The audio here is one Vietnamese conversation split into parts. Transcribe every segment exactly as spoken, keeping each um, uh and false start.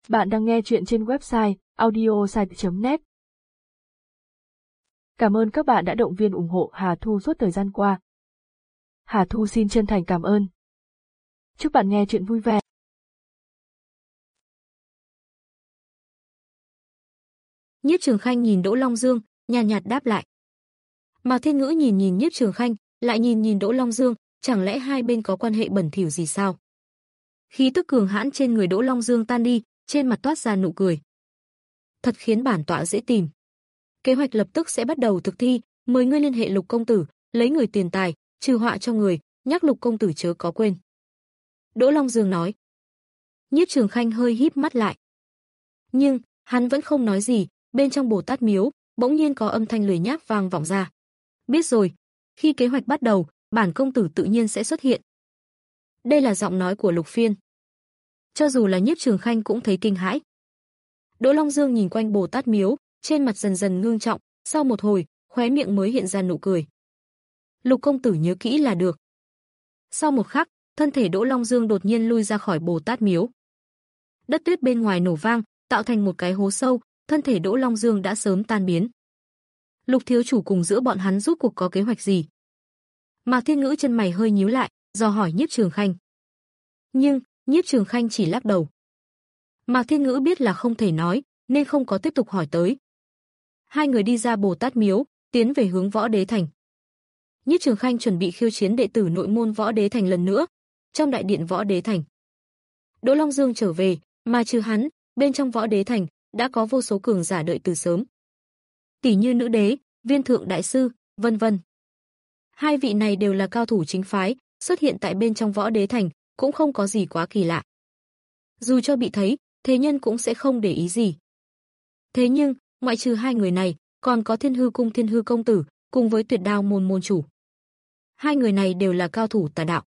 Bạn đang nghe chuyện trên website audiosite chấm net. Cảm ơn các bạn đã động viên ủng hộ Hà Thu suốt thời gian qua. Hà Thu xin chân thành cảm ơn. Chúc bạn nghe chuyện vui vẻ. Nhiếp Trường Khanh nhìn Đỗ Long Dương, nhàn nhạt, nhạt đáp lại. Mạc Thiên Ngữ nhìn nhìn Nhiếp Trường Khanh, lại nhìn nhìn Đỗ Long Dương, chẳng lẽ hai bên có quan hệ bẩn thỉu gì sao? Khí tức cường hãn trên người Đỗ Long Dương tan đi, trên mặt toát ra nụ cười. Thật khiến bản tọa dễ tìm. Kế hoạch lập tức sẽ bắt đầu thực thi, mời ngươi liên hệ Lục công tử, lấy người tiền tài, trừ họa cho người, nhắc Lục công tử chớ có quên. Đỗ Long Dương nói. Nhiếp Trường Khanh hơi híp mắt lại. Nhưng, hắn vẫn không nói gì, bên trong Bồ Tát miếu, bỗng nhiên có âm thanh lười nhác vang vọng ra. Biết rồi, khi kế hoạch bắt đầu, bản công tử tự nhiên sẽ xuất hiện. Đây là giọng nói của Lục Phiên. Cho dù là Nhiếp Trường Khanh cũng thấy kinh hãi. Đỗ Long Dương nhìn quanh Bồ Tát miếu, trên mặt dần dần ngưng trọng, sau một hồi, khóe miệng mới hiện ra nụ cười. Lục công tử nhớ kỹ là được. Sau một khắc, thân thể Đỗ Long Dương đột nhiên lui ra khỏi Bồ Tát miếu. Đất tuyết bên ngoài nổ vang, tạo thành một cái hố sâu, thân thể Đỗ Long Dương đã sớm tan biến. Lục thiếu chủ cùng giữa bọn hắn rốt cuộc có kế hoạch gì? Mạc Thiên Ngữ chân mày hơi nhíu lại, dò hỏi Nhiếp Trường Khanh. Nhưng, Nhiếp Trường Khanh chỉ lắc đầu. Mạc Thiên Ngữ biết là không thể nói, nên không có tiếp tục hỏi tới. Hai người đi ra Bồ Tát miếu, tiến về hướng Võ Đế Thành. Nhiếp Trường Khanh chuẩn bị khiêu chiến đệ tử nội môn Võ Đế Thành lần nữa, trong đại điện Võ Đế Thành. Đỗ Long Dương trở về, mà trừ hắn, bên trong Võ Đế Thành đã có vô số cường giả đợi từ sớm. Tỷ như Nữ Đế, Viên Thượng Đại Sư, vân vân. Hai vị này đều là cao thủ chính phái, xuất hiện tại bên trong Võ Đế Thành, cũng không có gì quá kỳ lạ. Dù cho bị thấy, thế nhân cũng sẽ không để ý gì. Thế nhưng, ngoại trừ hai người này, còn có Thiên Hư Cung Thiên Hư công tử, cùng với Tuyệt Đao môn môn chủ. Hai người này đều là cao thủ tà đạo.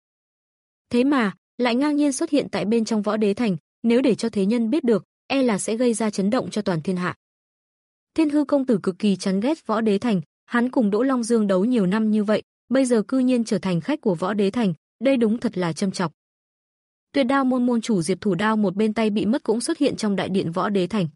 Thế mà, lại ngang nhiên xuất hiện tại bên trong Võ Đế Thành, nếu để cho thế nhân biết được, e là sẽ gây ra chấn động cho toàn thiên hạ. Thiên Hư công tử cực kỳ chán ghét Võ Đế Thành, hắn cùng Đỗ Long Dương đấu nhiều năm như vậy, bây giờ cư nhiên trở thành khách của Võ Đế Thành, đây đúng thật là châm chọc. Tuyệt Đao môn môn chủ Diệp Thủ Đao một bên tay bị mất cũng xuất hiện trong đại điện Võ Đế Thành.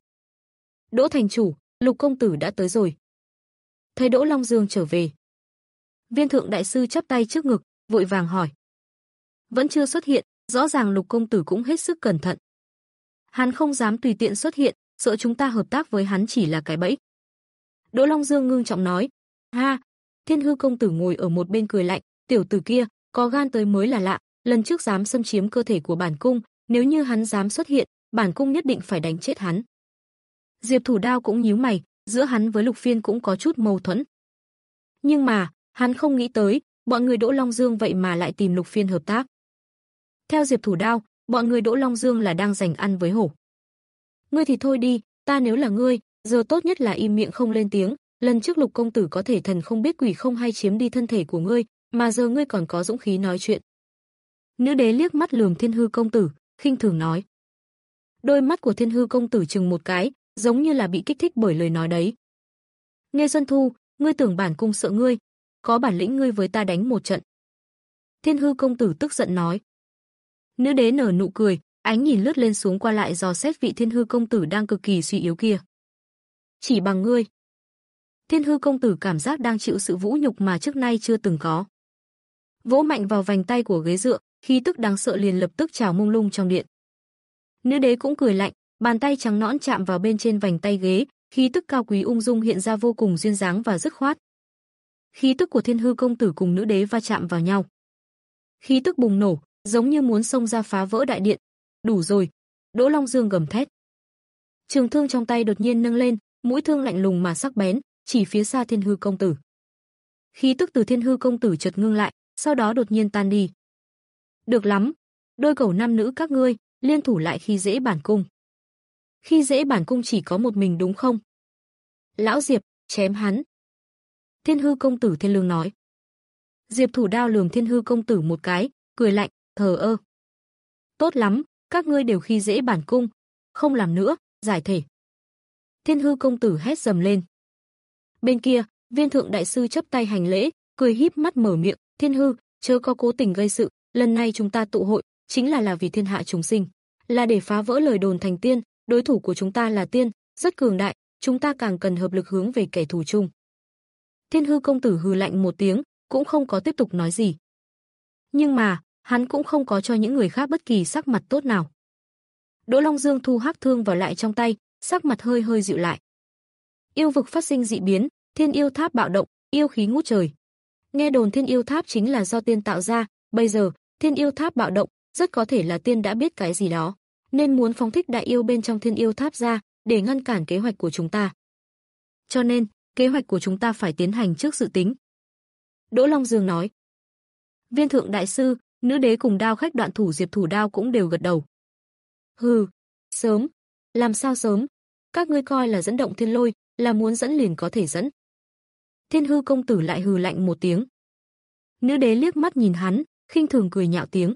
Đỗ thành chủ, Lục công tử đã tới rồi. Thấy Đỗ Long Dương trở về, Viên Thượng Đại Sư chắp tay trước ngực, vội vàng hỏi. Vẫn chưa xuất hiện, rõ ràng Lục công tử cũng hết sức cẩn thận. Hắn không dám tùy tiện xuất hiện, sợ chúng ta hợp tác với hắn chỉ là cái bẫy. Đỗ Long Dương ngưng trọng nói. Ha, Thiên Hư công tử ngồi ở một bên cười lạnh, tiểu tử kia, có gan tới mới là lạ, lần trước dám xâm chiếm cơ thể của bản cung, nếu như hắn dám xuất hiện, bản cung nhất định phải đánh chết hắn. Diệp Thủ Đao cũng nhíu mày, giữa hắn với Lục Phiên cũng có chút mâu thuẫn. Nhưng mà, hắn không nghĩ tới, bọn người Đỗ Long Dương vậy mà lại tìm Lục Phiên hợp tác. Theo Diệp Thủ Đao, bọn người Đỗ Long Dương là đang giành ăn với hổ. Ngươi thì thôi đi, ta nếu là ngươi, giờ tốt nhất là im miệng không lên tiếng, lần trước Lục công tử có thể thần không biết quỷ không hay chiếm đi thân thể của ngươi, mà giờ ngươi còn có dũng khí nói chuyện. Nữ Đế liếc mắt lườm Thiên Hư công tử, khinh thường nói. Đôi mắt của Thiên Hư công tử chừng một cái, giống như là bị kích thích bởi lời nói đấy. Nghe Xuân Thu, ngươi tưởng bản cung sợ ngươi, có bản lĩnh ngươi với ta đánh một trận. Thiên Hư công tử tức giận nói. Nữ Đế nở nụ cười, ánh nhìn lướt lên xuống qua lại dò xét vị Thiên Hư công tử đang cực kỳ suy yếu kia. Chỉ bằng ngươi. Thiên Hư công tử cảm giác đang chịu sự vũ nhục mà trước nay chưa từng có. Vỗ mạnh vào vành tay của ghế dựa, khí tức đáng sợ liền lập tức trào mông lung trong điện. Nữ Đế cũng cười lạnh, bàn tay trắng nõn chạm vào bên trên vành tay ghế, khí tức cao quý ung dung hiện ra vô cùng duyên dáng và dứt khoát. Khí tức của Thiên Hư công tử cùng Nữ Đế va chạm vào nhau. Khí tức bùng nổ, giống như muốn xông ra phá vỡ đại điện. Đủ rồi, Đỗ Long Dương gầm thét. Trường thương trong tay đột nhiên nâng lên, mũi thương lạnh lùng mà sắc bén, chỉ phía xa Thiên Hư công tử. Khí tức từ Thiên Hư công tử chợt ngưng lại, sau đó đột nhiên tan đi. Được lắm, đôi cẩu nam nữ các ngươi, liên thủ lại khi dễ bản cung. Khi dễ bản cung chỉ có một mình đúng không? Lão Diệp, chém hắn. Thiên Hư công tử Thiên Lương nói. Diệp Thủ Đao lườm Thiên Hư công tử một cái, cười lạnh, thờ ơ. Tốt lắm, các ngươi đều khi dễ bản cung, không làm nữa, giải thể. Thiên Hư công tử hét dầm lên. Bên kia, Viên Thượng Đại Sư chắp tay hành lễ, cười híp mắt mở miệng, Thiên Hư, chớ có cố tình gây sự, lần này chúng ta tụ hội, chính là là vì thiên hạ chúng sinh, là để phá vỡ lời đồn thành tiên, đối thủ của chúng ta là tiên, rất cường đại, chúng ta càng cần hợp lực hướng về kẻ thù chung. Thiên Hư công tử hừ lạnh một tiếng, cũng không có tiếp tục nói gì. Nhưng mà, hắn cũng không có cho những người khác bất kỳ sắc mặt tốt nào. Đỗ Long Dương thu hắc thương vào lại trong tay, sắc mặt hơi hơi dịu lại. Yêu vực phát sinh dị biến, Thiên Yêu Tháp bạo động, yêu khí ngút trời. Nghe đồn Thiên Yêu Tháp chính là do tiên tạo ra, bây giờ, Thiên Yêu Tháp bạo động, rất có thể là tiên đã biết cái gì đó, nên muốn phóng thích đại yêu bên trong Thiên Yêu Tháp ra, để ngăn cản kế hoạch của chúng ta. Cho nên, kế hoạch của chúng ta phải tiến hành trước dự tính. Đỗ Long Dương nói. Viên thượng đại sư, nữ đế cùng Đao khách Đoạn Thủ Diệp Thủ Đao cũng đều gật đầu. Hừ, sớm, làm sao sớm? Các ngươi coi là dẫn động thiên lôi, là muốn dẫn liền có thể dẫn. Thiên Hư công tử lại hừ lạnh một tiếng. Nữ đế liếc mắt nhìn hắn, khinh thường cười nhạo tiếng.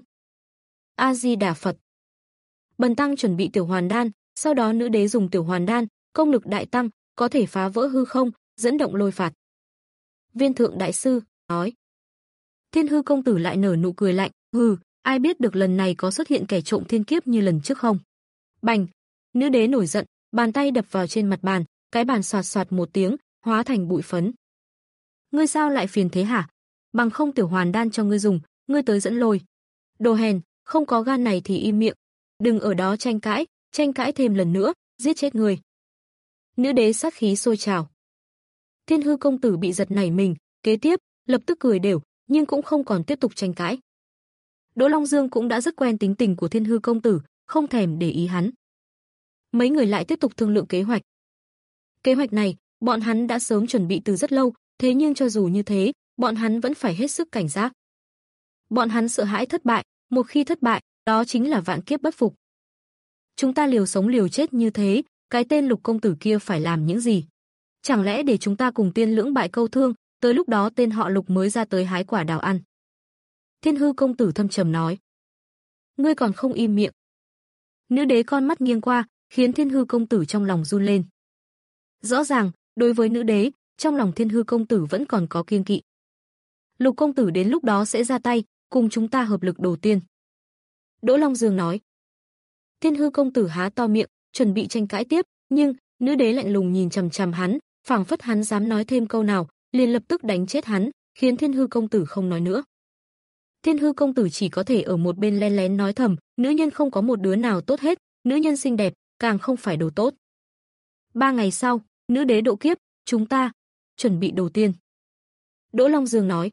A Di Đà Phật. Bần tăng chuẩn bị tiểu hoàn đan, sau đó nữ đế dùng tiểu hoàn đan, công lực đại tăng, có thể phá vỡ hư không, dẫn động lôi phạt. Viên thượng đại sư nói. Thiên Hư công tử lại nở nụ cười lạnh, hừ, ai biết được lần này có xuất hiện kẻ trộm thiên kiếp như lần trước không? Bành, nữ đế nổi giận, bàn tay đập vào trên mặt bàn, cái bàn xoạt xoạt một tiếng, hóa thành bụi phấn. Ngươi sao lại phiền thế hả? Bằng không tiểu hoàn đan cho ngươi dùng, ngươi tới dẫn lôi. Đồ hèn, không có gan này thì im miệng, đừng ở đó tranh cãi, tranh cãi thêm lần nữa, giết chết ngươi. Nữ đế sát khí sôi trào. Thiên Hư công tử bị giật nảy mình, kế tiếp, lập tức cười đều, nhưng cũng không còn tiếp tục tranh cãi. Đỗ Long Dương cũng đã rất quen tính tình của Thiên Hư công tử, không thèm để ý hắn. Mấy người lại tiếp tục thương lượng kế hoạch. Kế hoạch này, bọn hắn đã sớm chuẩn bị từ rất lâu, thế nhưng cho dù như thế, bọn hắn vẫn phải hết sức cảnh giác. Bọn hắn sợ hãi thất bại, một khi thất bại, đó chính là vạn kiếp bất phục. Chúng ta liều sống liều chết như thế, cái tên Lục công tử kia phải làm những gì? Chẳng lẽ để chúng ta cùng tiên lưỡng bại câu thương, tới lúc đó tên họ Lục mới ra tới hái quả đào ăn? Thiên Hư công tử thâm trầm nói. Ngươi còn không im miệng. Nữ đế con mắt nghiêng qua, khiến Thiên Hư công tử trong lòng run lên. Rõ ràng, đối với nữ đế, trong lòng Thiên Hư công tử vẫn còn có kiêng kỵ. Lục công tử đến lúc đó sẽ ra tay, cùng chúng ta hợp lực đồ tiên. Đỗ Long Dương nói. Thiên Hư công tử há to miệng, chuẩn bị tranh cãi tiếp, nhưng nữ đế lạnh lùng nhìn chằm chằm hắn, phảng phất hắn dám nói thêm câu nào, liền lập tức đánh chết hắn, khiến Thiên Hư công tử không nói nữa. Thiên Hư công tử chỉ có thể ở một bên lén lén nói thầm, nữ nhân không có một đứa nào tốt hết, nữ nhân xinh đẹp, càng không phải đồ tốt. Ba ngày sau, nữ đế độ kiếp, chúng ta chuẩn bị đầu tiên. Đỗ Long Dương nói.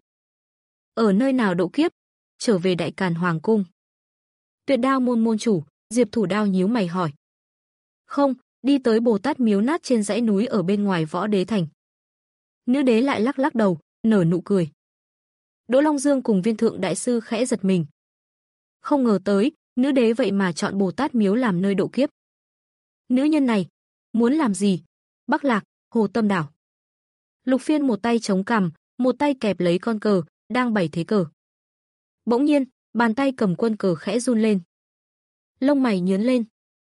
Ở nơi nào độ kiếp? Trở về Đại Càn Hoàng cung. Tuyệt Đao môn môn chủ, Diệp Thủ Đao nhíu mày hỏi. Không, đi tới Bồ Tát miếu nát trên dãy núi ở bên ngoài Võ Đế thành. Nữ đế lại lắc lắc đầu, nở nụ cười. Đỗ Long Dương cùng Viên thượng đại sư khẽ giật mình. Không ngờ tới, nữ đế vậy mà chọn Bồ Tát miếu làm nơi độ kiếp. Nữ nhân này, muốn làm gì? Bắc Lạc, Hồ Tâm đảo. Lục Phiên một tay chống cằm, một tay kẹp lấy con cờ, đang bày thế cờ. Bỗng nhiên, bàn tay cầm quân cờ khẽ run lên. Lông mày nhướng lên.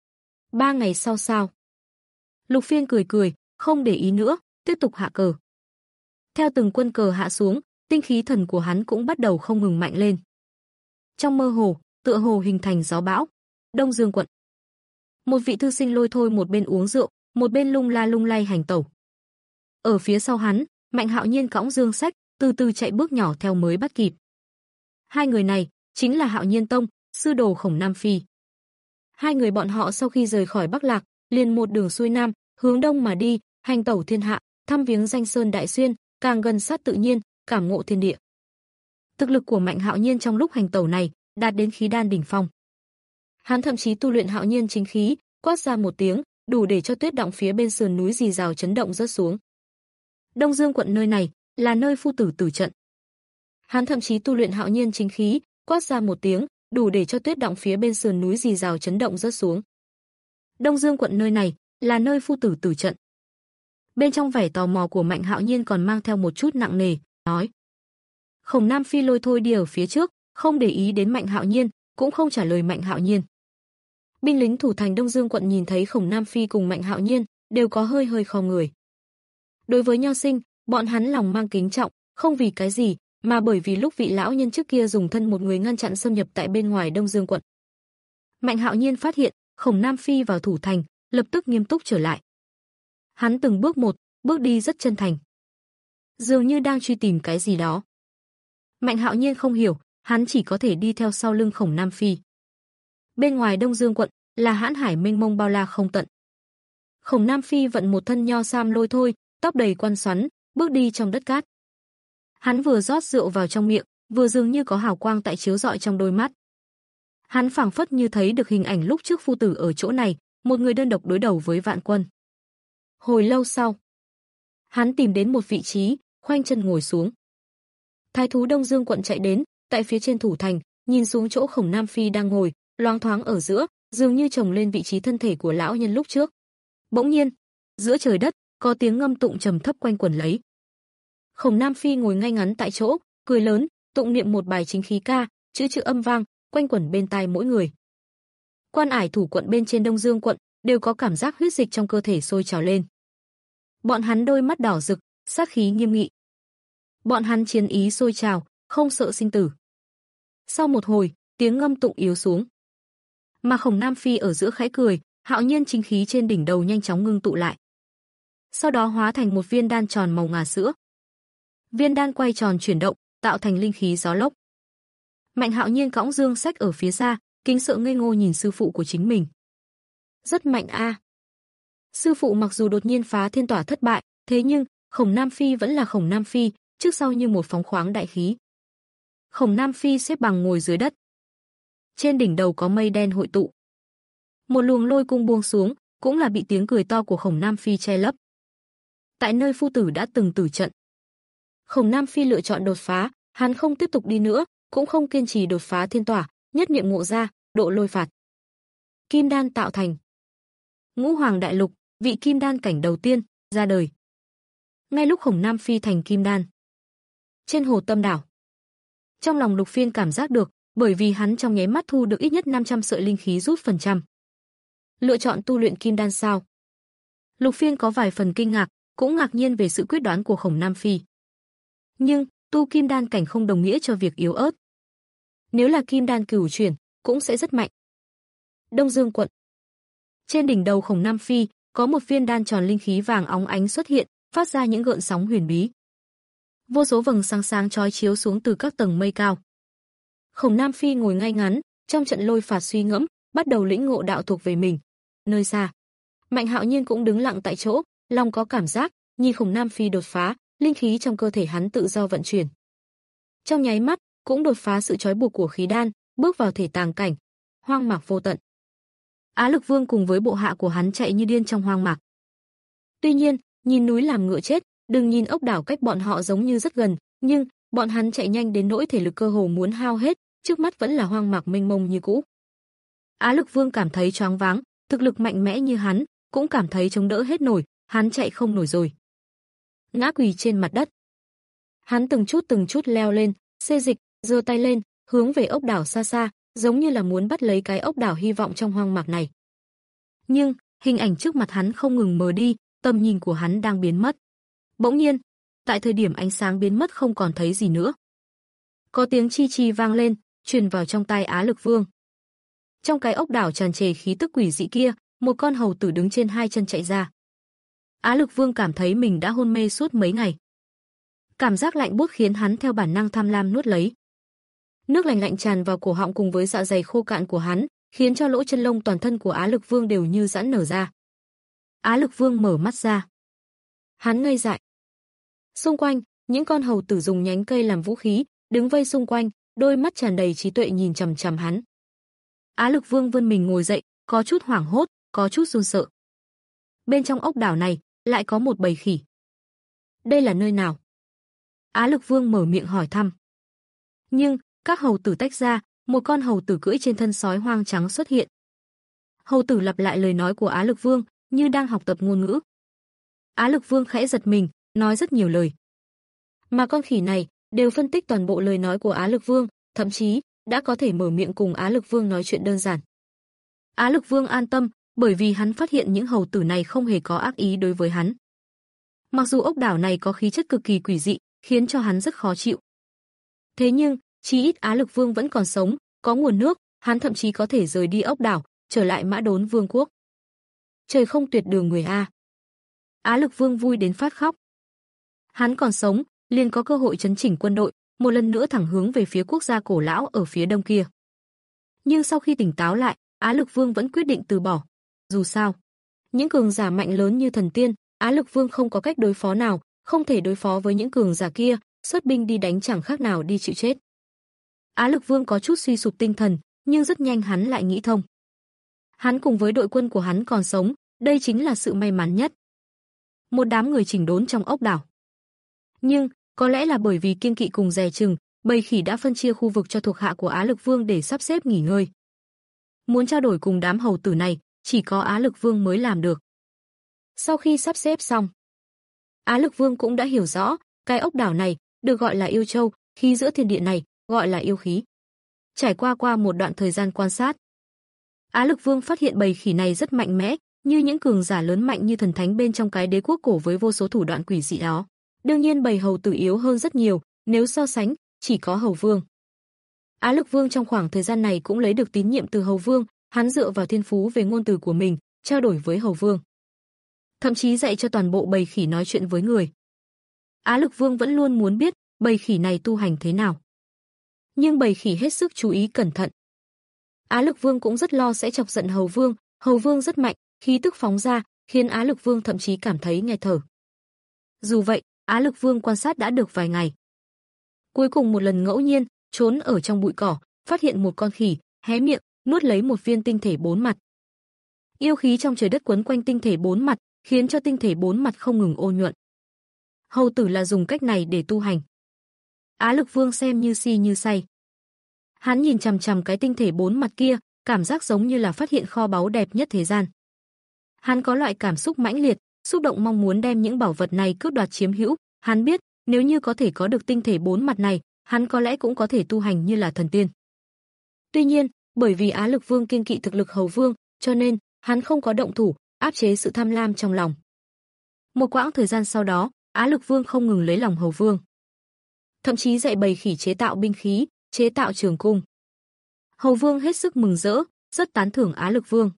Ba ngày sau sao? Lục Phiên cười cười, không để ý nữa, tiếp tục hạ cờ. Theo từng quân cờ hạ xuống, tinh khí thần của hắn cũng bắt đầu không ngừng mạnh lên. Trong mơ hồ, tựa hồ hình thành gió bão. Đông Dương quận. Một vị thư sinh lôi thôi một bên uống rượu, một bên lung la lung lay hành tẩu. Ở phía sau hắn, Mạnh Hạo Nhiên cõng dương sách, từ từ chạy bước nhỏ theo mới bắt kịp. Hai người này chính là Hạo Nhiên Tông, sư đồ Khổng Nam Phi. Hai người bọn họ sau khi rời khỏi Bắc Lạc, liền một đường xuôi nam, hướng đông mà đi, hành tẩu thiên hạ, thăm viếng danh sơn đại xuyên, càng gần sát tự nhiên, cảm ngộ thiên địa. Thực lực của Mạnh Hạo Nhiên trong lúc hành tẩu này đạt đến khí đan đỉnh phong. Hắn thậm chí tu luyện Hạo Nhiên chính khí, quát ra một tiếng, đủ để cho tuyết động phía bên sườn núi rì rào chấn động rớt xuống. Đông Dương quận nơi này là nơi phu tử tử trận. Hắn thậm chí tu luyện Hạo Nhiên chính khí, quát ra một tiếng, đủ để cho tuyết động phía bên sườn núi rì rào chấn động rớt xuống. Đông Dương quận nơi này là nơi phu tử tử trận. Bên trong vẻ tò mò của Mạnh Hạo Nhiên còn mang theo một chút nặng nề, nói: Khổng Nam Phi lôi thôi đi ở phía trước, không để ý đến Mạnh Hạo Nhiên, cũng không trả lời Mạnh Hạo Nhiên. Binh lính thủ thành Đông Dương quận nhìn thấy Khổng Nam Phi cùng Mạnh Hạo Nhiên, đều có hơi hơi khom người. Đối với Nho Sinh, bọn hắn lòng mang kính trọng, không vì cái gì, mà bởi vì lúc vị lão nhân trước kia dùng thân một người ngăn chặn xâm nhập tại bên ngoài Đông Dương quận. Mạnh Hạo Nhiên phát hiện, Khổng Nam Phi vào thủ thành, lập tức nghiêm túc trở lại. Hắn từng bước một, bước đi rất chân thành, dường như đang truy tìm cái gì đó. Mạnh Hạo Nhiên không hiểu, hắn chỉ có thể đi theo sau lưng Khổng Nam Phi. Bên ngoài Đông Dương quận là hãn hải mênh mông bao la không tận. Khổng Nam Phi vận một thân nho sam lôi thôi, tóc đầy quăn xoắn, bước đi trong đất cát. Hắn vừa rót rượu vào trong miệng, vừa dường như có hào quang tại chiếu rọi trong đôi mắt. Hắn phảng phất như thấy được hình ảnh lúc trước phu tử ở chỗ này, một người đơn độc đối đầu với vạn quân. Hồi lâu sau, hắn tìm đến một vị trí, khoanh chân ngồi xuống. Thái thú Đông Dương quận chạy đến, tại phía trên thủ thành, nhìn xuống chỗ Khổng Nam Phi đang ngồi, loáng thoáng ở giữa, dường như chồng lên vị trí thân thể của lão nhân lúc trước. Bỗng nhiên, giữa trời đất, có tiếng ngâm tụng trầm thấp quanh quẩn lấy. Khổng Nam Phi ngồi ngay ngắn tại chỗ, cười lớn, tụng niệm một bài chính khí ca, chữ chữ âm vang, quanh quẩn bên tai mỗi người. Quan ải thủ quận bên trên Đông Dương quận đều có cảm giác huyết dịch trong cơ thể sôi trào lên. Bọn hắn đôi mắt đỏ rực, sát khí nghiêm nghị. Bọn hắn chiến ý sôi trào, không sợ sinh tử. Sau một hồi, tiếng ngâm tụng yếu xuống. Mà Khổng Nam Phi ở giữa khẽ cười, Hạo Nhiên chính khí trên đỉnh đầu nhanh chóng ngưng tụ lại. Sau đó hóa thành một viên đan tròn màu ngà sữa. Viên đan quay tròn chuyển động, tạo thành linh khí gió lốc. Mạnh Hạo Nhiên cõng dương sách ở phía xa, kính sợ ngây ngô nhìn sư phụ của chính mình. Rất mạnh a. À. Sư phụ mặc dù đột nhiên phá thiên tỏa thất bại, thế nhưng Khổng Nam Phi vẫn là Khổng Nam Phi, trước sau như một phóng khoáng đại khí. Khổng Nam Phi xếp bằng ngồi dưới đất. Trên đỉnh đầu có mây đen hội tụ. Một luồng lôi cung buông xuống, cũng là bị tiếng cười to của Khổng Nam Phi che lấp. Tại nơi phu tử đã từng tử trận, Khổng Nam Phi lựa chọn đột phá, hắn không tiếp tục đi nữa, cũng không kiên trì đột phá thiên tỏa, nhất niệm ngộ ra, độ lôi phạt. Kim đan tạo thành. Ngũ Hoàng đại lục, vị kim đan cảnh đầu tiên ra đời. Ngay lúc Khổng Nam Phi thành kim đan, trên hồ Tâm đảo, trong lòng Lục Phiên cảm giác được, bởi vì hắn trong nháy mắt thu được ít nhất năm trăm sợi linh khí rút phần trăm. Lựa chọn tu luyện kim đan sao? Lục Phiên có vài phần kinh ngạc, cũng ngạc nhiên về sự quyết đoán của Khổng Nam Phi. Nhưng, tu kim đan cảnh không đồng nghĩa cho việc yếu ớt. Nếu là kim đan cửu chuyển, cũng sẽ rất mạnh. Đông Dương quận. Trên đỉnh đầu Khổng Nam Phi, có một viên đan tròn linh khí vàng óng ánh xuất hiện, phát ra những gợn sóng huyền bí. Vô số vầng sáng sáng chói chiếu xuống từ các tầng mây cao. Khổng Nam Phi ngồi ngay ngắn, trong trận lôi phạt suy ngẫm, bắt đầu lĩnh ngộ đạo thuộc về mình. Nơi xa, Mạnh Hạo Nhiên cũng đứng lặng tại chỗ, lòng có cảm giác, nhìn Khổng Nam Phi đột phá, linh khí trong cơ thể hắn tự do vận chuyển. Trong nháy mắt, cũng đột phá sự trói buộc của khí đan, bước vào thể tàng cảnh, hoang mạc vô tận. Á Lực Vương cùng với bộ hạ của hắn chạy như điên trong hoang mạc. Tuy nhiên, nhìn núi làm ngựa chết, đừng nhìn ốc đảo cách bọn họ giống như rất gần, nhưng bọn hắn chạy nhanh đến nỗi thể lực cơ hồ muốn hao hết, trước mắt vẫn là hoang mạc mênh mông như cũ. Á Lực Vương cảm thấy choáng váng, thực lực mạnh mẽ như hắn, cũng cảm thấy chống đỡ hết nổi, hắn chạy không nổi rồi. Ngã quỳ trên mặt đất. Hắn từng chút từng chút leo lên, xê dịch, giơ tay lên, hướng về ốc đảo xa xa, giống như là muốn bắt lấy cái ốc đảo hy vọng trong hoang mạc này. Nhưng, hình ảnh trước mặt hắn không ngừng mờ đi, tầm nhìn của hắn đang biến mất. Bỗng nhiên, tại thời điểm ánh sáng biến mất không còn thấy gì nữa. Có tiếng chi chi vang lên, truyền vào trong tai Á Lực Vương. Trong cái ốc đảo tràn trề khí tức quỷ dị kia, một con hầu tử đứng trên hai chân chạy ra. Á Lực Vương cảm thấy mình đã hôn mê suốt mấy ngày. Cảm giác lạnh buốt khiến hắn theo bản năng tham lam nuốt lấy. Nước lạnh lạnh tràn vào cổ họng cùng với dạ dày khô cạn của hắn, khiến cho lỗ chân lông toàn thân của Á Lực Vương đều như giãn nở ra. Á Lực Vương mở mắt ra. Hắn ngây dại. Xung quanh, những con hầu tử dùng nhánh cây làm vũ khí, đứng vây xung quanh, đôi mắt tràn đầy trí tuệ nhìn chằm chằm hắn. Á Lực Vương vươn mình ngồi dậy, có chút hoảng hốt, có chút run sợ. Bên trong ốc đảo này, lại có một bầy khỉ. Đây là nơi nào? Á Lực Vương mở miệng hỏi thăm. Nhưng, các hầu tử tách ra, một con hầu tử cưỡi trên thân sói hoang trắng xuất hiện. Hầu tử lặp lại lời nói của Á Lực Vương, như đang học tập ngôn ngữ. Á Lực Vương khẽ giật mình, nói rất nhiều lời. Mà con khỉ này đều phân tích toàn bộ lời nói của Á Lực Vương, thậm chí đã có thể mở miệng cùng Á Lực Vương nói chuyện đơn giản. Á Lực Vương an tâm, bởi vì hắn phát hiện những hầu tử này không hề có ác ý đối với hắn. Mặc dù ốc đảo này có khí chất cực kỳ quỷ dị, khiến cho hắn rất khó chịu. Thế nhưng, chí ít Á Lực Vương vẫn còn sống, có nguồn nước, hắn thậm chí có thể rời đi ốc đảo, trở lại Mã Đốn Vương quốc. trời không tuyệt đường người a. Á Lực Vương vui đến phát khóc. Hắn còn sống, liền có cơ hội chấn chỉnh quân đội, một lần nữa thẳng hướng về phía quốc gia cổ lão ở phía đông kia. Nhưng sau khi tỉnh táo lại, Á Lực Vương vẫn quyết định từ bỏ. Dù sao, những cường giả mạnh lớn như thần tiên, Á Lực Vương không có cách đối phó nào, không thể đối phó với những cường giả kia, xuất binh đi đánh chẳng khác nào đi chịu chết. Á Lực Vương có chút suy sụp tinh thần, nhưng rất nhanh hắn lại nghĩ thông. Hắn cùng với đội quân của hắn còn sống, đây chính là sự may mắn nhất. Một đám người chỉnh đốn trong ốc đảo. Nhưng, có lẽ là bởi vì kiêng kỵ cùng dè chừng, bầy khỉ đã phân chia khu vực cho thuộc hạ của Á Lực Vương để sắp xếp nghỉ ngơi. Muốn trao đổi cùng đám hầu tử này, chỉ có Á Lực Vương mới làm được. Sau khi sắp xếp xong, Á Lực Vương cũng đã hiểu rõ, cái ốc đảo này được gọi là Yêu Châu, khí giữa thiên địa này gọi là yêu khí. Trải qua qua một đoạn thời gian quan sát, Á Lực Vương phát hiện bầy khỉ này rất mạnh mẽ, như những cường giả lớn mạnh như thần thánh bên trong cái đế quốc cổ với vô số thủ đoạn quỷ dị đó. Đương nhiên bầy hầu tử yếu hơn rất nhiều, nếu so sánh, chỉ có Hầu Vương. Á Lực Vương trong khoảng thời gian này cũng lấy được tín nhiệm từ Hầu Vương, hắn dựa vào thiên phú về ngôn từ của mình, trao đổi với Hầu Vương. Thậm chí dạy cho toàn bộ bầy khỉ nói chuyện với người. Á Lực Vương vẫn luôn muốn biết bầy khỉ này tu hành thế nào. Nhưng bầy khỉ hết sức chú ý cẩn thận. Á Lực Vương cũng rất lo sẽ chọc giận Hầu Vương, Hầu Vương rất mạnh, khí tức phóng ra, khiến Á Lực Vương thậm chí cảm thấy nghẹt thở. Dù vậy, Á Lực Vương quan sát đã được vài ngày. Cuối cùng một lần ngẫu nhiên, trốn ở trong bụi cỏ, phát hiện một con khỉ, hé miệng, nuốt lấy một viên tinh thể bốn mặt. Yêu khí trong trời đất quấn quanh tinh thể bốn mặt, khiến cho tinh thể bốn mặt không ngừng ô nhuận. Hầu tử là dùng cách này để tu hành. Á Lực Vương xem như si như say. Hắn nhìn chằm chằm cái tinh thể bốn mặt kia, cảm giác giống như là phát hiện kho báu đẹp nhất thế gian. Hắn có loại cảm xúc mãnh liệt, xúc động mong muốn đem những bảo vật này cướp đoạt chiếm hữu. Hắn biết, nếu như có thể có được tinh thể bốn mặt này, hắn có lẽ cũng có thể tu hành như là thần tiên. Tuy nhiên, bởi vì Á Lực Vương kiêng kỵ thực lực Hầu Vương, cho nên hắn không có động thủ, áp chế sự tham lam trong lòng. Một quãng thời gian sau đó, Á Lực Vương không ngừng lấy lòng Hầu Vương. Thậm chí dạy bầy khỉ chế tạo binh khí, chế tạo trường cung. Hầu Vương hết sức mừng rỡ, rất tán thưởng Á Lực Vương.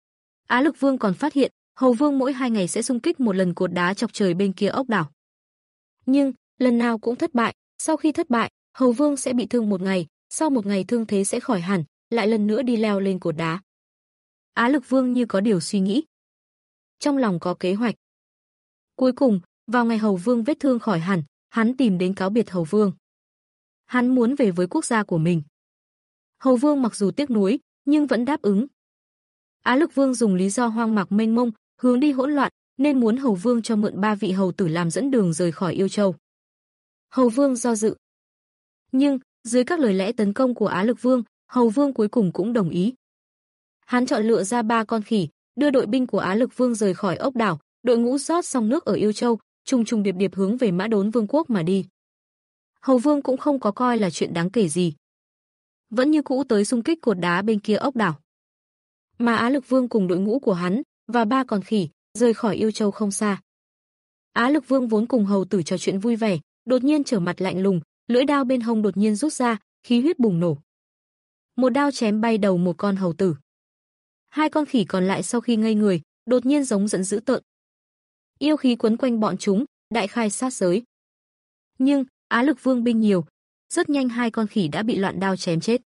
Á Lực Vương còn phát hiện, Hầu Vương mỗi hai ngày sẽ xung kích một lần cột đá chọc trời bên kia ốc đảo. Nhưng, lần nào cũng thất bại, sau khi thất bại, Hầu Vương sẽ bị thương một ngày, sau một ngày thương thế sẽ khỏi hẳn, lại lần nữa đi leo lên cột đá. Á Lực Vương như có điều suy nghĩ. Trong lòng có kế hoạch. Cuối cùng, vào ngày Hầu Vương vết thương khỏi hẳn, hắn tìm đến cáo biệt Hầu Vương. Hắn muốn về với quốc gia của mình. Hầu Vương mặc dù tiếc nuối, nhưng vẫn đáp ứng. Á Lực Vương dùng lý do hoang mạc mênh mông, hướng đi hỗn loạn, nên muốn Hầu Vương cho mượn ba vị hầu tử làm dẫn đường rời khỏi Yêu Châu. Hầu Vương do dự. Nhưng, dưới các lời lẽ tấn công của Á Lực Vương, Hầu Vương cuối cùng cũng đồng ý. Hắn chọn lựa ra ba con khỉ, đưa đội binh của Á Lực Vương rời khỏi ốc đảo, đội ngũ rót xong nước ở Yêu Châu, trùng trùng điệp điệp hướng về Mã Đốn Vương quốc mà đi. Hầu Vương cũng không có coi là chuyện đáng kể gì. Vẫn như cũ tới xung kích cột đá bên kia ốc đảo. Mà Á Lực Vương cùng đội ngũ của hắn và ba con khỉ rời khỏi Yêu Châu không xa. Á Lực Vương vốn cùng hầu tử trò chuyện vui vẻ, đột nhiên trở mặt lạnh lùng, lưỡi đao bên hông đột nhiên rút ra, khí huyết bùng nổ. Một đao chém bay đầu một con hầu tử. Hai con khỉ còn lại sau khi ngây người, đột nhiên giống giận dữ tợn. Yêu khí quấn quanh bọn chúng, đại khai sát giới. Nhưng, Á Lực Vương binh nhiều, rất nhanh hai con khỉ đã bị loạn đao chém chết.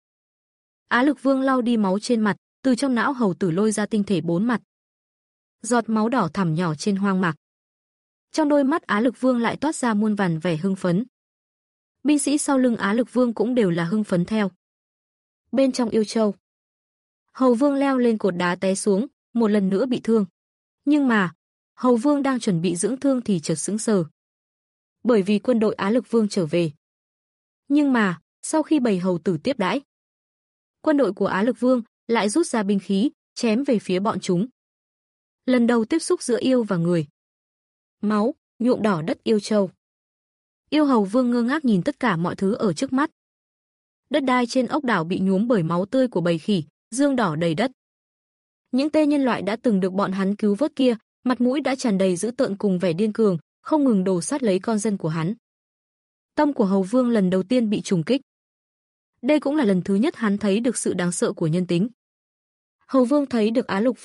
Á Lực Vương lau đi máu trên mặt, từ trong não hầu tử lôi ra tinh thể bốn mặt. Giọt máu đỏ thẳm nhỏ trên hoang mạc. Trong đôi mắt Á Lực Vương lại toát ra muôn vàn vẻ hưng phấn. Binh sĩ sau lưng Á Lực Vương cũng đều là hưng phấn theo. Bên trong Yêu Châu, Hầu Vương leo lên cột đá té xuống, một lần nữa bị thương. Nhưng mà, Hầu Vương đang chuẩn bị dưỡng thương thì chợt sững sờ. Bởi vì quân đội Á Lực Vương trở về. Nhưng mà, sau khi bầy hầu tử tiếp đãi, quân đội của Á Lực Vương lại rút ra binh khí, chém về phía bọn chúng. Lần đầu tiếp xúc giữa yêu và người. Máu, nhuộm đỏ đất Yêu Châu. Yêu Hầu Vương ngơ ngác nhìn tất cả mọi thứ ở trước mắt. Đất đai trên ốc đảo bị nhuốm bởi máu tươi của bầy khỉ, dương đỏ đầy đất. Những tên nhân loại đã từng được bọn hắn cứu vớt kia, mặt mũi đã tràn đầy dữ tợn cùng vẻ điên cường, không ngừng đổ sát lấy con dân của hắn. Tâm của Hầu Vương lần đầu tiên bị trùng kích. Đây cũng là lần thứ nhất hắn thấy được sự đáng sợ của nhân tính. Hầu Vương thấy được Á Lực Vương,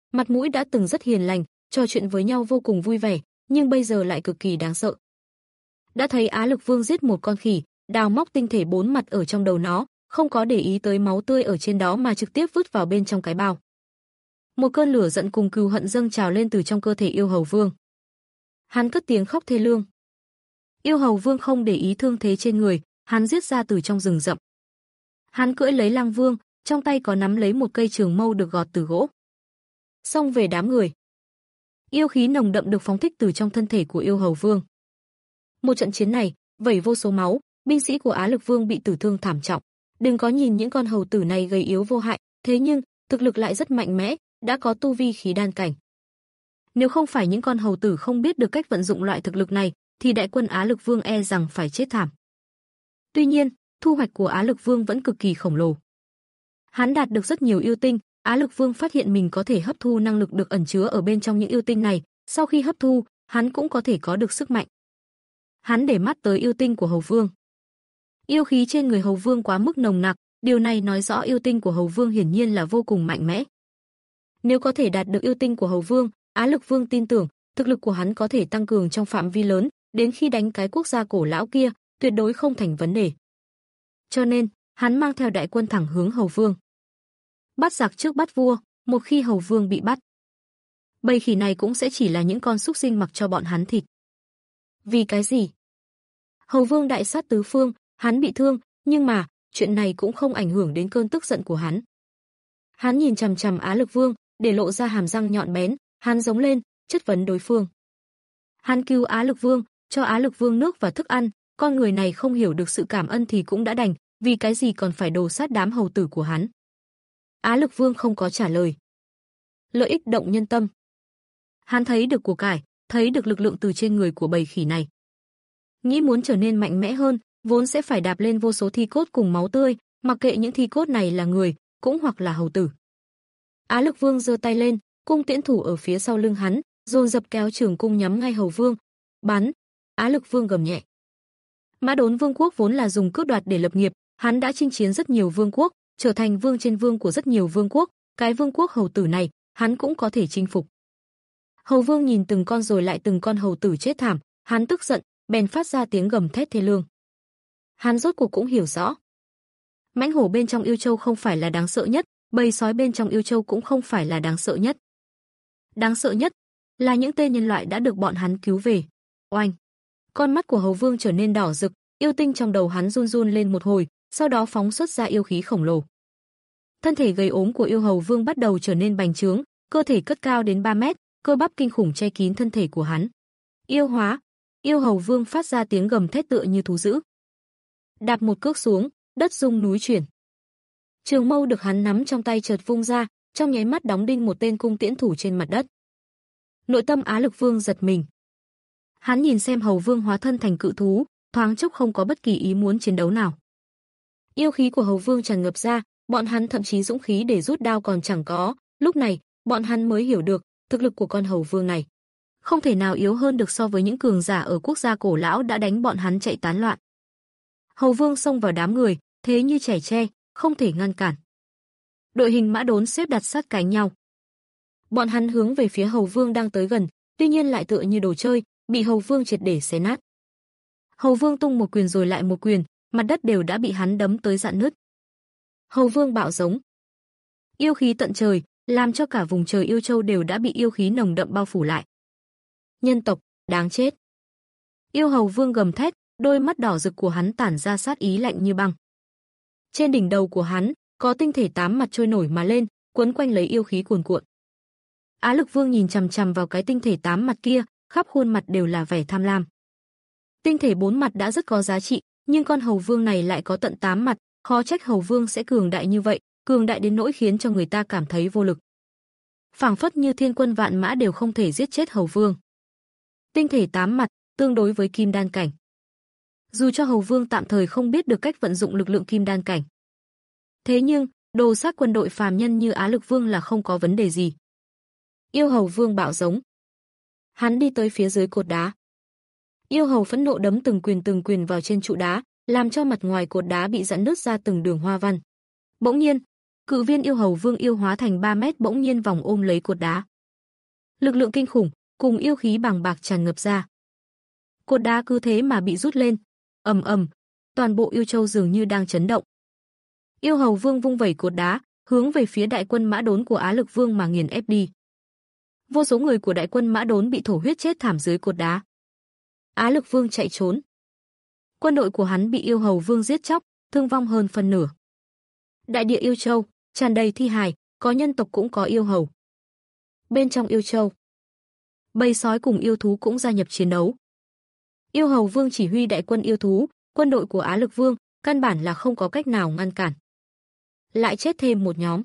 mặt mũi đã từng rất hiền lành, trò chuyện với nhau vô cùng vui vẻ, nhưng bây giờ lại cực kỳ đáng sợ. Đã thấy Á Lực Vương giết một con khỉ, đào móc tinh thể bốn mặt ở trong đầu nó, không có để ý tới máu tươi ở trên đó mà trực tiếp vứt vào bên trong cái bao. Một cơn lửa giận cùng cừu hận dâng trào lên từ trong cơ thể Yêu Hầu Vương. Hắn cất tiếng khóc thê lương. Yêu Hầu Vương không để ý thương thế trên người, hắn giết ra từ trong rừng rậm. Hắn cưỡi lấy Lang Vương, trong tay có nắm lấy một cây trường mâu được gọt từ gỗ. Xông về đám người. Yêu khí nồng đậm được phóng thích từ trong thân thể của Yêu Hầu Vương. Một trận chiến này, vẩy vô số máu, binh sĩ của Á Lực Vương bị tử thương thảm trọng. Đừng có nhìn những con hầu tử này gầy yếu vô hại, thế nhưng thực lực lại rất mạnh mẽ, đã có tu vi khí đan cảnh. Nếu không phải những con hầu tử không biết được cách vận dụng loại thực lực này, thì đại quân Á Lực Vương e rằng phải chết thảm. Tuy nhiên, thu hoạch của Á Lực Vương vẫn cực kỳ khổng lồ. Hắn đạt được rất nhiều yêu tinh, Á Lực Vương phát hiện mình có thể hấp thu năng lực được ẩn chứa ở bên trong những yêu tinh này, sau khi hấp thu, hắn cũng có thể có được sức mạnh. Hắn để mắt tới yêu tinh của Hầu Vương. Yêu khí trên người Hầu Vương quá mức nồng nặc, điều này nói rõ yêu tinh của Hầu Vương hiển nhiên là vô cùng mạnh mẽ. Nếu có thể đạt được yêu tinh của Hầu Vương, Á Lực Vương tin tưởng, thực lực của hắn có thể tăng cường trong phạm vi lớn, đến khi đánh cái quốc gia cổ lão kia, tuyệt đối không thành vấn đề. Cho nên, hắn mang theo đại quân thẳng hướng Hầu Vương. Bắt giặc trước bắt vua, một khi Hầu Vương bị bắt, bầy khỉ này cũng sẽ chỉ là những con súc sinh mặc cho bọn hắn thịt. Vì cái gì? Hầu Vương đại sát tứ phương, hắn bị thương, nhưng mà, chuyện này cũng không ảnh hưởng đến cơn tức giận của hắn. Hắn nhìn chằm chằm Á Lực Vương, để lộ ra hàm răng nhọn bén, hắn giống lên, chất vấn đối phương. Hắn cứu Á Lực Vương, cho Á Lực Vương nước và thức ăn, con người này không hiểu được sự cảm ơn thì cũng đã đành, vì cái gì còn phải đồ sát đám hầu tử của hắn. Á Lực Vương không có trả lời. Lợi ích động nhân tâm. Hắn thấy được của cải, thấy được lực lượng từ trên người của bầy khỉ này. Nghĩ muốn trở nên mạnh mẽ hơn, vốn sẽ phải đạp lên vô số thi cốt cùng máu tươi, mặc kệ những thi cốt này là người, cũng hoặc là hầu tử. Á Lực Vương giơ tay lên, cung tiễn thủ ở phía sau lưng hắn, dồn dập kéo trường cung nhắm ngay Hầu Vương. Bắn! Á Lực Vương gầm nhẹ. Mã Đốn Vương quốc vốn là dùng cướp đoạt để lập nghiệp, hắn đã chinh chiến rất nhiều vương quốc, trở thành vương trên vương của rất nhiều vương quốc, cái vương quốc hầu tử này, hắn cũng có thể chinh phục. Hầu Vương nhìn từng con rồi lại từng con hầu tử chết thảm, hắn tức giận, bèn phát ra tiếng gầm thét thê lương. Hắn rốt cuộc cũng hiểu rõ. Mãnh hổ bên trong Yêu Châu không phải là đáng sợ nhất, bầy sói bên trong Yêu Châu cũng không phải là đáng sợ nhất. Đáng sợ nhất là những tên nhân loại đã được bọn hắn cứu về. Oanh! Con mắt của Hầu Vương trở nên đỏ rực, yêu tinh trong đầu hắn run run lên một hồi, sau đó phóng xuất ra yêu khí khổng lồ. Thân thể gầy ốm của Yêu Hầu Vương bắt đầu trở nên bành trướng, cơ thể cất cao đến ba mét, cơ bắp kinh khủng che kín thân thể của hắn. Yêu hóa! Yêu Hầu Vương phát ra tiếng gầm thét tựa như thú dữ. Đạp một cước xuống, đất rung núi chuyển. Trường mâu được hắn nắm trong tay chợt vung ra, trong nháy mắt đóng đinh một tên cung tiễn thủ trên mặt đất. Nội tâm Á Lực Vương giật mình. Hắn nhìn xem Hầu Vương hóa thân thành cự thú, thoáng chốc không có bất kỳ ý muốn chiến đấu nào. Yêu khí của Hầu Vương tràn ngập ra, bọn hắn thậm chí dũng khí để rút đao còn chẳng có, lúc này, bọn hắn mới hiểu được, thực lực của con Hầu Vương này không thể nào yếu hơn được so với những cường giả ở quốc gia cổ lão đã đánh bọn hắn chạy tán loạn. Hầu Vương xông vào đám người, thế như chẻ tre, không thể ngăn cản. Đội hình Mã Đốn xếp đặt sát cánh nhau. Bọn hắn hướng về phía Hầu Vương đang tới gần, tuy nhiên lại tựa như đồ chơi, bị Hầu Vương triệt để xé nát. Hầu Vương tung một quyền rồi lại một quyền, mặt đất đều đã bị hắn đấm tới rạn nứt. Hầu Vương bạo giống. Yêu khí tận trời, làm cho cả vùng trời Yêu Châu đều đã bị yêu khí nồng đậm bao phủ lại. Nhân tộc, đáng chết. Yêu Hầu Vương gầm thét, đôi mắt đỏ rực của hắn tản ra sát ý lạnh như băng. Trên đỉnh đầu của hắn, có tinh thể tám mặt trôi nổi mà lên, quấn quanh lấy yêu khí cuồn cuộn. Á Lực Vương nhìn chằm chằm vào cái tinh thể tám mặt kia, khắp khuôn mặt đều là vẻ tham lam. Tinh thể bốn mặt đã rất có giá trị, nhưng con Hầu Vương này lại có tận tám mặt, khó trách Hầu Vương sẽ cường đại như vậy, cường đại đến nỗi khiến cho người ta cảm thấy vô lực. Phảng phất như thiên quân vạn mã đều không thể giết chết Hầu Vương. Tinh thể tám mặt, tương đối với kim đan cảnh. Dù cho Hầu Vương tạm thời không biết được cách vận dụng lực lượng kim đan cảnh. Thế nhưng, đồ sát quân đội phàm nhân như Á Lực Vương là không có vấn đề gì. Yêu Hầu Vương bạo giống. Hắn đi tới phía dưới cột đá. Yêu Hầu phẫn nộ đấm từng quyền từng quyền vào trên trụ đá, làm cho mặt ngoài cột đá bị rạn nứt ra từng đường hoa văn. Bỗng nhiên, Cự viên yêu hầu vương yêu hóa thành ba mét bỗng nhiên vòng ôm lấy cột đá. Lực lượng kinh khủng cùng yêu khí bàng bạc tràn ngập ra. Cột đá cứ thế mà bị rút lên, ầm ầm, toàn bộ yêu châu dường như đang chấn động. Yêu hầu vương vung vẩy cột đá, hướng về phía đại quân mã đốn của Á Lực Vương mà nghiền ép đi. Vô số người của đại quân mã đốn bị thổ huyết chết thảm dưới cột đá. Á Lực Vương chạy trốn. Quân đội của hắn bị yêu hầu vương giết chóc, thương vong hơn phân nửa. Đại địa yêu châu tràn đầy thi hài, có nhân tộc cũng có yêu hầu. Bên trong yêu châu, bầy sói cùng yêu thú cũng gia nhập chiến đấu. Yêu hầu vương chỉ huy đại quân yêu thú, quân đội của Á Lực Vương căn bản là không có cách nào ngăn cản. Lại chết thêm một nhóm.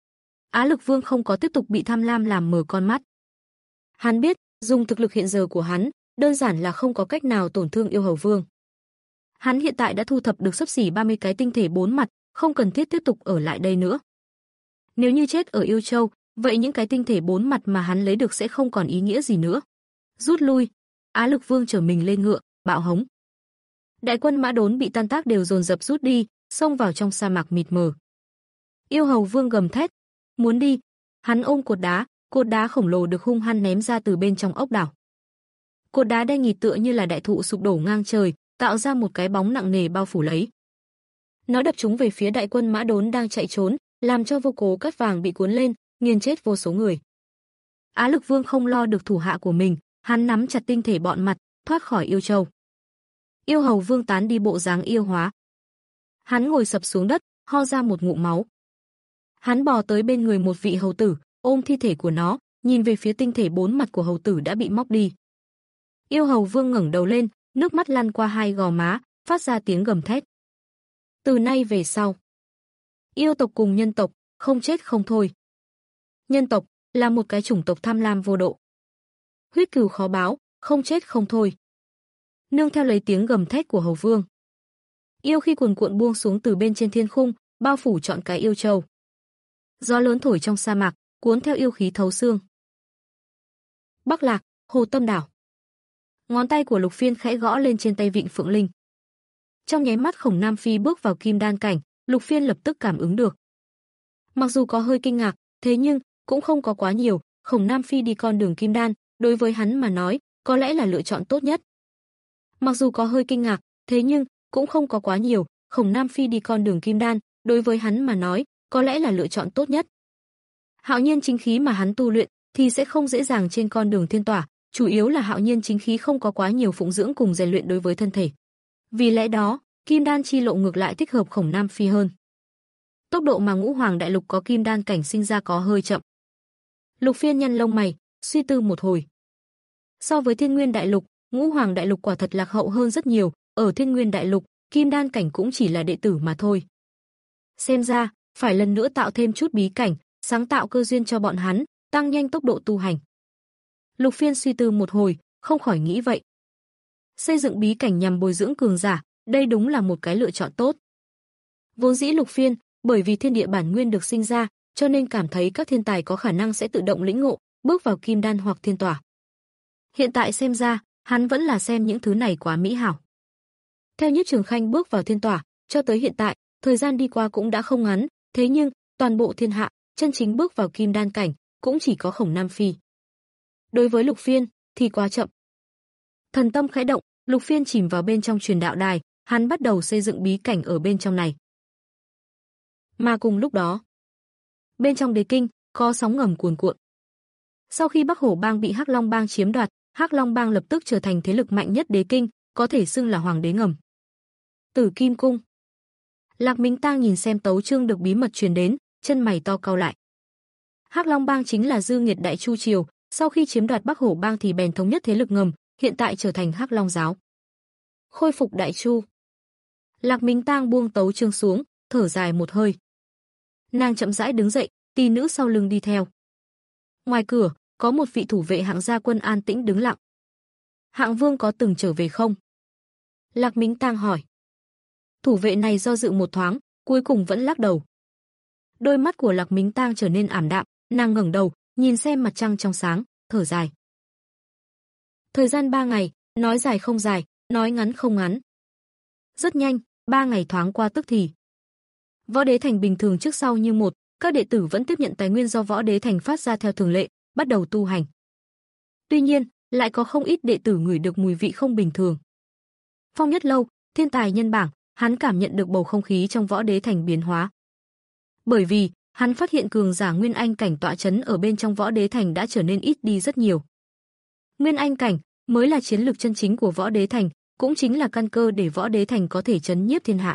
Á Lực Vương không có tiếp tục bị tham lam làm mờ con mắt. Hắn biết, dùng thực lực hiện giờ của hắn, đơn giản là không có cách nào tổn thương yêu hầu vương. Hắn hiện tại đã thu thập được xấp xỉ ba mươi cái tinh thể bốn mặt, không cần thiết tiếp tục ở lại đây nữa. Nếu như chết ở yêu châu, vậy những cái tinh thể bốn mặt mà hắn lấy được sẽ không còn ý nghĩa gì nữa. Rút lui. Á Lực Vương trở mình lên ngựa, bạo hống. Đại quân mã đốn bị tan tác đều dồn dập rút đi, xông vào trong sa mạc mịt mờ. Yêu hầu vương gầm thét, muốn đi. Hắn ôm cột đá, cột đá khổng lồ được hung hăng ném ra từ bên trong ốc đảo. Cột đá đen nghịt tựa như là đại thụ sụp đổ ngang trời, tạo ra một cái bóng nặng nề bao phủ lấy. Nó đập trúng về phía đại quân mã đốn đang chạy trốn, làm cho vô cố cát vàng bị cuốn lên, nghiền chết vô số người. Á Lực Vương không lo được thủ hạ của mình, hắn nắm chặt tinh thể bọn mặt, thoát khỏi yêu châu. Yêu hầu vương tán đi bộ dáng yêu hóa. Hắn ngồi sập xuống đất, ho ra một ngụm máu. Hắn bò tới bên người một vị hầu tử, ôm thi thể của nó, nhìn về phía tinh thể bốn mặt của hầu tử đã bị móc đi. Yêu hầu vương ngẩng đầu lên, nước mắt lăn qua hai gò má, phát ra tiếng gầm thét. Từ nay về sau, yêu tộc cùng nhân tộc, không chết không thôi. Nhân tộc là một cái chủng tộc tham lam vô độ. Huyết cừu khó báo, không chết không thôi. Nương theo lấy tiếng gầm thét của hầu vương, yêu khi cuồn cuộn buông xuống từ bên trên thiên khung, bao phủ trọn cái yêu châu. Gió lớn thổi trong sa mạc, cuốn theo yêu khí thấu xương. Bắc Lạc, Hồ Tâm Đảo. Ngón tay của Lục Phiên khẽ gõ lên trên tay Vịnh Phượng Linh. Trong nháy mắt Khổng Nam Phi bước vào kim đan cảnh, Lục Phiên lập tức cảm ứng được. Mặc dù có hơi kinh ngạc, thế nhưng cũng không có quá nhiều, Khổng Nam Phi đi con đường kim đan, đối với hắn mà nói, có lẽ là lựa chọn tốt nhất. Mặc dù có hơi kinh ngạc, thế nhưng cũng không có quá nhiều, Khổng Nam Phi đi con đường kim đan, đối với hắn mà nói, có lẽ là lựa chọn tốt nhất. Hạo nhiên chính khí mà hắn tu luyện thì sẽ không dễ dàng trên con đường thiên tỏa, chủ yếu là hạo nhiên chính khí không có quá nhiều phụng dưỡng cùng rèn luyện đối với thân thể. Vì lẽ đó, kim đan chi lộ ngược lại thích hợp Khổng Nam Phi hơn. Tốc độ mà Ngũ Hoàng Đại Lục có kim đan cảnh sinh ra có hơi chậm. Lục Phiên nhăn lông mày, suy tư một hồi. So với Thiên Nguyên Đại Lục, Ngũ Hoàng Đại Lục quả thật lạc hậu hơn rất nhiều, ở Thiên Nguyên Đại Lục, kim đan cảnh cũng chỉ là đệ tử mà thôi. Xem ra, phải lần nữa tạo thêm chút bí cảnh, sáng tạo cơ duyên cho bọn hắn, tăng nhanh tốc độ tu hành. Lục Phiên suy tư một hồi, không khỏi nghĩ vậy. Xây dựng bí cảnh nhằm bồi dưỡng cường giả, đây đúng là một cái lựa chọn tốt. Vốn dĩ Lục Phiên, bởi vì thiên địa bản nguyên được sinh ra, cho nên cảm thấy các thiên tài có khả năng sẽ tự động lĩnh ngộ, bước vào kim đan hoặc thiên tỏa. Hiện tại xem ra, hắn vẫn là xem những thứ này quá mỹ hảo. Theo Nhiếp Trường Khanh bước vào thiên tỏa, cho tới hiện tại, thời gian đi qua cũng đã không ngắn, thế nhưng, toàn bộ thiên hạ, chân chính bước vào kim đan cảnh, cũng chỉ có Khổng Nam Phi. Đối với Lục Phiên, thì quá chậm. Thần tâm khẽ động, Lục Phiên chìm vào bên trong truyền đạo đài, hắn bắt đầu xây dựng bí cảnh ở bên trong này. Mà cùng lúc đó, bên trong đế kinh, có sóng ngầm cuồn cuộn. Sau khi Bắc Hổ Bang bị Hắc Long Bang chiếm đoạt, Hắc Long Bang lập tức trở thành thế lực mạnh nhất đế kinh, có thể xưng là hoàng đế ngầm. Tử Kim Cung. Lạc Minh Tang nhìn xem tấu chương được bí mật truyền đến, chân mày to cau lại. Hắc Long Bang chính là dư nghiệt Đại Chu triều, sau khi chiếm đoạt Bắc Hổ Bang thì bèn thống nhất thế lực ngầm, hiện tại trở thành Hắc Long giáo. Khôi phục Đại Chu. Lạc Minh Tang buông tấu chương xuống, thở dài một hơi. Nàng chậm rãi đứng dậy, tỷ nữ sau lưng đi theo. Ngoài cửa, có một vị thủ vệ hạng gia quân an tĩnh đứng lặng. Hạng Vương có từng trở về không? Lạc Minh Tang hỏi. Thủ vệ này do dự một thoáng, cuối cùng vẫn lắc đầu. Đôi mắt của Lạc Minh Tang trở nên ảm đạm, nàng ngẩng đầu, nhìn xem mặt trăng trong sáng, thở dài. Thời gian ba ngày, nói dài không dài, nói ngắn không ngắn. Rất nhanh, ba ngày thoáng qua tức thì. Võ Đế Thành bình thường trước sau như một, các đệ tử vẫn tiếp nhận tài nguyên do Võ Đế Thành phát ra theo thường lệ, bắt đầu tu hành. Tuy nhiên, lại có không ít đệ tử ngửi được mùi vị không bình thường. Phong Nhất Lâu, thiên tài nhân bảng, hắn cảm nhận được bầu không khí trong Võ Đế Thành biến hóa. Bởi vì, hắn phát hiện cường giả Nguyên Anh cảnh tọa chấn ở bên trong Võ Đế Thành đã trở nên ít đi rất nhiều. Nguyên Anh cảnh mới là chiến lược chân chính của Võ Đế Thành, cũng chính là căn cơ để Võ Đế Thành có thể chấn nhiếp thiên hạ.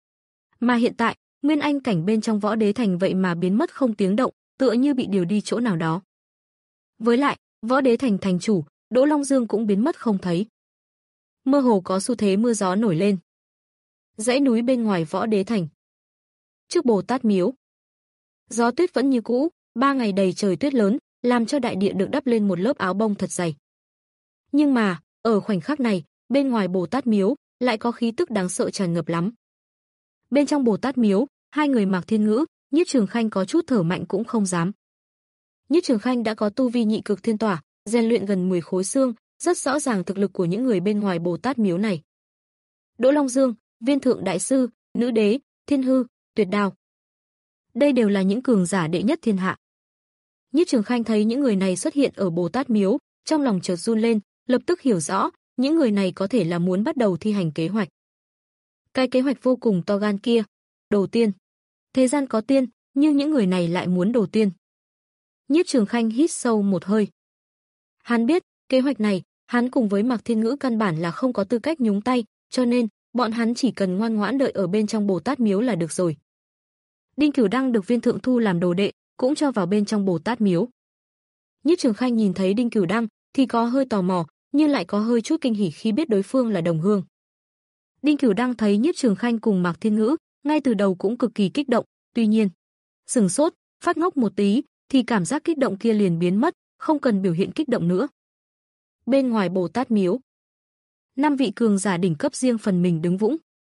Mà hiện tại, Nguyên Anh cảnh bên trong Võ Đế Thành vậy mà biến mất không tiếng động, tựa như bị điều đi chỗ nào đó. Với lại, Võ Đế Thành thành chủ, Đỗ Long Dương cũng biến mất không thấy. Mơ hồ có xu thế mưa gió nổi lên. Dãy núi bên ngoài Võ Đế Thành. Trước Bồ Tát Miếu. Gió tuyết vẫn như cũ, ba ngày đầy trời tuyết lớn, làm cho đại địa được đắp lên một lớp áo bông thật dày. Nhưng mà, ở khoảnh khắc này, bên ngoài Bồ Tát Miếu lại có khí tức đáng sợ tràn ngập lắm. Bên trong Bồ Tát Miếu, hai người Mạc Thiên Ngữ, Nhiếp Trường Khanh có chút thở mạnh cũng không dám. Nhiếp Trường Khanh đã có tu vi nhị cực thiên tỏa, rèn luyện gần mười khối xương, rất rõ ràng thực lực của những người bên ngoài Bồ Tát Miếu này. Đỗ Long Dương, Viên Thượng Đại Sư, Nữ Đế, Thiên Hư, Tuyệt Đao. Đây đều là những cường giả đệ nhất thiên hạ. Nhiếp Trường Khanh thấy những người này xuất hiện ở Bồ Tát Miếu, trong lòng chợt run lên, lập tức hiểu rõ, những người này có thể là muốn bắt đầu thi hành kế hoạch. Cái kế hoạch vô cùng to gan kia, đồ tiên. Thế gian có tiên, nhưng những người này lại muốn đồ tiên. Nhiếp Trường Khanh hít sâu một hơi. Hắn biết, kế hoạch này, hắn cùng với Mạc Thiên Ngữ căn bản là không có tư cách nhúng tay, cho nên, bọn hắn chỉ cần ngoan ngoãn đợi ở bên trong Bồ Tát Miếu là được rồi. Đinh Cửu Đăng được Viên Thượng thu làm đồ đệ, cũng cho vào bên trong Bồ Tát Miếu. Nhiếp Trường Khanh nhìn thấy Đinh Cửu Đăng, thì có hơi tò mò, nhưng lại có hơi chút kinh hỉ khi biết đối phương là đồng hương. Đinh Cửu Đăng thấy Nhiếp Trường Khanh cùng Mạc Thiên Ngữ, ngay từ đầu cũng cực kỳ kích động, tuy nhiên, sừng sốt, phát ngốc một tí, thì cảm giác kích động kia liền biến mất, không cần biểu hiện kích động nữa. Bên ngoài Bồ Tát Miếu, năm vị cường giả đỉnh cấp riêng phần mình đứng vững.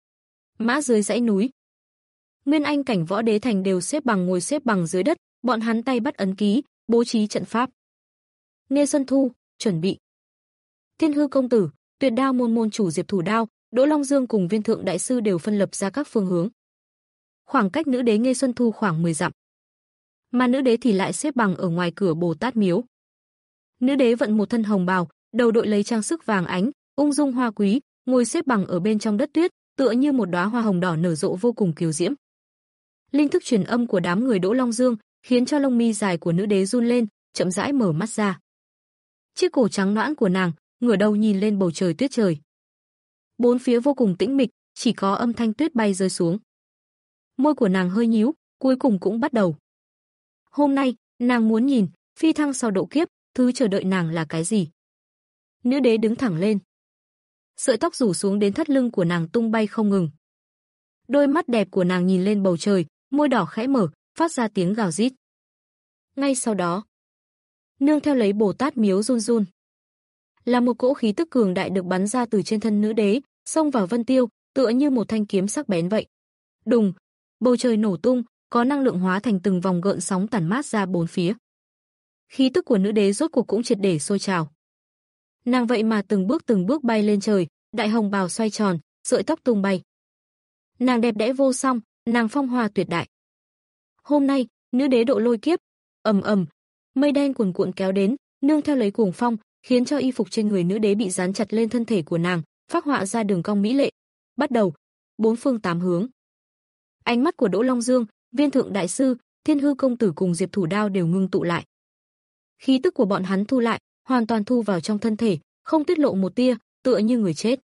Mã dưới dãy núi, Nguyên Anh cảnh Võ Đế Thành đều xếp bằng ngồi xếp bằng dưới đất, bọn hắn tay bắt ấn ký, bố trí trận pháp. Nghe Xuân Thu, chuẩn bị. Thiên Hư công tử, Tuyệt Đao môn môn chủ Diệp Thủ Đao, Đỗ Long Dương cùng Viên Thượng Đại Sư đều phân lập ra các phương hướng. Khoảng cách Nữ Đế Nghe Xuân Thu khoảng mười dặm. Mà Nữ Đế thì lại xếp bằng ở ngoài cửa Bồ Tát Miếu. Nữ Đế vận một thân hồng bào, đầu đội lấy trang sức vàng ánh, ung dung hoa quý, ngồi xếp bằng ở bên trong đất tuyết, tựa như một đóa hoa hồng đỏ nở rộ vô cùng kiều diễm. Linh thức truyền âm của đám người Đỗ Long Dương khiến cho lông mi dài của Nữ Đế run lên, chậm rãi mở mắt ra. Chiếc cổ trắng nõn của nàng ngửa đầu nhìn lên bầu trời tuyết trời. Bốn phía vô cùng tĩnh mịch, chỉ có âm thanh tuyết bay rơi xuống. Môi của nàng hơi nhíu, cuối cùng cũng bắt đầu. Hôm nay, nàng muốn nhìn, phi thăng sau độ kiếp, thứ chờ đợi nàng là cái gì? Nữ Đế đứng thẳng lên. Sợi tóc rủ xuống đến thắt lưng của nàng tung bay không ngừng. Đôi mắt đẹp của nàng nhìn lên bầu trời, môi đỏ khẽ mở, phát ra tiếng gào rít. Ngay sau đó, nương theo lấy Bồ Tát Miếu run run, là một cỗ khí tức cường đại được bắn ra từ trên thân Nữ Đế, xông vào Vân Tiêu, tựa như một thanh kiếm sắc bén vậy. Đùng, bầu trời nổ tung, có năng lượng hóa thành từng vòng gợn sóng tản mát ra bốn phía. Khí tức của Nữ Đế rốt cuộc cũng triệt để sôi trào. Nàng vậy mà từng bước từng bước bay lên trời, đại hồng bào xoay tròn, sợi tóc tung bay. Nàng đẹp đẽ vô song, nàng phong hoa tuyệt đại. Hôm nay, Nữ Đế độ lôi kiếp, ầm ầm, mây đen cuồn cuộn kéo đến, nương theo lấy cuồng phong, khiến cho y phục trên người Nữ Đế bị dán chặt lên thân thể của nàng, phác họa ra đường cong mỹ lệ. Bắt đầu, bốn phương tám hướng. Ánh mắt của Đỗ Long Dương, Viên Thượng Đại Sư, Thiên Hư công tử cùng Diệp Thủ Đao đều ngưng tụ lại. Khí tức của bọn hắn thu lại, hoàn toàn thu vào trong thân thể, không tiết lộ một tia, tựa như người chết.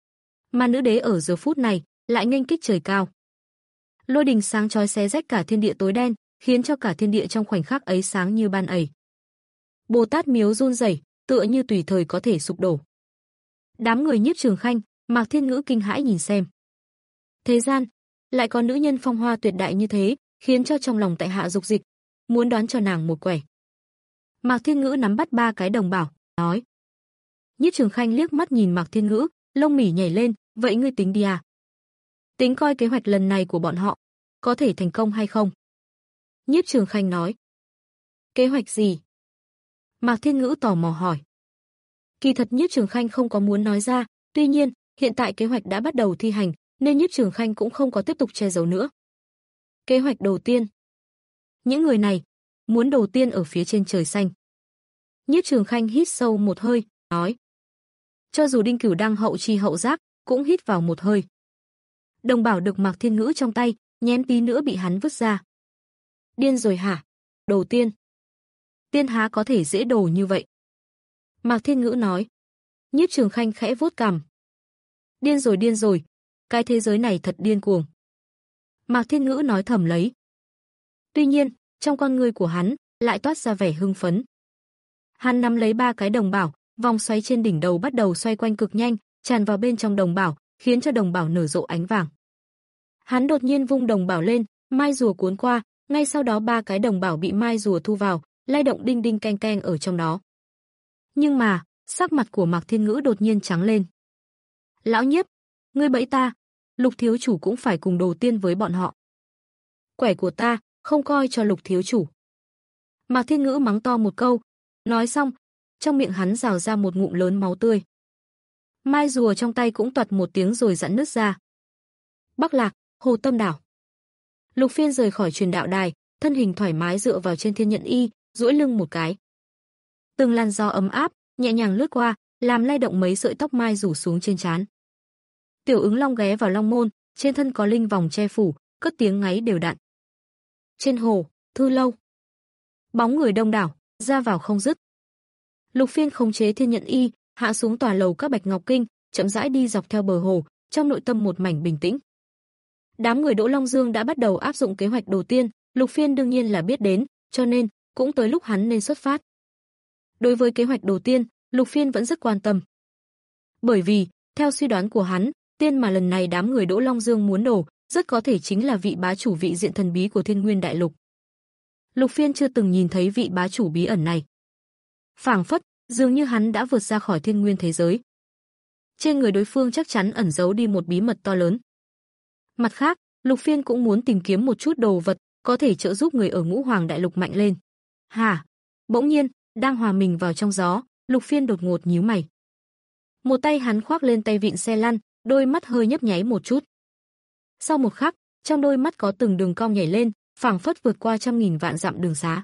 Mà Nữ Đế ở giờ phút này lại nghênh kích trời cao. Lôi đình sáng chói xé rách cả thiên địa tối đen, khiến cho cả thiên địa trong khoảnh khắc ấy sáng như ban ẩy. Bồ Tát Miếu run rẩy, tựa như tùy thời có thể sụp đổ. Đám người Nhiếp Trường Khanh, Mạc Thiên Ngữ kinh hãi nhìn xem. Thế gian lại có nữ nhân phong hoa tuyệt đại như thế, khiến cho trong lòng tại hạ dục dịch, muốn đoán cho nàng một quẻ. Mạc Thiên Ngữ nắm bắt ba cái đồng bảo, nói. Nhiếp Trường Khanh liếc mắt nhìn Mạc Thiên Ngữ, lông mỉ nhảy lên, vậy ngươi tính đi à? Tính coi kế hoạch lần này của bọn họ có thể thành công hay không? Nhiếp Trường Khanh nói. Kế hoạch gì? Mạc Thiên Ngữ tò mò hỏi. Kỳ thật Nhiếp Trường Khanh không có muốn nói ra, tuy nhiên, hiện tại kế hoạch đã bắt đầu thi hành, nên Nhiếp Trường Khanh cũng không có tiếp tục che giấu nữa. Kế hoạch đầu tiên, Những người này muốn đầu tiên ở phía trên trời xanh. Nhiếp Trường Khanh hít sâu một hơi, nói. Cho dù Đinh Cửu đang hậu chi hậu giác, cũng hít vào một hơi. Đồng bảo được Mạc Thiên Ngữ trong tay, nhém tí nữa bị hắn vứt ra. Điên rồi hả? Đầu tiên. Tiên há có thể dễ đồ như vậy? Mạc Thiên Ngữ nói. Nhiếp Trường Khanh khẽ vuốt cằm. Điên rồi điên rồi, cái thế giới này thật điên cuồng. Mạc Thiên Ngữ nói thầm lấy. Tuy nhiên, trong con người của hắn lại toát ra vẻ hưng phấn. Hắn nắm lấy ba cái đồng bảo, vòng xoáy trên đỉnh đầu bắt đầu xoay quanh cực nhanh, tràn vào bên trong đồng bảo, khiến cho đồng bảo nở rộ ánh vàng. Hắn đột nhiên vung đồng bảo lên, mai rùa cuốn qua, ngay sau đó ba cái đồng bảo bị mai rùa thu vào, lay động đinh đinh keng keng ở trong đó. Nhưng mà, sắc mặt của Mạc Thiên Ngữ đột nhiên trắng lên. Lão Nhiếp, ngươi bẫy ta, Lục thiếu chủ cũng phải cùng đầu tiên với bọn họ. Quẻ của ta, không coi cho Lục thiếu chủ. Mạc Thiên Ngữ mắng to một câu, nói xong, trong miệng hắn rào ra một ngụm lớn máu tươi. Mai rùa trong tay cũng toạt một tiếng rồi giãn nứt ra. Bắc Lạc, Hồ Tâm Đảo. Lục Phiên rời khỏi truyền đạo đài, thân hình thoải mái dựa vào trên thiên nhận y, duỗi lưng một cái. Từng làn gió ấm áp, nhẹ nhàng lướt qua, làm lay động mấy sợi tóc mai rủ xuống trên trán. Tiểu Ứng Long ghé vào long môn, trên thân có linh vòng che phủ, cất tiếng ngáy đều đặn. Trên hồ, thư lâu. Bóng người đông đảo, ra vào không dứt. Lục Phiên khống chế thiên nhận y, hạ xuống tòa lầu các bạch ngọc kinh, chậm rãi đi dọc theo bờ hồ, trong nội tâm một mảnh bình tĩnh. Đám người Đỗ Long Dương đã bắt đầu áp dụng kế hoạch đầu tiên, Lục Phiên đương nhiên là biết đến, cho nên cũng tới lúc hắn nên xuất phát. Đối với kế hoạch đầu tiên, Lục Phiên vẫn rất quan tâm. Bởi vì, theo suy đoán của hắn, tiên mà lần này đám người Đỗ Long Dương muốn đổ, rất có thể chính là vị bá chủ vị diện thần bí của Thiên Nguyên Đại Lục. Lục Phiên chưa từng nhìn thấy vị bá chủ bí ẩn này. Phảng phất, dường như hắn đã vượt ra khỏi thiên nguyên thế giới. Trên người đối phương chắc chắn ẩn giấu đi một bí mật to lớn. Mặt khác, Lục Phiên cũng muốn tìm kiếm một chút đồ vật có thể trợ giúp người ở Ngũ Hoàng Đại Lục mạnh lên. Hả? Bỗng nhiên, đang hòa mình vào trong gió, Lục Phiên đột ngột nhíu mày. Một tay hắn khoác lên tay vịn xe lăn, đôi mắt hơi nhấp nháy một chút. Sau một khắc, trong đôi mắt có từng đường cong nhảy lên, phảng phất vượt qua trăm nghìn vạn dặm đường xá.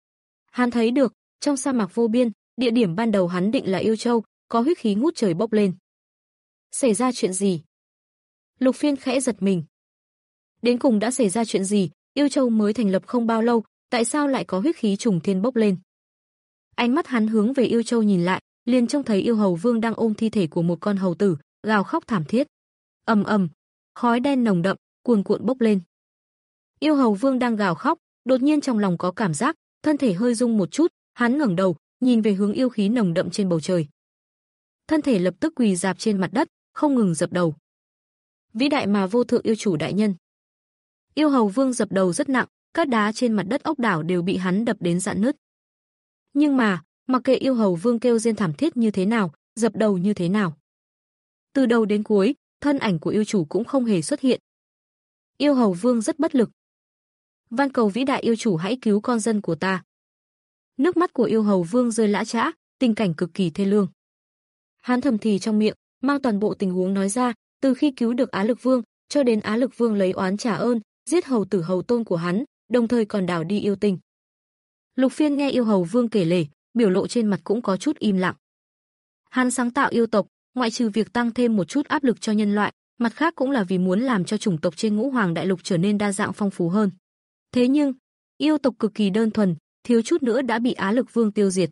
Hắn thấy được, trong sa mạc vô biên, địa điểm ban đầu hắn định là Yêu Châu, có huyết khí ngút trời bốc lên. Xảy ra chuyện gì? Lục Phiên khẽ giật mình. Đến cùng đã xảy ra chuyện gì? Yêu Châu mới thành lập không bao lâu, tại sao lại có huyết khí trùng thiên bốc lên? Ánh mắt hắn hướng về Yêu Châu nhìn lại, liền trông thấy Yêu Hầu Vương đang ôm thi thể của một con hầu tử, gào khóc thảm thiết. Ầm ầm, khói đen nồng đậm cuồn cuộn bốc lên. Yêu Hầu Vương đang gào khóc, đột nhiên trong lòng có cảm giác, thân thể hơi rung một chút, hắn ngẩng đầu, nhìn về hướng yêu khí nồng đậm trên bầu trời. Thân thể lập tức quỳ rạp trên mặt đất, không ngừng dập đầu. Vĩ đại mà vô thượng yêu chủ đại nhân. Yêu Hầu Vương dập đầu rất nặng, các đá trên mặt đất ốc đảo đều bị hắn đập đến rạn nứt. Nhưng mà, mặc kệ Yêu Hầu Vương kêu rên thảm thiết như thế nào, dập đầu như thế nào, từ đầu đến cuối, thân ảnh của yêu chủ cũng không hề xuất hiện. Yêu Hầu Vương rất bất lực. Van cầu vĩ đại yêu chủ hãy cứu con dân của ta. Nước mắt của Yêu Hầu Vương rơi lã chã, tình cảnh cực kỳ thê lương. Hắn thầm thì trong miệng, mang toàn bộ tình huống nói ra, từ khi cứu được Á Lực Vương, cho đến Á Lực Vương lấy oán trả ơn, giết hầu tử hầu tôn của hắn, đồng thời còn đảo đi yêu tinh. Lục Phiên nghe Yêu Hầu Vương kể lể, biểu lộ trên mặt cũng có chút im lặng. Hắn sáng tạo yêu tộc, ngoại trừ việc tăng thêm một chút áp lực cho nhân loại, mặt khác cũng là vì muốn làm cho chủng tộc trên Ngũ Hoàng Đại Lục trở nên đa dạng phong phú hơn. Thế nhưng, yêu tộc cực kỳ đơn thuần, thiếu chút nữa đã bị Á Lực Vương tiêu diệt.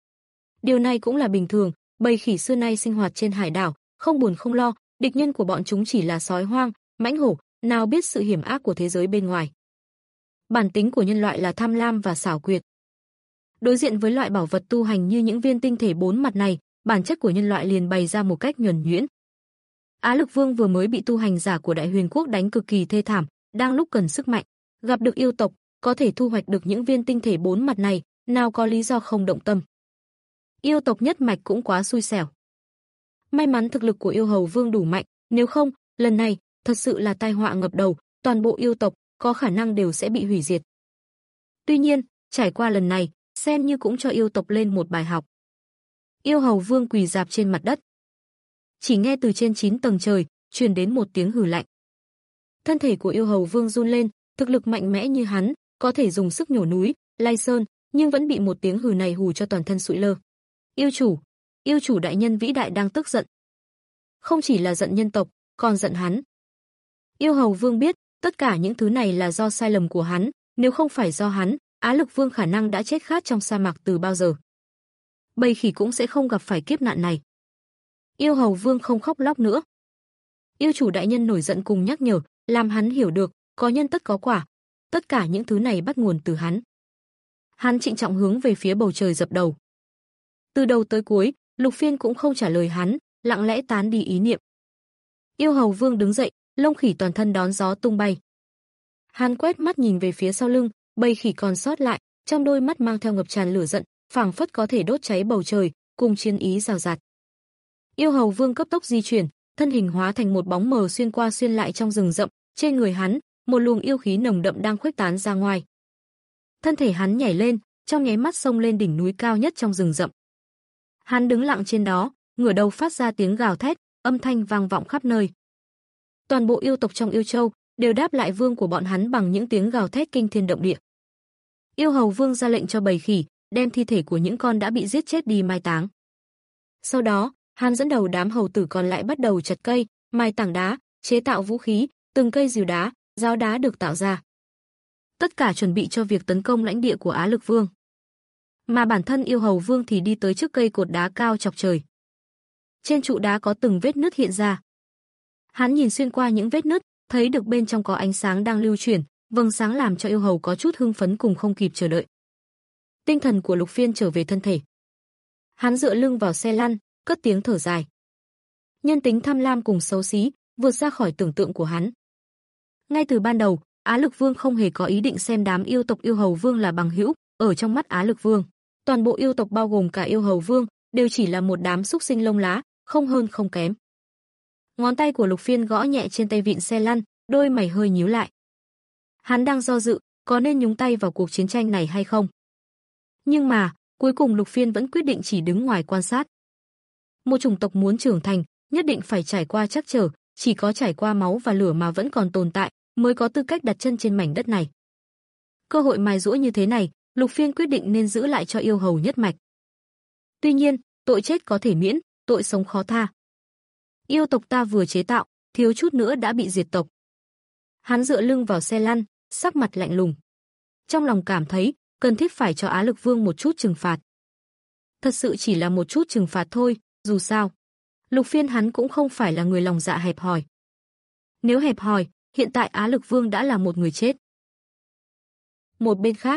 Điều này cũng là bình thường, bầy khỉ xưa nay sinh hoạt trên hải đảo, không buồn không lo, địch nhân của bọn chúng chỉ là sói hoang, mãnh hổ, nào biết sự hiểm ác của thế giới bên ngoài. Bản tính của nhân loại là tham lam và xảo quyệt. Đối diện với loại bảo vật tu hành như những viên tinh thể bốn mặt này, bản chất của nhân loại liền bày ra một cách nhuần nhuyễn. Á Lực Vương vừa mới bị tu hành giả của Đại Huyền Quốc đánh cực kỳ thê thảm, đang lúc cần sức mạnh, gặp được yêu tộc, có thể thu hoạch được những viên tinh thể bốn mặt này, nào có lý do không động tâm. Yêu tộc nhất mạch cũng quá xui xẻo. May mắn thực lực của Yêu Hầu Vương đủ mạnh, nếu không, lần này thật sự là tai họa ngập đầu, toàn bộ yêu tộc có khả năng đều sẽ bị hủy diệt. Tuy nhiên, trải qua lần này, xem như cũng cho yêu tộc lên một bài học. Yêu Hầu Vương quỳ rạp trên mặt đất. Chỉ nghe từ trên chín tầng trời truyền đến một tiếng hừ lạnh. Thân thể của Yêu Hầu Vương run lên, thực lực mạnh mẽ như hắn, có thể dùng sức nhổ núi, lai sơn, nhưng vẫn bị một tiếng hừ này hù cho toàn thân sụi lơ. Yêu chủ, yêu chủ đại nhân vĩ đại đang tức giận. Không chỉ là giận nhân tộc, còn giận hắn. Yêu Hầu Vương biết, tất cả những thứ này là do sai lầm của hắn, nếu không phải do hắn, Á Lực Vương khả năng đã chết khát trong sa mạc từ bao giờ. Bầy khỉ cũng sẽ không gặp phải kiếp nạn này. Yêu Hầu Vương không khóc lóc nữa. Yêu chủ đại nhân nổi giận cùng nhắc nhở, làm hắn hiểu được, có nhân tất có quả, tất cả những thứ này bắt nguồn từ hắn. Hắn trịnh trọng hướng về phía bầu trời dập đầu. Từ đầu tới cuối, Lục Phiên cũng không trả lời hắn, lặng lẽ tán đi ý niệm. Yêu Hầu Vương đứng dậy, lông khỉ toàn thân đón gió tung bay. Hắn quét mắt nhìn về phía sau lưng, bầy khỉ còn sót lại, trong đôi mắt mang theo ngập tràn lửa giận, phảng phất có thể đốt cháy bầu trời, cùng chiến ý rào rạt. Yêu Hầu Vương cấp tốc di chuyển, thân hình hóa thành một bóng mờ xuyên qua xuyên lại trong rừng rậm, trên người hắn, một luồng yêu khí nồng đậm đang khuếch tán ra ngoài. Thân thể hắn nhảy lên, trong nháy mắt xông lên đỉnh núi cao nhất trong rừng rậm. Hắn đứng lặng trên đó, ngửa đầu phát ra tiếng gào thét, âm thanh vang vọng khắp nơi. Toàn bộ yêu tộc trong Yêu Châu đều đáp lại vương của bọn hắn bằng những tiếng gào thét kinh thiên động địa. Yêu Hầu Vương ra lệnh cho bầy khỉ, đem thi thể của những con đã bị giết chết đi mai táng. Sau đó, hắn dẫn đầu đám hầu tử còn lại bắt đầu chặt cây, mài tảng đá, chế tạo vũ khí, từng cây rìu đá, giáo đá được tạo ra. Tất cả chuẩn bị cho việc tấn công lãnh địa của Á Lực Vương. Mà bản thân Yêu Hầu Vương thì đi tới trước cây cột đá cao chọc trời. Trên trụ đá có từng vết nứt hiện ra. Hắn nhìn xuyên qua những vết nứt, thấy được bên trong có ánh sáng đang lưu chuyển, vầng sáng làm cho Yêu Hầu có chút hưng phấn cùng không kịp chờ đợi. Tinh thần của Lục Phiên trở về thân thể. Hắn dựa lưng vào xe lăn, cất tiếng thở dài. Nhân tính tham lam cùng xấu xí, vượt ra khỏi tưởng tượng của hắn. Ngay từ ban đầu, Á Lực Vương không hề có ý định xem đám yêu tộc Yêu Hầu Vương là bằng hữu, ở trong mắt Á Lực Vương, toàn bộ yêu tộc bao gồm cả Yêu Hầu Vương đều chỉ là một đám súc sinh lông lá, không hơn không kém. Ngón tay của Lục Phiên gõ nhẹ trên tay vịn xe lăn, đôi mày hơi nhíu lại. Hắn đang do dự, có nên nhúng tay vào cuộc chiến tranh này hay không? Nhưng mà, cuối cùng Lục Phiên vẫn quyết định chỉ đứng ngoài quan sát. Một chủng tộc muốn trưởng thành, nhất định phải trải qua trắc trở, chỉ có trải qua máu và lửa mà vẫn còn tồn tại, mới có tư cách đặt chân trên mảnh đất này. Cơ hội mài giũa như thế này, Lục Phiên quyết định nên giữ lại cho Yêu Hầu nhất mạch. Tuy nhiên, tội chết có thể miễn, tội sống khó tha. Yêu tộc ta vừa chế tạo, thiếu chút nữa đã bị diệt tộc. Hắn dựa lưng vào xe lăn, sắc mặt lạnh lùng. Trong lòng cảm thấy, cần thiết phải cho Á Lực Vương một chút trừng phạt. Thật sự chỉ là một chút trừng phạt thôi, dù sao. Lục Phiên hắn cũng không phải là người lòng dạ hẹp hòi. Nếu hẹp hòi, hiện tại Á Lực Vương đã là một người chết. Một bên khác,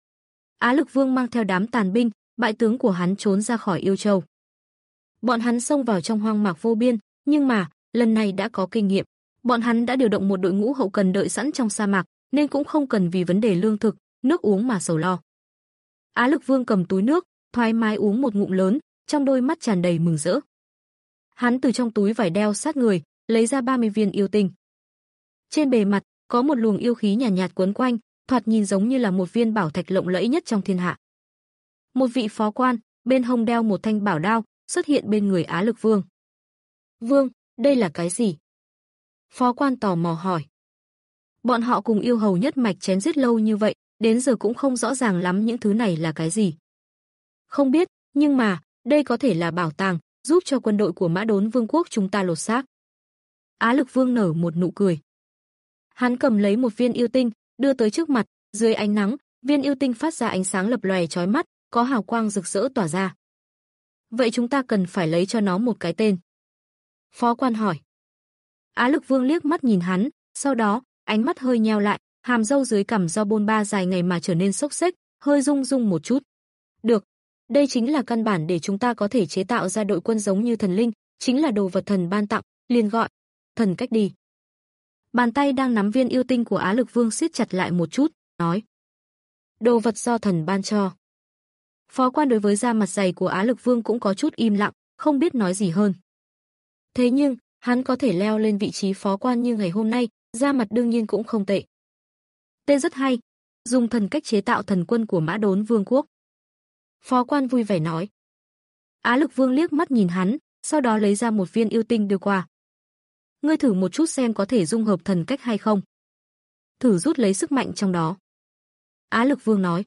Á Lực Vương mang theo đám tàn binh, bại tướng của hắn trốn ra khỏi Yêu Châu. Bọn hắn xông vào trong hoang mạc vô biên, nhưng mà, lần này đã có kinh nghiệm. Bọn hắn đã điều động một đội ngũ hậu cần đợi sẵn trong sa mạc, nên cũng không cần vì vấn đề lương thực, nước uống mà sầu lo. Á Lực Vương cầm túi nước, thoải mái uống một ngụm lớn, trong đôi mắt tràn đầy mừng rỡ. Hắn từ trong túi vải đeo sát người, lấy ra ba mươi viên yêu tinh. Trên bề mặt, có một luồng yêu khí nhàn nhạt, nhạt quấn quanh, thoạt nhìn giống như là một viên bảo thạch lộng lẫy nhất trong thiên hạ. Một vị phó quan, bên hông đeo một thanh bảo đao, xuất hiện bên người Á Lực Vương. Vương, đây là cái gì? Phó quan tò mò hỏi. Bọn họ cùng Yêu Hầu nhất mạch chém giết lâu như vậy, đến giờ cũng không rõ ràng lắm những thứ này là cái gì. Không biết, nhưng mà, đây có thể là bảo tàng, giúp cho quân đội của Mã Đốn Vương quốc chúng ta lột xác. Á Lực Vương nở một nụ cười. Hắn cầm lấy một viên yêu tinh, đưa tới trước mặt, dưới ánh nắng, viên yêu tinh phát ra ánh sáng lập lòe chói mắt, có hào quang rực rỡ tỏa ra. Vậy chúng ta cần phải lấy cho nó một cái tên. Phó quan hỏi. Á Lực Vương liếc mắt nhìn hắn, sau đó, ánh mắt hơi nheo lại, hàm râu dưới cằm do bôn ba dài ngày mà trở nên xốc xếch, hơi rung rung một chút. Được, đây chính là căn bản để chúng ta có thể chế tạo ra đội quân giống như thần linh, chính là đồ vật thần ban tặng, liền gọi thần cách đi. Bàn tay đang nắm viên yêu tinh của Á Lực Vương siết chặt lại một chút, nói. Đồ vật do thần ban cho. Phó quan đối với da mặt dày của Á Lực Vương cũng có chút im lặng, không biết nói gì hơn. Thế nhưng, hắn có thể leo lên vị trí phó quan như ngày hôm nay, da mặt đương nhiên cũng không tệ. Tên rất hay, dùng thần cách chế tạo thần quân của Mã Đốn Vương quốc. Phó quan vui vẻ nói. Á Lực Vương liếc mắt nhìn hắn, sau đó lấy ra một viên yêu tinh đưa qua. Ngươi thử một chút xem có thể dung hợp thần cách hay không. Thử rút lấy sức mạnh trong đó. Á Lực Vương nói.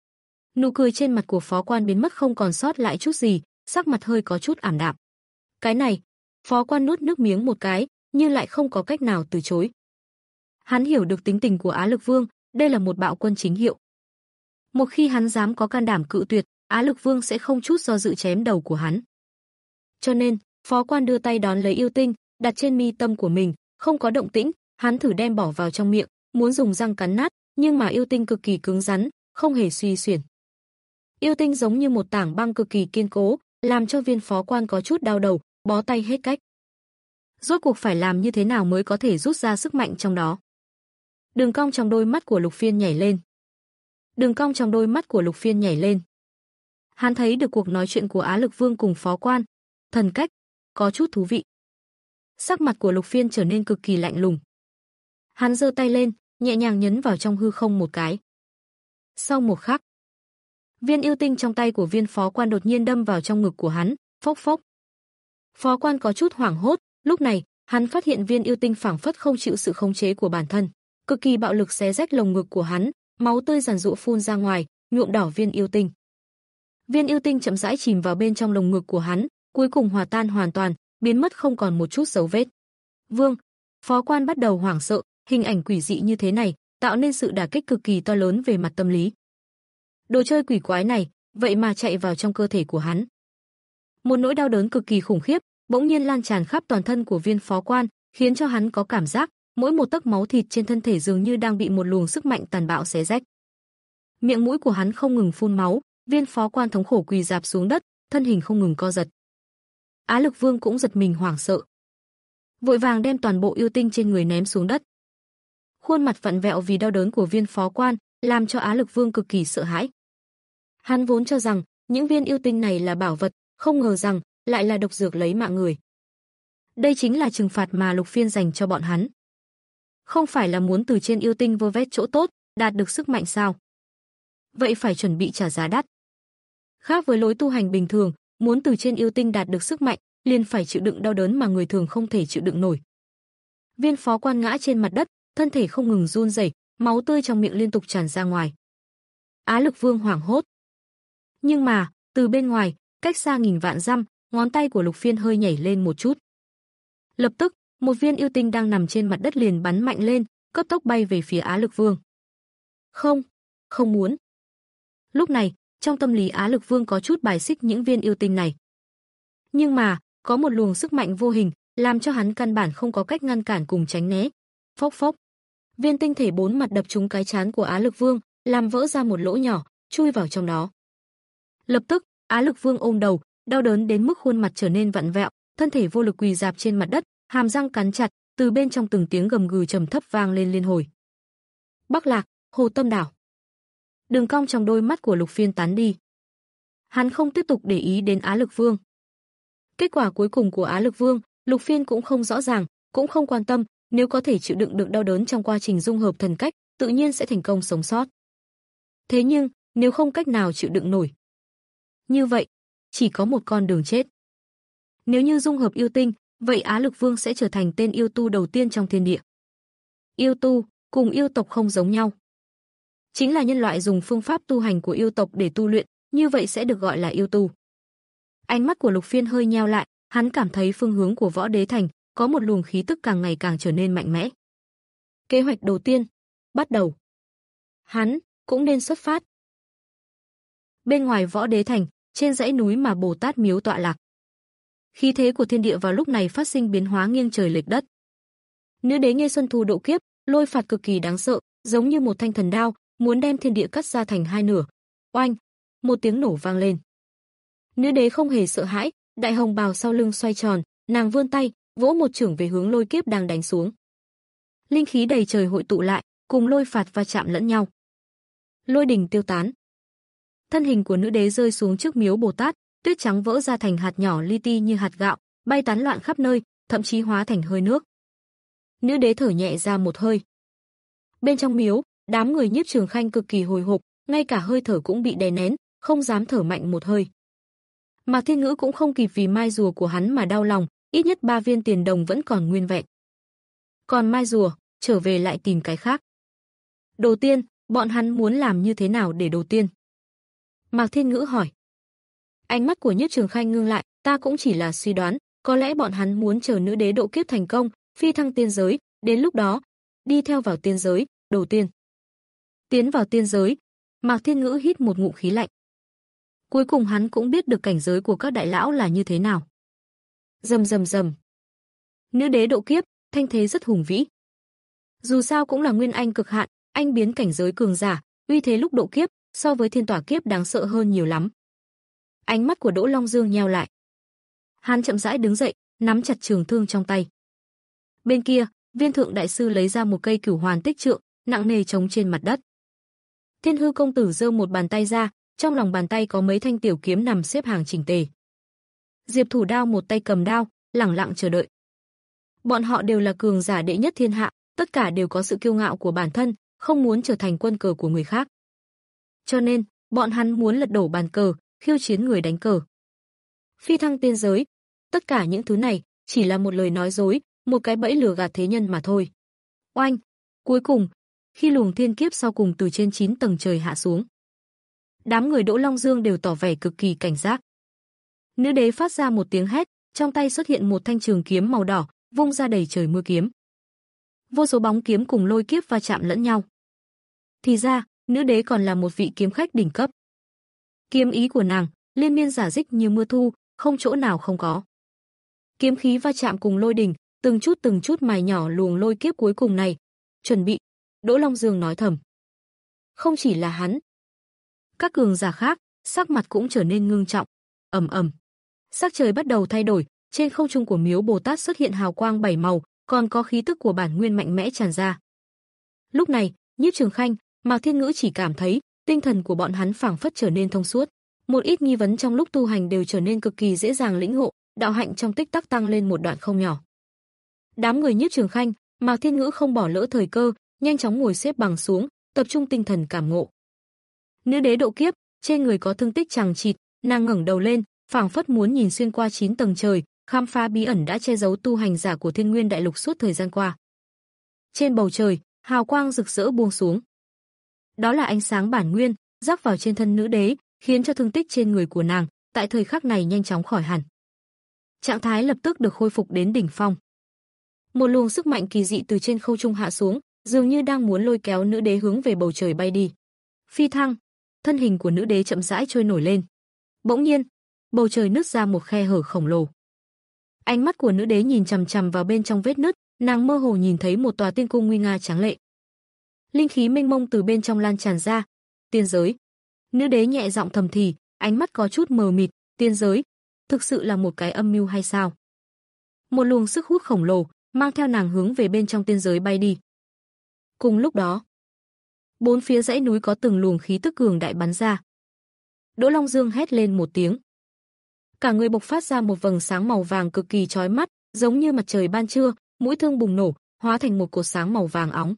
Nụ cười trên mặt của phó quan biến mất không còn sót lại chút gì, sắc mặt hơi có chút ảm đạm. Cái này, phó quan nuốt nước miếng một cái, nhưng lại không có cách nào từ chối. Hắn hiểu được tính tình của Á Lực Vương, đây là một bạo quân chính hiệu. Một khi hắn dám có can đảm cự tuyệt, Á Lực Vương sẽ không chút do dự chém đầu của hắn. Cho nên, phó quan đưa tay đón lấy yêu tinh, đặt trên mi tâm của mình, không có động tĩnh, hắn thử đem bỏ vào trong miệng, muốn dùng răng cắn nát, nhưng mà yêu tinh cực kỳ cứng rắn, không hề suy xuyển. Yêu tinh giống như một tảng băng cực kỳ kiên cố, làm cho viên phó quan có chút đau đầu, bó tay hết cách. Rốt cuộc phải làm như thế nào mới có thể rút ra sức mạnh trong đó? Đường cong trong đôi mắt của Lục Phiên nhảy lên. Đường cong trong đôi mắt của Lục Phiên nhảy lên. Hắn thấy được cuộc nói chuyện của Á Lực Vương cùng phó quan, thần cách, có chút thú vị. Sắc mặt của Lục Phiên trở nên cực kỳ lạnh lùng. Hắn giơ tay lên, nhẹ nhàng nhấn vào trong hư không một cái. Sau một khắc, viên yêu tinh trong tay của viên phó quan đột nhiên đâm vào trong ngực của hắn, phốc phốc. Phó quan có chút hoảng hốt, lúc này, hắn phát hiện viên yêu tinh phảng phất không chịu sự khống chế của bản thân, cực kỳ bạo lực xé rách lồng ngực của hắn, máu tươi giàn giụa phun ra ngoài, nhuộm đỏ viên yêu tinh. Viên yêu tinh chậm rãi chìm vào bên trong lồng ngực của hắn, cuối cùng hòa tan hoàn toàn, biến mất không còn một chút dấu vết. Vương, phó quan bắt đầu hoảng sợ, hình ảnh quỷ dị như thế này, tạo nên sự đả kích cực kỳ to lớn về mặt tâm lý. Đồ chơi quỷ quái này, vậy mà chạy vào trong cơ thể của hắn. Một nỗi đau đớn cực kỳ khủng khiếp, bỗng nhiên lan tràn khắp toàn thân của viên phó quan, khiến cho hắn có cảm giác, mỗi một tấc máu thịt trên thân thể dường như đang bị một luồng sức mạnh tàn bạo xé rách. Miệng mũi của hắn không ngừng phun máu, viên phó quan thống khổ quỳ rạp xuống đất, thân hình không ngừng co giật. Á Lực Vương cũng giật mình hoảng sợ, vội vàng đem toàn bộ yêu tinh trên người ném xuống đất. Khuôn mặt vặn vẹo vì đau đớn của viên phó quan, làm cho Á Lực Vương cực kỳ sợ hãi. Hắn vốn cho rằng những viên yêu tinh này là bảo vật, không ngờ rằng lại là độc dược lấy mạng người. Đây chính là trừng phạt mà Lục Phiên dành cho bọn hắn. Không phải là muốn từ trên yêu tinh vơ vét chỗ tốt, đạt được sức mạnh sao? Vậy phải chuẩn bị trả giá đắt. Khác với lối tu hành bình thường, muốn từ trên yêu tinh đạt được sức mạnh, liền phải chịu đựng đau đớn mà người thường không thể chịu đựng nổi. Viên phó quan ngã trên mặt đất, thân thể không ngừng run rẩy, máu tươi trong miệng liên tục tràn ra ngoài. Á Lực Vương hoảng hốt. Nhưng mà, từ bên ngoài, cách xa nghìn vạn dặm, ngón tay của Lục Phiên hơi nhảy lên một chút. Lập tức, một viên yêu tinh đang nằm trên mặt đất liền bắn mạnh lên, cấp tốc bay về phía Á Lực Vương. Không, không muốn. Lúc này, trong tâm lý Á Lực Vương có chút bài xích những viên yêu tinh này. Nhưng mà, có một luồng sức mạnh vô hình, làm cho hắn căn bản không có cách ngăn cản cùng tránh né. Phốc phốc. Viên tinh thể bốn mặt đập trúng cái trán của Á Lực Vương, làm vỡ ra một lỗ nhỏ, chui vào trong đó. Lập tức, Á Lực Vương ôm đầu, đau đớn đến mức khuôn mặt trở nên vặn vẹo, thân thể vô lực quỳ rạp trên mặt đất, hàm răng cắn chặt, từ bên trong từng tiếng gầm gừ trầm thấp vang lên liên hồi. Bắc Lạc, Hồ Tâm Đảo. Đường cong trong đôi mắt của Lục Phiên tán đi. Hắn không tiếp tục để ý đến Á Lực Vương. Kết quả cuối cùng của Á Lực Vương, Lục Phiên cũng không rõ ràng, cũng không quan tâm, nếu có thể chịu đựng được đau đớn trong quá trình dung hợp thần cách, tự nhiên sẽ thành công sống sót. Thế nhưng, nếu không cách nào chịu đựng nổi, như vậy, chỉ có một con đường chết. Nếu như dung hợp yêu tinh, vậy Á Lực Vương sẽ trở thành tên yêu tu đầu tiên trong thiên địa. Yêu tu, cùng yêu tộc không giống nhau. Chính là nhân loại dùng phương pháp tu hành của yêu tộc để tu luyện, như vậy sẽ được gọi là yêu tu. Ánh mắt của Lục Phiên hơi nheo lại, hắn cảm thấy phương hướng của Võ Đế Thành có một luồng khí tức càng ngày càng trở nên mạnh mẽ. Kế hoạch đầu tiên, bắt đầu. Hắn cũng nên xuất phát. Bên ngoài Võ Đế Thành, trên dãy núi mà Bồ Tát miếu tọa lạc, khí thế của thiên địa vào lúc này phát sinh biến hóa nghiêng trời lệch đất. Nữ đế Nghê Xuân Thu độ kiếp, lôi phạt cực kỳ đáng sợ, giống như một thanh thần đao, muốn đem thiên địa cắt ra thành hai nửa. Oanh, một tiếng nổ vang lên. Nữ đế không hề sợ hãi, đại hồng bào sau lưng xoay tròn, nàng vươn tay, vỗ một chưởng về hướng lôi kiếp đang đánh xuống. Linh khí đầy trời hội tụ lại, cùng lôi phạt va chạm lẫn nhau. Lôi đình tiêu tán. Thân hình của nữ đế rơi xuống trước miếu Bồ Tát, tuyết trắng vỡ ra thành hạt nhỏ li ti như hạt gạo, bay tán loạn khắp nơi, thậm chí hóa thành hơi nước. Nữ đế thở nhẹ ra một hơi. Bên trong miếu, đám người Nhiếp Trường Khanh cực kỳ hồi hộp, ngay cả hơi thở cũng bị đè nén, không dám thở mạnh một hơi. Mạc Thiên Ngữ cũng không kịp vì mai rùa của hắn mà đau lòng, ít nhất ba viên tiền đồng vẫn còn nguyên vẹn. Còn mai rùa, trở về lại tìm cái khác. Đồ tiên, Bọn hắn muốn làm như thế nào để đầu tiên? Mạc Thiên Ngữ hỏi. Ánh mắt của Nhiếp Trường Khanh ngưng lại, ta cũng chỉ là suy đoán, có lẽ bọn hắn muốn chờ nữ đế độ kiếp thành công, phi thăng tiên giới, đến lúc đó, đi theo vào tiên giới, đầu tiên. Tiến vào tiên giới, Mạc Thiên Ngữ hít một ngụm khí lạnh. Cuối cùng hắn cũng biết được cảnh giới của các đại lão là như thế nào. Rầm rầm rầm. Nữ đế độ kiếp, thanh thế rất hùng vĩ. Dù sao cũng là nguyên anh cực hạn, anh biến cảnh giới cường giả, uy thế lúc độ kiếp so với thiên tỏa kiếp đáng sợ hơn nhiều lắm. Ánh mắt của Đỗ Long Dương nheo lại. Hắn chậm rãi đứng dậy, nắm chặt trường thương trong tay. Bên kia, Viên Thượng đại sư lấy ra một cây Cửu Hoàn Tích Trượng, nặng nề trống trên mặt đất. Thiên Hư công tử giơ một bàn tay ra, trong lòng bàn tay có mấy thanh tiểu kiếm nằm xếp hàng chỉnh tề. Diệp Thủ Đao một tay cầm đao, lẳng lặng chờ đợi. Bọn họ đều là cường giả đệ nhất thiên hạ, tất cả đều có sự kiêu ngạo của bản thân, không muốn trở thành quân cờ của người khác. Cho nên, bọn hắn muốn lật đổ bàn cờ, khiêu chiến người đánh cờ. Phi thăng tiên giới, tất cả những thứ này chỉ là một lời nói dối, một cái bẫy lừa gạt thế nhân mà thôi. Oanh! Cuối cùng, khi luồng thiên kiếp sau cùng từ trên chín tầng trời hạ xuống, đám người Đỗ Long Dương đều tỏ vẻ cực kỳ cảnh giác. Nữ đế phát ra một tiếng hét, trong tay xuất hiện một thanh trường kiếm màu đỏ, vung ra đầy trời mưa kiếm. Vô số bóng kiếm cùng lôi kiếp va chạm lẫn nhau. Thì ra, nữ đế còn là một vị kiếm khách đỉnh cấp. Kiếm ý của nàng liên miên rả rích như mưa thu, không chỗ nào không có. Kiếm khí va chạm cùng lôi đình, từng chút từng chút mài nhỏ luồng lôi kiếp cuối cùng này. Chuẩn bị, Đỗ Long Dương nói thầm. Không chỉ là hắn, các cường giả khác, sắc mặt cũng trở nên ngưng trọng. Ầm ầm, sắc trời bắt đầu thay đổi, trên không trung của miếu Bồ Tát xuất hiện hào quang bảy màu, còn có khí tức của bản nguyên mạnh mẽ tràn ra. Lúc này, Nhiếp Trường Khanh, Mạc Thiên Ngữ chỉ cảm thấy tinh thần của bọn hắn phảng phất trở nên thông suốt, một ít nghi vấn trong lúc tu hành đều trở nên cực kỳ dễ dàng lĩnh ngộ, đạo hạnh trong tích tắc tăng lên một đoạn không nhỏ. Đám người Nhiếp Trường Khanh, Mạc Thiên Ngữ không bỏ lỡ thời cơ, nhanh chóng ngồi xếp bằng xuống, tập trung tinh thần cảm ngộ. Nữ đế độ kiếp, trên người có thương tích chằng chịt, nàng ngẩng đầu lên, phảng phất muốn nhìn xuyên qua chín tầng trời, khám phá bí ẩn đã che giấu tu hành giả của Thiên Nguyên Đại Lục suốt thời gian qua. Trên bầu trời, hào quang rực rỡ buông xuống. Đó là ánh sáng bản nguyên, rắc vào trên thân nữ đế, khiến cho thương tích trên người của nàng tại thời khắc này nhanh chóng khỏi hẳn. Trạng thái lập tức được khôi phục đến đỉnh phong. Một luồng sức mạnh kỳ dị từ trên không trung hạ xuống, dường như đang muốn lôi kéo nữ đế hướng về bầu trời bay đi. Phi thăng, thân hình của nữ đế chậm rãi trôi nổi lên. Bỗng nhiên, bầu trời nứt ra một khe hở khổng lồ. Ánh mắt của nữ đế nhìn chằm chằm vào bên trong vết nứt, nàng mơ hồ nhìn thấy một tòa tiên cung nguy nga tráng lệ. Linh khí mênh mông từ bên trong lan tràn ra. Tiên giới. Nữ đế nhẹ giọng thầm thì, ánh mắt có chút mờ mịt, tiên giới, thực sự là một cái âm mưu hay sao? Một luồng sức hút khổng lồ mang theo nàng hướng về bên trong tiên giới bay đi. Cùng lúc đó, bốn phía dãy núi có từng luồng khí tức cường đại bắn ra. Đỗ Long Dương hét lên một tiếng. Cả người bộc phát ra một vầng sáng màu vàng cực kỳ chói mắt, giống như mặt trời ban trưa, mũi thương bùng nổ, hóa thành một cột sáng màu vàng óng.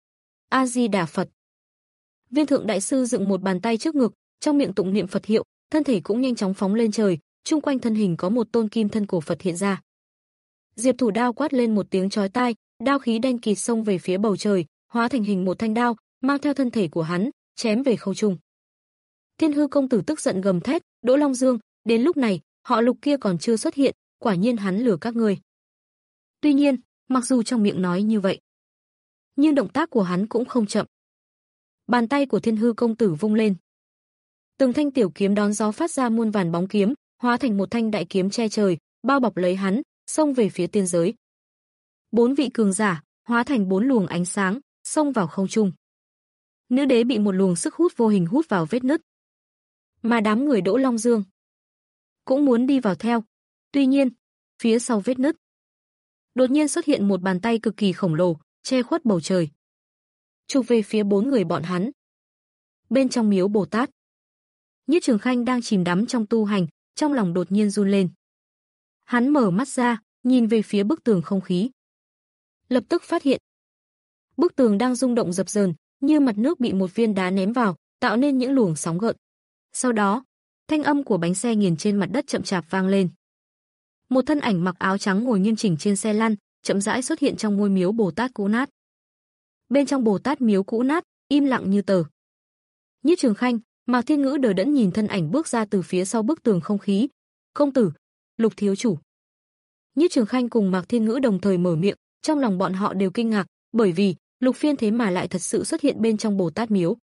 A Di Đà Phật. Viên Thượng đại sư dựng một bàn tay trước ngực, trong miệng tụng niệm Phật hiệu, thân thể cũng nhanh chóng phóng lên trời, chung quanh thân hình có một tôn kim thân cổ Phật hiện ra. Diệp Thủ Đao quát lên một tiếng chói tai, đao khí đen kịt xông về phía bầu trời, hóa thành hình một thanh đao, mang theo thân thể của hắn, chém về không trung. Thiên Hư công tử tức giận gầm thét, Đỗ Long Dương, đến lúc này, họ Lục kia còn chưa xuất hiện, quả nhiên hắn lừa các ngươi. Tuy nhiên, mặc dù trong miệng nói như vậy, nhưng động tác của hắn cũng không chậm. Bàn tay của Thiên Hư công tử vung lên. Từng thanh tiểu kiếm đón gió phát ra muôn vàn bóng kiếm, hóa thành một thanh đại kiếm che trời, bao bọc lấy hắn, xông về phía tiên giới. Bốn vị cường giả hóa thành bốn luồng ánh sáng, xông vào không trung. Nữ đế bị một luồng sức hút vô hình hút vào vết nứt. Mà đám người Đỗ Long Dương cũng muốn đi vào theo. Tuy nhiên, phía sau vết nứt, đột nhiên xuất hiện một bàn tay cực kỳ khổng lồ, che khuất bầu trời, chụp về phía bốn người bọn hắn. Bên trong miếu Bồ Tát, Nhiếp Trường Khanh đang chìm đắm trong tu hành, trong lòng đột nhiên run lên. Hắn mở mắt ra, nhìn về phía bức tường không khí. Lập tức phát hiện, bức tường đang rung động dập dờn, như mặt nước bị một viên đá ném vào, tạo nên những luồng sóng gợn. Sau đó, thanh âm của bánh xe nghiền trên mặt đất chậm chạp vang lên. Một thân ảnh mặc áo trắng ngồi nghiêm chỉnh trên xe lăn, chậm rãi xuất hiện trong ngôi miếu Bồ Tát cũ nát. Bên trong Bồ Tát miếu cũ nát, im lặng như tờ. Nhiếp Trường Khanh, Mạc Thiên Ngữ đờ đẫn nhìn thân ảnh bước ra từ phía sau bức tường không khí. "Công tử, Lục thiếu chủ." Nhiếp Trường Khanh cùng Mạc Thiên Ngữ đồng thời mở miệng, trong lòng bọn họ đều kinh ngạc, bởi vì Lục Phiên thế mà lại thật sự xuất hiện bên trong Bồ Tát miếu.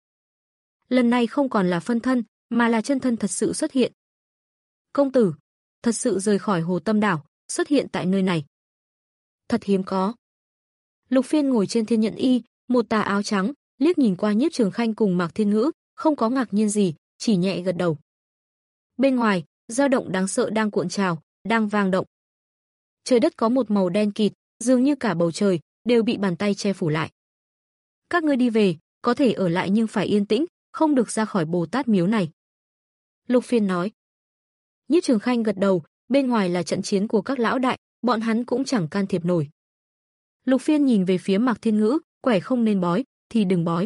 Lần này không còn là phân thân, mà là chân thân thật sự xuất hiện. "Công tử, thật sự rời khỏi Hồ Tâm đảo, xuất hiện tại nơi này. Thật hiếm có." Lục Phiên ngồi trên thiên nhận y, một tà áo trắng, liếc nhìn qua Nhiếp Trường Khanh cùng Mạc Thiên Ngữ, không có ngạc nhiên gì, chỉ nhẹ gật đầu. Bên ngoài, dao động đáng sợ đang cuộn trào, đang vang động. Trời đất có một màu đen kịt, dường như cả bầu trời đều bị bàn tay che phủ lại. "Các ngươi đi về, có thể ở lại nhưng phải yên tĩnh, không được ra khỏi Bồ Tát miếu này." Lục Phiên nói. Nhiếp Trường Khanh gật đầu, bên ngoài là trận chiến của các lão đại, bọn hắn cũng chẳng can thiệp nổi. Lục Phiên nhìn về phía Mạc Thiên Ngữ, quẻ không nên bói, thì đừng bói.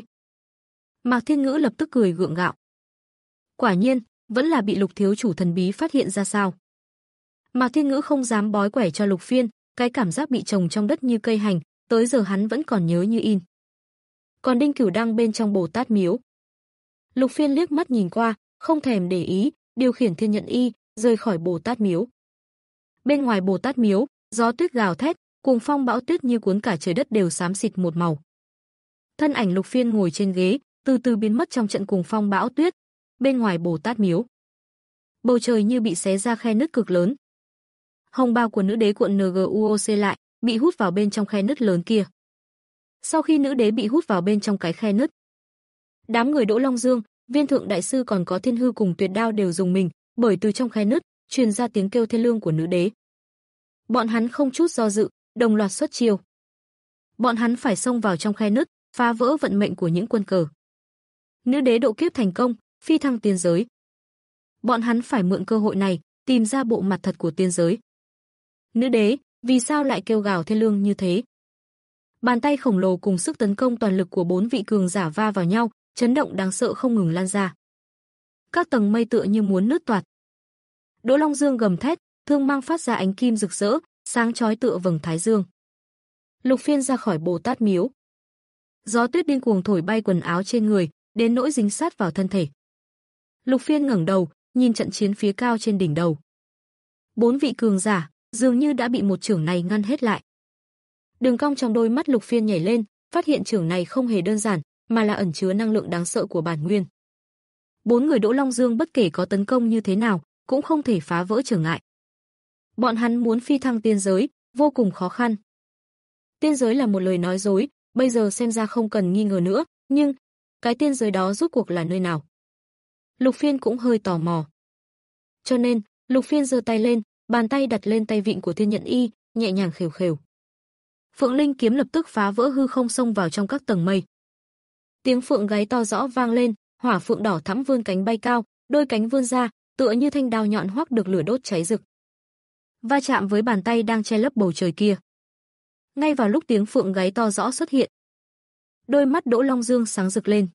Mạc Thiên Ngữ lập tức cười gượng gạo. Quả nhiên, vẫn là bị Lục thiếu chủ thần bí phát hiện ra sao. Mạc Thiên Ngữ không dám bói quẻ cho Lục Phiên, cái cảm giác bị trồng trong đất như cây hành, tới giờ hắn vẫn còn nhớ như in. Còn Đinh Cửu đang bên trong Bồ Tát miếu. Lục Phiên liếc mắt nhìn qua, không thèm để ý, điều khiển thiên nhận y, rời khỏi Bồ Tát miếu. Bên ngoài Bồ Tát miếu, gió tuyết gào thét, cuồng phong bão tuyết như cuốn cả trời đất đều xám xịt một màu. Thân ảnh Lục Phiên ngồi trên ghế, từ từ biến mất trong trận cuồng phong bão tuyết. Bên ngoài Bồ Tát miếu, bầu trời như bị xé ra khe nứt cực lớn. Hồng bào của nữ đế cuộn en giê u o xê lại, bị hút vào bên trong khe nứt lớn kia. Sau khi nữ đế bị hút vào bên trong cái khe nứt, đám người Đỗ Long Dương, Viên Thượng đại sư còn có Thiên Hư cùng Tuyệt Đao đều dùng mình, bởi từ trong khe nứt truyền ra tiếng kêu thê lương của nữ đế. Bọn hắn không chút do dự, đồng loạt xuất chiêu. Bọn hắn phải xông vào trong khe nứt, phá vỡ vận mệnh của những quân cờ. Nữ đế độ kiếp thành công, phi thăng tiên giới. Bọn hắn phải mượn cơ hội này, tìm ra bộ mặt thật của tiên giới. Nữ đế, vì sao lại kêu gào thê lương như thế? Bàn tay khổng lồ cùng sức tấn công toàn lực của bốn vị cường giả va vào nhau, chấn động đáng sợ không ngừng lan ra. Các tầng mây tựa như muốn nứt toạc. Đỗ Long Dương gầm thét, thương mang phát ra ánh kim rực rỡ, sáng chói tựa vầng thái dương. Lục Phiên ra khỏi Bồ Tát miếu. Gió tuyết điên cuồng thổi bay quần áo trên người, đến nỗi dính sát vào thân thể. Lục Phiên ngẩng đầu, nhìn trận chiến phía cao trên đỉnh đầu. Bốn vị cường giả dường như đã bị một chưởng này ngăn hết lại. Đường cong trong đôi mắt Lục Phiên nhảy lên, phát hiện chưởng này không hề đơn giản, mà là ẩn chứa năng lượng đáng sợ của bản nguyên. Bốn người Đỗ Long Dương bất kể có tấn công như thế nào, cũng không thể phá vỡ trở ngại. Bọn hắn muốn phi thăng tiên giới, vô cùng khó khăn. Tiên giới là một lời nói dối, bây giờ xem ra không cần nghi ngờ nữa, nhưng cái tiên giới đó rốt cuộc là nơi nào? Lục Phiên cũng hơi tò mò. Cho nên, Lục Phiên giơ tay lên, bàn tay đặt lên tay vịn của thiên nhận y, nhẹ nhàng khều khều. Phượng Linh kiếm lập tức phá vỡ hư không xông vào trong các tầng mây. Tiếng phượng gáy to rõ vang lên, hỏa phượng đỏ thắm vươn cánh bay cao, đôi cánh vươn ra, tựa như thanh đao nhọn hoắc được lửa đốt cháy rực. Va chạm với bàn tay đang che lấp bầu trời kia. Ngay vào lúc tiếng phượng gáy to rõ xuất hiện, đôi mắt Đỗ Long Dương sáng rực lên.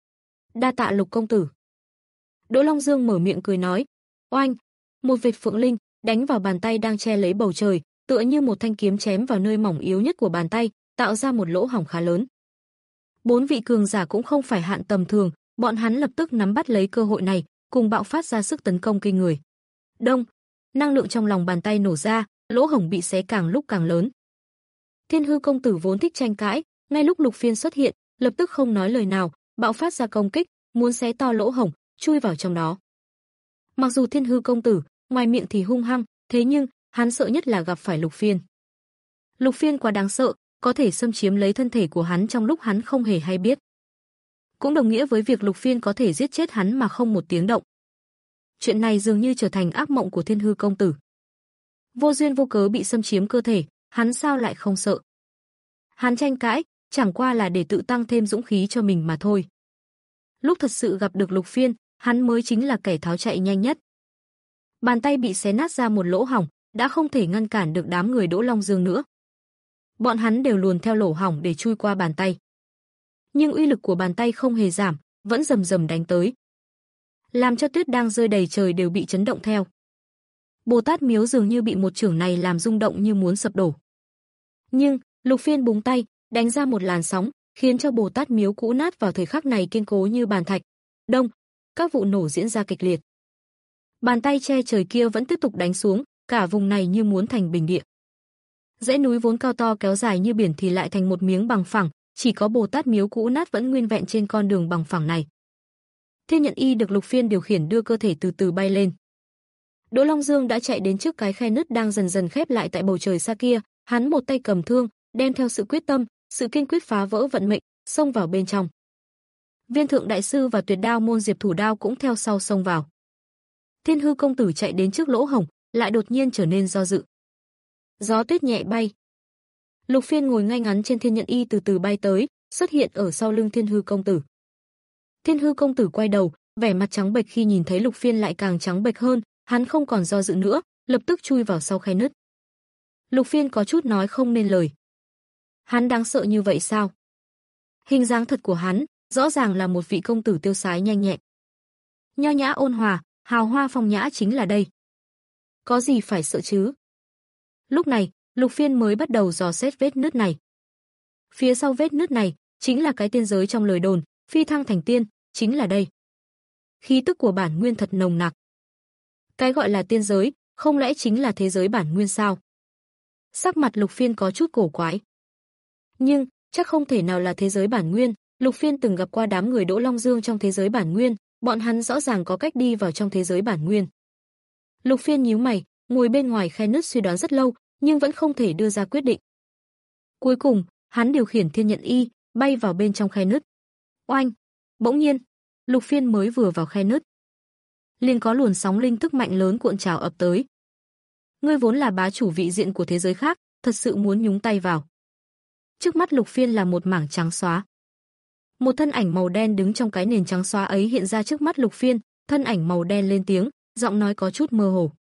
Đa tạ Lục công tử. Đỗ Long Dương mở miệng cười nói. Oanh, một vệt phượng linh đánh vào bàn tay đang che lấy bầu trời, tựa như một thanh kiếm chém vào nơi mỏng yếu nhất của bàn tay, tạo ra một lỗ hổng khá lớn. Bốn vị cường giả cũng không phải hạn tầm thường, bọn hắn lập tức nắm bắt lấy cơ hội này, cùng bạo phát ra sức tấn công kinh người. Đông, năng lượng trong lòng bàn tay nổ ra, lỗ hổng bị xé càng lúc càng lớn. Thiên Hư công tử vốn thích tranh cãi, ngay lúc Lục Phiên xuất hiện, lập tức không nói lời nào, bạo phát ra công kích, muốn xé to lỗ hổng, chui vào trong đó. Mặc dù Thiên Hư công tử, ngoài miệng thì hung hăng, thế nhưng hắn sợ nhất là gặp phải Lục Phiên. Lục Phiên quá đáng sợ, có thể xâm chiếm lấy thân thể của hắn trong lúc hắn không hề hay biết. Cũng đồng nghĩa với việc Lục Phiên có thể giết chết hắn mà không một tiếng động. Chuyện này dường như trở thành ác mộng của Thiên Hư công tử. Vô duyên vô cớ bị xâm chiếm cơ thể, hắn sao lại không sợ? Hắn tranh cãi, chẳng qua là để tự tăng thêm dũng khí cho mình mà thôi. Lúc thật sự gặp được Lục Phiên, hắn mới chính là kẻ tháo chạy nhanh nhất. Bàn tay bị xé nát ra một lỗ hổng, đã không thể ngăn cản được đám người Đỗ Long Dương nữa. Bọn hắn đều luồn theo lỗ hổng để chui qua bàn tay. Nhưng uy lực của bàn tay không hề giảm, vẫn rầm rầm đánh tới, làm cho tuyết đang rơi đầy trời đều bị chấn động theo. Bồ Tát miếu dường như bị một chưởng này làm rung động như muốn sập đổ. Nhưng Lục Phiên búng tay, đánh ra một làn sóng, khiến cho Bồ Tát miếu cũ nát vào thời khắc này kiên cố như bàn thạch. Đông, các vụ nổ diễn ra kịch liệt. Bàn tay che trời kia vẫn tiếp tục đánh xuống, cả vùng này như muốn thành bình địa. Dãy núi vốn cao to kéo dài như biển thì lại thành một miếng bằng phẳng, chỉ có Bồ Tát miếu cũ nát vẫn nguyên vẹn trên con đường bằng phẳng này. Thiên Nhận Y được Lục Phiên điều khiển đưa cơ thể từ từ bay lên. Đỗ Long Dương đã chạy đến trước cái khe nứt đang dần dần khép lại tại bầu trời xa kia, hắn một tay cầm thương, đem theo sự quyết tâm, sự kiên quyết phá vỡ vận mệnh, xông vào bên trong. Viên Thượng đại sư và Tuyệt Đao môn Diệp Thủ Đao cũng theo sau xông vào. Thiên Hư công tử chạy đến trước lỗ hổng, lại đột nhiên trở nên do dự. Gió tuyết nhẹ bay. Lục Phiên ngồi ngay ngắn trên Thiên Nhận Y từ từ bay tới, xuất hiện ở sau lưng Thiên Hư công tử. Thiên Hư công tử quay đầu, vẻ mặt trắng bệch khi nhìn thấy Lục Phiên lại càng trắng bệch hơn, hắn không còn do dự nữa, lập tức chui vào sau khe nứt. Lục Phiên có chút nói không nên lời. Hắn đáng sợ như vậy sao? Hình dáng thật của hắn, rõ ràng là một vị công tử tiêu sái nhanh nhẹn. Nho nhã ôn hòa, hào hoa phong nhã chính là đây. Có gì phải sợ chứ? Lúc này, Lục Phiên mới bắt đầu dò xét vết nứt này. Phía sau vết nứt này, chính là cái tiên giới trong lời đồn, phi thăng thành tiên, chính là đây. Khí tức của bản nguyên thật nồng nặc. Cái gọi là tiên giới, không lẽ chính là thế giới bản nguyên sao? Sắc mặt Lục Phiên có chút cổ quái. Nhưng, chắc không thể nào là thế giới bản nguyên, Lục Phiên từng gặp qua đám người Đỗ Long Dương trong thế giới bản nguyên, bọn hắn rõ ràng có cách đi vào trong thế giới bản nguyên. Lục Phiên nhíu mày, ngồi bên ngoài khe nứt suy đoán rất lâu, nhưng vẫn không thể đưa ra quyết định. Cuối cùng, hắn điều khiển Thiên Nhận Y, bay vào bên trong khe nứt. Oanh! Bỗng nhiên, Lục Phiên mới vừa vào khe nứt, liền có luồn sóng linh thức mạnh lớn cuộn trào ập tới. Ngươi vốn là bá chủ vị diện của thế giới khác, thật sự muốn nhúng tay vào. Trước mắt Lục Phiên là một mảng trắng xóa. Một thân ảnh màu đen đứng trong cái nền trắng xóa ấy hiện ra trước mắt Lục Phiên, thân ảnh màu đen lên tiếng, giọng nói có chút mơ hồ.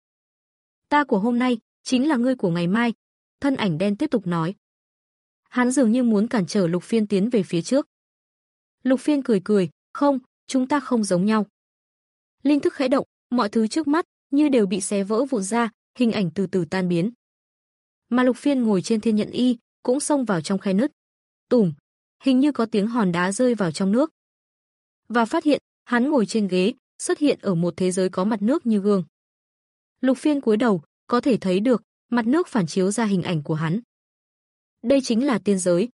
Ta của hôm nay, chính là ngươi của ngày mai. Thân ảnh đen tiếp tục nói. Hắn dường như muốn cản trở Lục Phiên tiến về phía trước. Lục Phiên cười cười, không, chúng ta không giống nhau. Linh thức khẽ động, mọi thứ trước mắt như đều bị xé vỡ vụn ra, hình ảnh từ từ tan biến. Mà Lục Phiên ngồi trên Thiên Nhận Y, cũng xông vào trong khe nứt. Tùm, hình như có tiếng hòn đá rơi vào trong nước. Và phát hiện, hắn ngồi trên ghế, xuất hiện ở một thế giới có mặt nước như gương. Lục Phiên cúi đầu, có thể thấy được, mặt nước phản chiếu ra hình ảnh của hắn. Đây chính là tiên giới.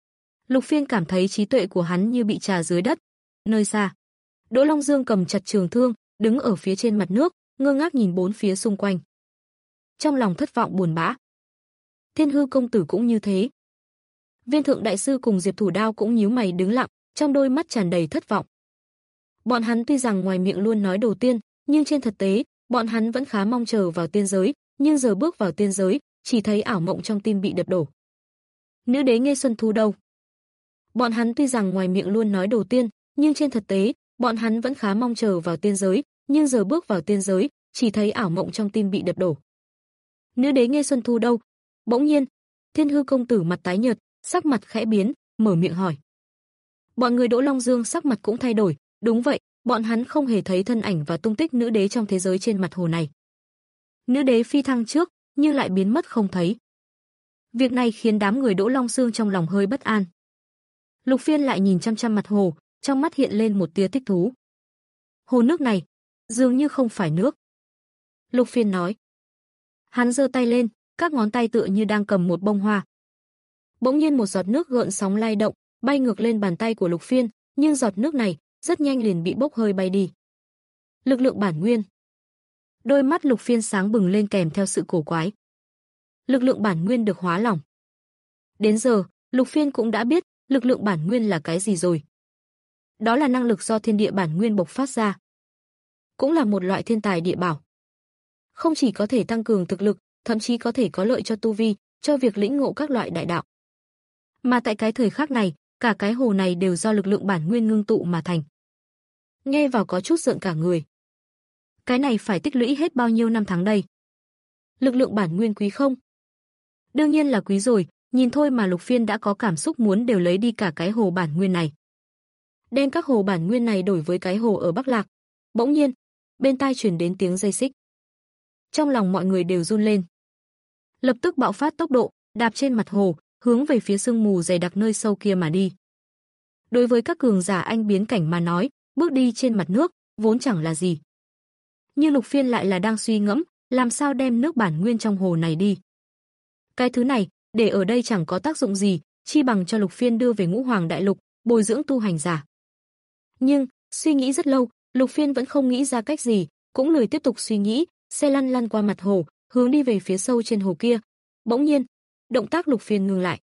Lục Phiên cảm thấy trí tuệ của hắn như bị trà dưới đất. Nơi xa, Đỗ Long Dương cầm chặt trường thương, đứng ở phía trên mặt nước, ngơ ngác nhìn bốn phía xung quanh. Trong lòng thất vọng buồn bã. Thiên Hư công tử cũng như thế. Viên Thượng đại sư cùng Diệp Thủ Đao cũng nhíu mày đứng lặng, trong đôi mắt tràn đầy thất vọng. Bọn hắn tuy rằng ngoài miệng luôn nói đầu tiên, nhưng trên thực tế, bọn hắn vẫn khá mong chờ vào tiên giới, nhưng giờ bước vào tiên giới, chỉ thấy ảo mộng trong tim bị đập đổ. Nữ đế Nghê Xuân Thu đâu? Bọn hắn tuy rằng ngoài miệng luôn nói đầu tiên, nhưng trên thực tế, bọn hắn vẫn khá mong chờ vào tiên giới, nhưng giờ bước vào tiên giới, chỉ thấy ảo mộng trong tim bị đập đổ. Nữ đế Nghê Xuân Thu đâu? Bỗng nhiên, Thiên Hư công tử mặt tái nhợt, sắc mặt khẽ biến, mở miệng hỏi. Bọn người Đỗ Long Dương sắc mặt cũng thay đổi, đúng vậy, bọn hắn không hề thấy thân ảnh và tung tích nữ đế trong thế giới trên mặt hồ này. Nữ đế phi thăng trước, nhưng lại biến mất không thấy. Việc này khiến đám người Đỗ Long Dương trong lòng hơi bất an. Lục Phiên lại nhìn chăm chăm mặt hồ, trong mắt hiện lên một tia thích thú. Hồ nước này, dường như không phải nước. Lục Phiên nói. Hắn giơ tay lên, các ngón tay tựa như đang cầm một bông hoa. Bỗng nhiên một giọt nước gợn sóng lay động, bay ngược lên bàn tay của Lục Phiên, nhưng giọt nước này rất nhanh liền bị bốc hơi bay đi. Lực lượng bản nguyên. Đôi mắt Lục Phiên sáng bừng lên kèm theo sự cổ quái. Lực lượng bản nguyên được hóa lỏng. Đến giờ, Lục Phiên cũng đã biết lực lượng bản nguyên là cái gì rồi. Đó là năng lực do thiên địa bản nguyên bộc phát ra. Cũng là một loại thiên tài địa bảo. Không chỉ có thể tăng cường thực lực, thậm chí có thể có lợi cho tu vi, cho việc lĩnh ngộ các loại đại đạo. Mà tại cái thời khắc này, cả cái hồ này đều do lực lượng bản nguyên ngưng tụ mà thành. Nghe vào có chút giận cả người. Cái này phải tích lũy hết bao nhiêu năm tháng đây? Lực lượng bản nguyên quý không? Đương nhiên là quý rồi, nhìn thôi mà Lục Phiên đã có cảm xúc muốn đều lấy đi cả cái hồ bản nguyên này. Đem các hồ bản nguyên này đổi với cái hồ ở Bắc Lạc. Bỗng nhiên, bên tai truyền đến tiếng dây xích. Trong lòng mọi người đều run lên. Lập tức bạo phát tốc độ, đạp trên mặt hồ, hướng về phía sương mù dày đặc nơi sâu kia mà đi. Đối với các cường giả anh biến cảnh mà nói, bước đi trên mặt nước vốn chẳng là gì. Nhưng Lục Phiên lại là đang suy ngẫm, làm sao đem nước bản nguyên trong hồ này đi. Cái thứ này, để ở đây chẳng có tác dụng gì, chi bằng cho Lục Phiên đưa về Ngũ Hoàng Đại Lục, bồi dưỡng tu hành giả. Nhưng, suy nghĩ rất lâu, Lục Phiên vẫn không nghĩ ra cách gì, cũng lười tiếp tục suy nghĩ, xe lăn lăn qua mặt hồ, hướng đi về phía sâu trên hồ kia. Bỗng nhiên, động tác Lục Phiên ngừng lại.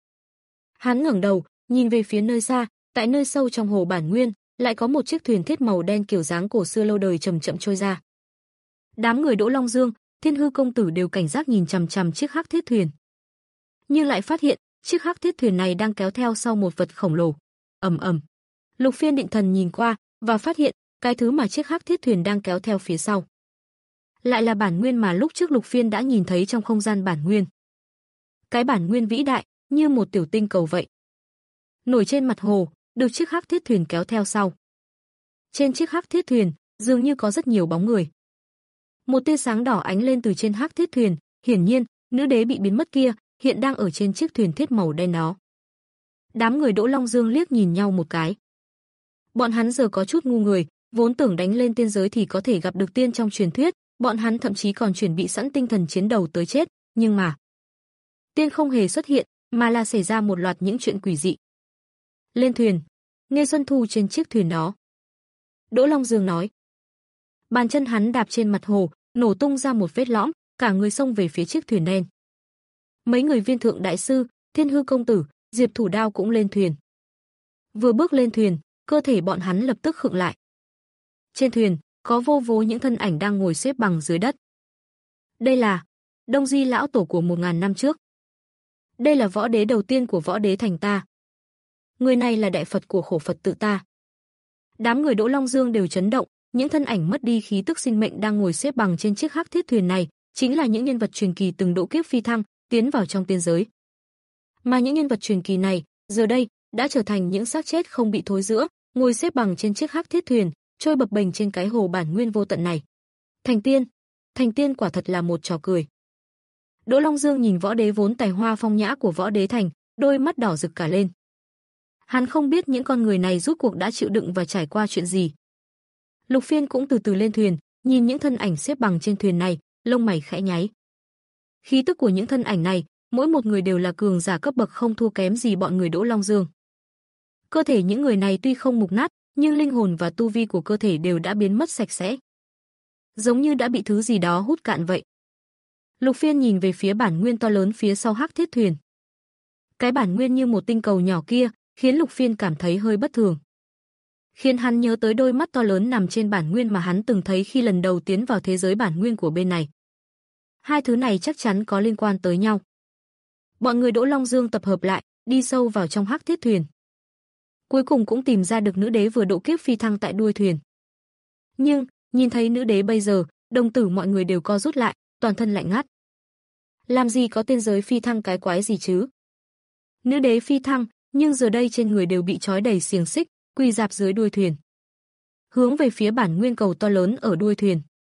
Hắn ngẩng đầu, nhìn về phía nơi xa, tại nơi sâu trong hồ bản nguyên, lại có một chiếc thuyền thiết màu đen kiểu dáng cổ xưa lâu đời chậm chậm trôi ra. Đám người Đỗ Long Dương, Thiên Hư công tử đều cảnh giác nhìn chằm chằm chiếc hắc thiết thuyền. Nhưng lại phát hiện, chiếc hắc thiết thuyền này đang kéo theo sau một vật khổng lồ. Ầm ầm. Lục Phiên định thần nhìn qua và phát hiện, cái thứ mà chiếc hắc thiết thuyền đang kéo theo phía sau lại là bản nguyên mà lúc trước Lục Phiên đã nhìn thấy trong không gian bản nguyên. Cái bản nguyên vĩ đại, như một tiểu tinh cầu vậy. Nổi trên mặt hồ, được chiếc hắc thiết thuyền kéo theo sau. Trên chiếc hắc thiết thuyền, dường như có rất nhiều bóng người. Một tia sáng đỏ ánh lên từ trên hắc thiết thuyền, hiển nhiên, nữ đế bị biến mất kia hiện đang ở trên chiếc thuyền thiết màu đen đó. Đám người Đỗ Long Dương liếc nhìn nhau một cái. Bọn hắn giờ có chút ngu người, vốn tưởng đánh lên tiên giới thì có thể gặp được tiên trong truyền thuyết, bọn hắn thậm chí còn chuẩn bị sẵn tinh thần chiến đấu tới chết, nhưng mà tiên không hề xuất hiện, mà là xảy ra một loạt những chuyện quỷ dị. Lên thuyền, Nghe Xuân Thu trên chiếc thuyền đó. Đỗ Long Dương nói. Bàn chân hắn đạp trên mặt hồ, nổ tung ra một vết lõm, cả người xông về phía chiếc thuyền đen. Mấy người Viên Thượng đại sư, Thiên Hư công tử, Diệp Thủ Đao cũng lên thuyền. Vừa bước lên thuyền, cơ thể bọn hắn lập tức khựng lại. Trên thuyền, có vô vô những thân ảnh đang ngồi xếp bằng dưới đất. Đây là Đông Di lão tổ của một ngàn năm trước. Đây là võ đế đầu tiên của võ đế thành ta. Người này là đại Phật của khổ Phật tự ta. Đám người Đỗ Long Dương đều chấn động, những thân ảnh mất đi khí tức sinh mệnh đang ngồi xếp bằng trên chiếc hắc thiết thuyền này, chính là những nhân vật truyền kỳ từng độ kiếp phi thăng, tiến vào trong tiên giới. Mà những nhân vật truyền kỳ này, giờ đây, đã trở thành những xác chết không bị thối rữa, ngồi xếp bằng trên chiếc hắc thiết thuyền, trôi bập bềnh trên cái hồ bản nguyên vô tận này. Thành tiên, thành tiên quả thật là một trò cười. Đỗ Long Dương nhìn võ đế vốn tài hoa phong nhã của võ đế thành, đôi mắt đỏ rực cả lên. Hắn không biết những con người này rốt cuộc đã chịu đựng và trải qua chuyện gì. Lục Phiên cũng từ từ lên thuyền, nhìn những thân ảnh xếp bằng trên thuyền này, lông mày khẽ nháy. Khí tức của những thân ảnh này, mỗi một người đều là cường giả cấp bậc không thua kém gì bọn người Đỗ Long Dương. Cơ thể những người này tuy không mục nát, nhưng linh hồn và tu vi của cơ thể đều đã biến mất sạch sẽ. Giống như đã bị thứ gì đó hút cạn vậy. Lục Phiên nhìn về phía bản nguyên to lớn phía sau hắc thiết thuyền. Cái bản nguyên như một tinh cầu nhỏ kia, khiến Lục Phiên cảm thấy hơi bất thường. Khiến hắn nhớ tới đôi mắt to lớn nằm trên bản nguyên mà hắn từng thấy khi lần đầu tiến vào thế giới bản nguyên của bên này. Hai thứ này chắc chắn có liên quan tới nhau. Bọn người Đỗ Long Dương tập hợp lại, đi sâu vào trong hắc thiết thuyền. Cuối cùng cũng tìm ra được nữ đế vừa độ kiếp phi thăng tại đuôi thuyền. Nhưng, nhìn thấy nữ đế bây giờ, đồng tử mọi người đều co rút lại, toàn thân lạnh ngắt. Làm gì có tiên giới phi thăng cái quái gì chứ? Nữ đế phi thăng, nhưng giờ đây trên người đều bị trói đầy xiềng xích, quỳ rạp dưới đuôi thuyền. Hướng về phía bản nguyên cầu to lớn ở đuôi thuyền.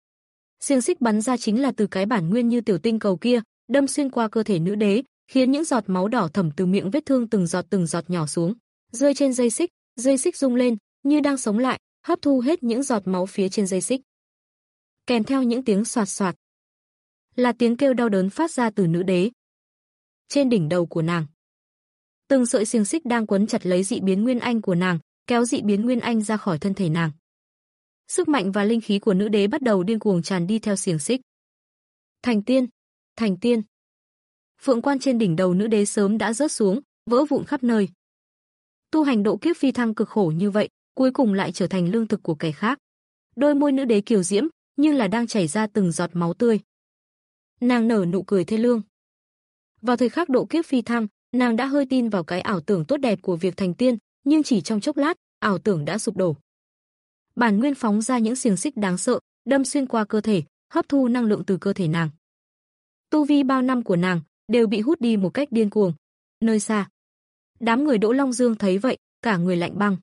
Xiềng xích bắn ra chính là từ cái bản nguyên như tiểu tinh cầu kia, đâm xuyên qua cơ thể nữ đế, khiến những giọt máu đỏ thẫm từ miệng vết thương từng giọt từng giọt nhỏ xuống, rơi trên dây xích, dây xích rung lên, như đang sống lại, hấp thu hết những giọt máu phía trên dây xích. Kèm theo những tiếng xoạt xoạt, là tiếng kêu đau đớn phát ra từ nữ đế. Trên đỉnh đầu của nàng, từng sợi xiềng xích đang quấn chặt lấy dị biến nguyên anh của nàng, kéo dị biến nguyên anh ra khỏi thân thể nàng. Sức mạnh và linh khí của nữ đế bắt đầu điên cuồng tràn đi theo xiềng xích. Thành tiên, thành tiên. Phượng quan trên đỉnh đầu nữ đế sớm đã rớt xuống, vỡ vụn khắp nơi. Tu hành độ kiếp phi thăng cực khổ như vậy, cuối cùng lại trở thành lương thực của kẻ khác. Đôi môi nữ đế kiều diễm, như là đang chảy ra từng giọt máu tươi. Nàng nở nụ cười thê lương. Vào thời khắc độ kiếp phi thăng, nàng đã hơi tin vào cái ảo tưởng tốt đẹp của việc thành tiên, nhưng chỉ trong chốc lát, ảo tưởng đã sụp đổ. Bản nguyên phóng ra những xiềng xích đáng sợ, đâm xuyên qua cơ thể, hấp thu năng lượng từ cơ thể nàng. Tu vi bao năm của nàng đều bị hút đi một cách điên cuồng. Nơi xa, đám người Đỗ Long Dương thấy vậy, cả người lạnh băng.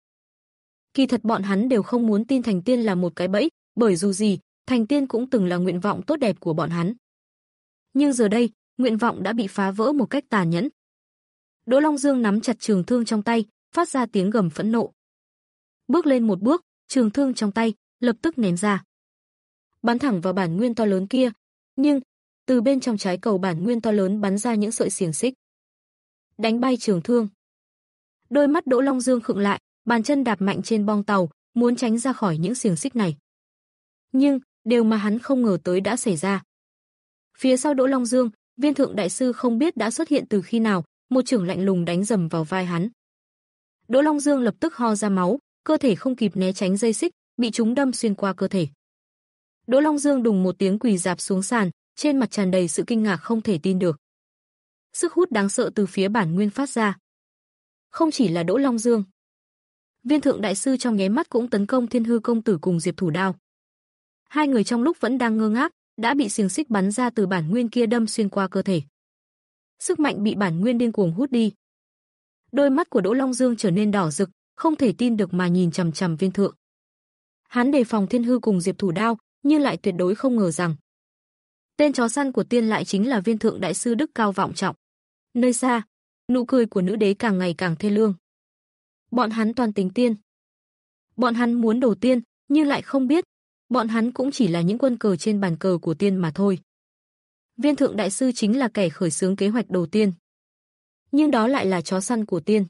Kỳ thật bọn hắn đều không muốn tin thành tiên là một cái bẫy, bởi dù gì, thành tiên cũng từng là nguyện vọng tốt đẹp của bọn hắn. Nhưng giờ đây, nguyện vọng đã bị phá vỡ một cách tàn nhẫn. Đỗ Long Dương nắm chặt trường thương trong tay, phát ra tiếng gầm phẫn nộ. Bước lên một bước, trường thương trong tay, lập tức ném ra. Bắn thẳng vào bản nguyên to lớn kia, nhưng từ bên trong trái cầu bản nguyên to lớn bắn ra những sợi xiềng xích, đánh bay trường thương. Đôi mắt Đỗ Long Dương khựng lại, bàn chân đạp mạnh trên bong tàu, muốn tránh ra khỏi những xiềng xích này. Nhưng, điều mà hắn không ngờ tới đã xảy ra. Phía sau Đỗ Long Dương, Viên Thượng đại sư không biết đã xuất hiện từ khi nào, một chưởng lạnh lùng đánh dầm vào vai hắn. Đỗ Long Dương lập tức ho ra máu, cơ thể không kịp né tránh dây xích, bị chúng đâm xuyên qua cơ thể. Đỗ Long Dương đùng một tiếng quỳ rạp xuống sàn, trên mặt tràn đầy sự kinh ngạc không thể tin được. Sức hút đáng sợ từ phía bản nguyên phát ra. Không chỉ là Đỗ Long Dương, Viên Thượng đại sư trong nháy mắt cũng tấn công Thiên Hư công tử cùng Diệp Thủ Đao. Hai người trong lúc vẫn đang ngơ ngác, đã bị xiềng xích bắn ra từ bản nguyên kia đâm xuyên qua cơ thể. Sức mạnh bị bản nguyên điên cuồng hút đi. Đôi mắt của Đỗ Long Dương trở nên đỏ rực, không thể tin được mà nhìn chằm chằm Viên Thượng. Hắn đề phòng Thiên Hư cùng Diệp Thủ Đao, nhưng lại tuyệt đối không ngờ rằng tên chó săn của tiên lại chính là Viên Thượng đại sư đức cao vọng trọng. Nơi xa, nụ cười của nữ đế càng ngày càng thê lương. Bọn hắn toàn tính tiên. Bọn hắn muốn đổ tiên, nhưng lại không biết, bọn hắn cũng chỉ là những quân cờ trên bàn cờ của tiên mà thôi. Viên Thượng đại sư chính là kẻ khởi xướng kế hoạch đầu tiên. Nhưng đó lại là chó săn của tiên.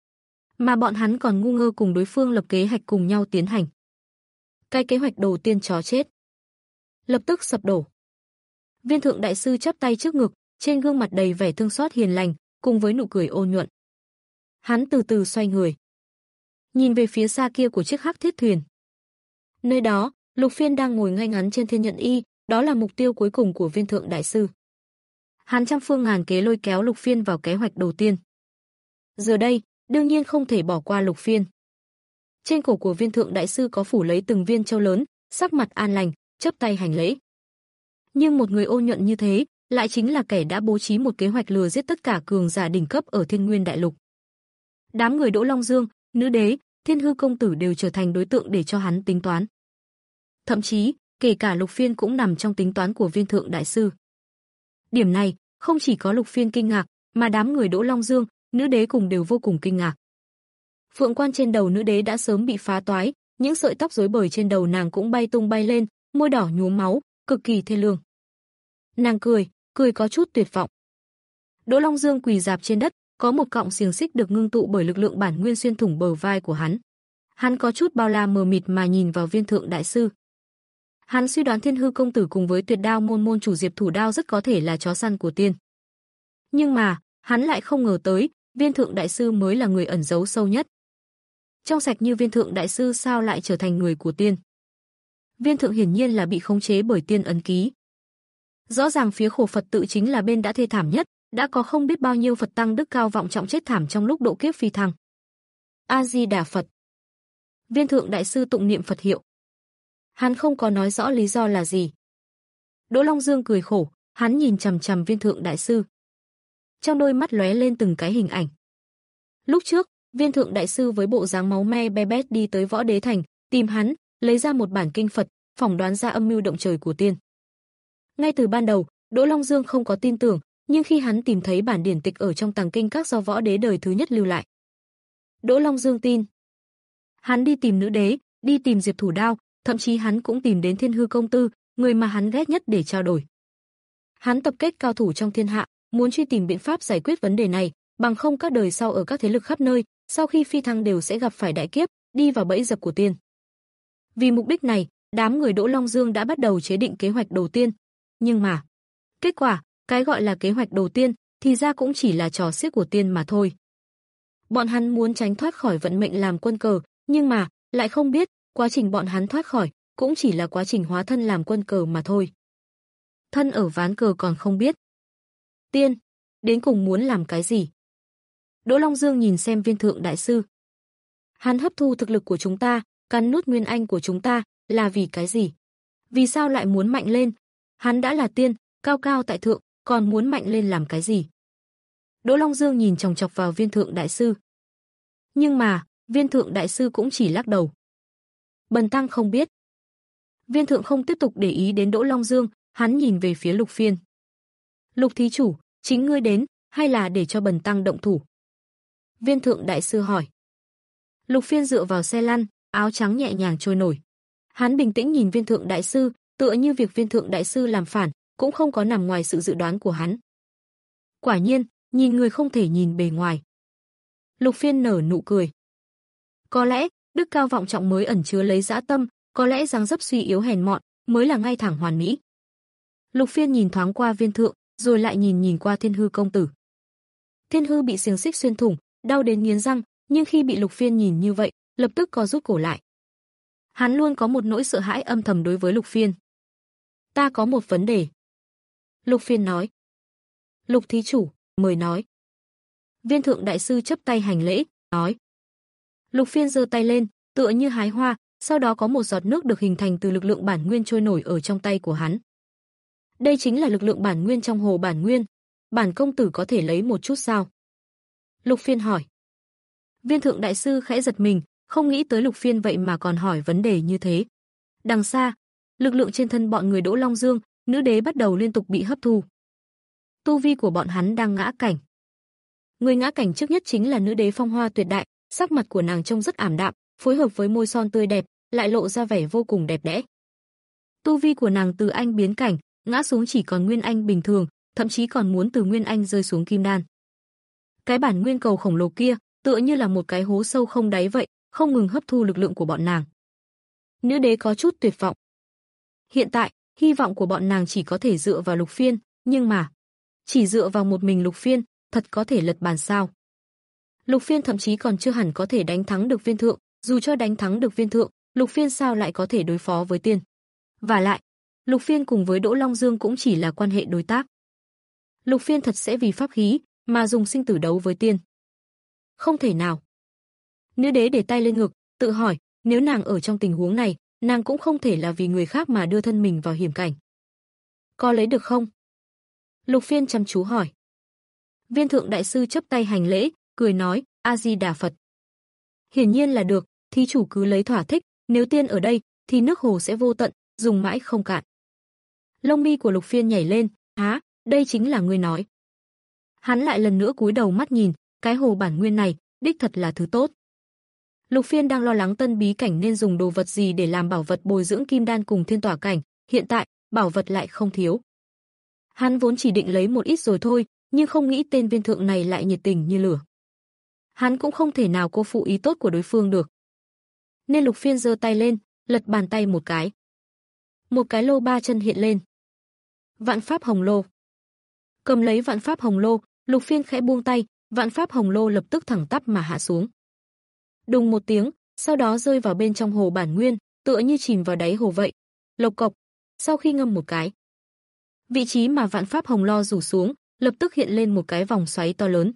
Mà bọn hắn còn ngu ngơ cùng đối phương lập kế hoạch cùng nhau tiến hành. Cái kế hoạch đầu tiên chó chết lập tức sập đổ. Viên Thượng đại sư chắp tay trước ngực, trên gương mặt đầy vẻ thương xót hiền lành, cùng với nụ cười ôn nhuận. Hắn từ từ xoay người, nhìn về phía xa kia của chiếc hắc thiết thuyền. Nơi đó, Lục Phiên đang ngồi ngay ngắn trên thiên nhận y, đó là mục tiêu cuối cùng của Viên Thượng đại sư. Hắn trăm phương ngàn kế lôi kéo Lục Phiên vào kế hoạch đầu tiên. Giờ đây, đương nhiên không thể bỏ qua Lục Phiên. Trên cổ của Viên Thượng đại sư có phủ lấy từng viên châu lớn, sắc mặt an lành, chắp tay hành lễ. Nhưng một người ôn nhuận như thế, lại chính là kẻ đã bố trí một kế hoạch lừa giết tất cả cường giả đỉnh cấp ở Thiên Nguyên đại lục. Đám người Đỗ Long Dương, nữ đế, Thiên Hư công tử đều trở thành đối tượng để cho hắn tính toán. Thậm chí, kể cả Lục Phiên cũng nằm trong tính toán của Viên Thượng đại sư. Điểm này, không chỉ có Lục Phiên kinh ngạc, mà đám người Đỗ Long Dương, nữ đế cùng đều vô cùng kinh ngạc. Phượng quan trên đầu nữ đế đã sớm bị phá toái, những sợi tóc rối bời trên đầu nàng cũng bay tung bay lên, môi đỏ nhuốm máu, cực kỳ thê lương. Nàng cười, cười có chút tuyệt vọng. Đỗ Long Dương quỳ rạp trên đất, có một cọng xiềng xích được ngưng tụ bởi lực lượng bản nguyên xuyên thủng bờ vai của hắn. Hắn có chút bao la mờ mịt mà nhìn vào Viên Thượng đại sư. Hắn suy đoán Thiên Hư công tử cùng với Tuyệt Đao môn môn chủ Diệp Thủ Đao rất có thể là chó săn của tiên. Nhưng mà, hắn lại không ngờ tới, Viên Thượng đại sư mới là người ẩn giấu sâu nhất. Trong sạch như Viên Thượng đại sư sao lại trở thành người của tiên? Viên Thượng hiển nhiên là bị khống chế bởi tiên ấn ký. Rõ ràng phía Khổ Phật tự chính là bên đã thê thảm nhất, đã có không biết bao nhiêu Phật tăng đức cao vọng trọng chết thảm trong lúc độ kiếp phi thăng. A Di Đà Phật. Viên Thượng đại sư tụng niệm Phật hiệu. Hắn không có nói rõ lý do là gì. Đỗ Long Dương cười khổ, hắn nhìn chằm chằm Viên Thượng đại sư. Trong đôi mắt lóe lên từng cái hình ảnh. Lúc trước, Viên Thượng đại sư với bộ dáng máu me be bét đi tới Võ Đế thành, tìm hắn, lấy ra một bản kinh Phật, phỏng đoán ra âm mưu động trời của tiên. Ngay từ ban đầu, Đỗ Long Dương không có tin tưởng, nhưng khi hắn tìm thấy bản điển tịch ở trong tàng kinh các do Võ Đế đời thứ nhất lưu lại, Đỗ Long Dương tin. Hắn đi tìm nữ đế, đi tìm Diệp Thủ Đao, thậm chí hắn cũng tìm đến Thiên Hư công tử, người mà hắn ghét nhất để trao đổi. Hắn tập kết cao thủ trong thiên hạ, muốn truy tìm biện pháp giải quyết vấn đề này, bằng không các đời sau ở các thế lực khắp nơi, sau khi phi thăng đều sẽ gặp phải đại kiếp, đi vào bẫy dập của tiên. Vì mục đích này, đám người Đỗ Long Dương đã bắt đầu chế định kế hoạch đầu tiên. Nhưng mà, kết quả, cái gọi là kế hoạch đầu tiên, thì ra cũng chỉ là trò xiếc của tiên mà thôi. Bọn hắn muốn tránh thoát khỏi vận mệnh làm quân cờ, nhưng mà, lại không biết, quá trình bọn hắn thoát khỏi, cũng chỉ là quá trình hóa thân làm quân cờ mà thôi. Thân ở ván cờ còn không biết. Tiên, đến cùng muốn làm cái gì? Đỗ Long Dương nhìn xem Viên Thượng đại sư. Hắn hấp thu thực lực của chúng ta, cắn nuốt nguyên anh của chúng ta, là vì cái gì? Vì sao lại muốn mạnh lên? Hắn đã là tiên, cao cao tại thượng, còn muốn mạnh lên làm cái gì? Đỗ Long Dương nhìn chòng chọc vào Viên Thượng đại sư. Nhưng mà, Viên Thượng đại sư cũng chỉ lắc đầu. Bần tăng không biết. Viên Thượng không tiếp tục để ý đến Đỗ Long Dương, hắn nhìn về phía Lục Phiên. Lục thí chủ, chính ngươi đến, hay là để cho bần tăng động thủ? Viên Thượng đại sư hỏi. Lục Phiên dựa vào xe lăn, áo trắng nhẹ nhàng trôi nổi. Hắn bình tĩnh nhìn Viên Thượng đại sư, tựa như việc Viên Thượng đại sư làm phản cũng không có nằm ngoài sự dự đoán của hắn. Quả nhiên, nhìn người không thể nhìn bề ngoài. Lục Phiên nở nụ cười. Có lẽ, đức cao vọng trọng mới ẩn chứa lấy dã tâm, có lẽ dáng dấp suy yếu hèn mọn mới là ngay thẳng hoàn mỹ. Lục Phiên nhìn thoáng qua Viên Thượng, rồi lại nhìn nhìn qua Thiên Hư công tử. Thiên Hư bị xiềng xích xuyên thủng, đau đến nghiến răng, nhưng khi bị Lục Phiên nhìn như vậy, lập tức co rút cổ lại. Hắn luôn có một nỗi sợ hãi âm thầm đối với Lục Phiên. Ta có một vấn đề. Lục Phiên nói. Lục thí chủ, mời nói. Viên Thượng đại sư chấp tay hành lễ, nói. Lục Phiên giơ tay lên, tựa như hái hoa, sau đó có một giọt nước được hình thành từ lực lượng bản nguyên trôi nổi ở trong tay của hắn. Đây chính là lực lượng bản nguyên trong hồ bản nguyên, bản công tử có thể lấy một chút sao? Lục Phiên hỏi. Viên Thượng đại sư khẽ giật mình, không nghĩ tới Lục Phiên vậy mà còn hỏi vấn đề như thế. Đằng xa, lực lượng trên thân bọn người Đỗ Long Dương, nữ đế bắt đầu liên tục bị hấp thu. Tu vi của bọn hắn đang ngã cảnh. Người ngã cảnh trước nhất chính là nữ đế phong hoa tuyệt đại, sắc mặt của nàng trông rất ảm đạm, phối hợp với môi son tươi đẹp, lại lộ ra vẻ vô cùng đẹp đẽ. Tu vi của nàng từ anh biến cảnh, ngã xuống chỉ còn nguyên anh bình thường, thậm chí còn muốn từ nguyên anh rơi xuống kim đan. Cái bản nguyên cầu khổng lồ kia, tựa như là một cái hố sâu không đáy vậy, không ngừng hấp thu lực lượng của bọn nàng. Nữ đế có chút tuyệt vọng. Hiện tại, hy vọng của bọn nàng chỉ có thể dựa vào Lục Phiên, nhưng mà chỉ dựa vào một mình Lục Phiên, thật có thể lật bàn sao? Lục Phiên thậm chí còn chưa hẳn có thể đánh thắng được Viên Thượng, dù cho đánh thắng được Viên Thượng, Lục Phiên sao lại có thể đối phó với Tiên? Và lại, Lục Phiên cùng với Đỗ Long Dương cũng chỉ là quan hệ đối tác. Lục Phiên thật sẽ vì pháp khí mà dùng sinh tử đấu với Tiên? Không thể nào. Nữ đế để tay lên ngực, tự hỏi, nếu nàng ở trong tình huống này, nàng cũng không thể là vì người khác mà đưa thân mình vào hiểm cảnh. Có lấy được không? Lục Phiên chăm chú hỏi. Viên Thượng đại sư chấp tay hành lễ, cười nói, A Di Đà Phật. Hiển nhiên là được, thí chủ cứ lấy thỏa thích, nếu Tiên ở đây thì nước hồ sẽ vô tận, dùng mãi không cạn. Lông mi của Lục Phiên nhảy lên, há, đây chính là ngươi nói. Hắn lại lần nữa cúi đầu mắt nhìn, cái hồ bản nguyên này, đích thật là thứ tốt. Lục Phiên đang lo lắng tân bí cảnh nên dùng đồ vật gì để làm bảo vật bồi dưỡng kim đan cùng thiên tỏa cảnh, hiện tại, bảo vật lại không thiếu. Hắn vốn chỉ định lấy một ít rồi thôi, nhưng không nghĩ tên Viên Thượng này lại nhiệt tình như lửa. Hắn cũng không thể nào cô phụ ý tốt của đối phương được. Nên Lục Phiên giơ tay lên, lật bàn tay một cái. Một cái lô ba chân hiện lên. Vạn Pháp Hồng Lô. Cầm lấy Vạn Pháp Hồng Lô, Lục Phiên khẽ buông tay, Vạn Pháp Hồng Lô lập tức thẳng tắp mà hạ xuống. Đùng một tiếng, sau đó rơi vào bên trong hồ bản nguyên, tựa như chìm vào đáy hồ vậy. Lộc cộc, sau khi ngâm một cái, vị trí mà Vạn Pháp Hồng Lô rủ xuống, lập tức hiện lên một cái vòng xoáy to lớn.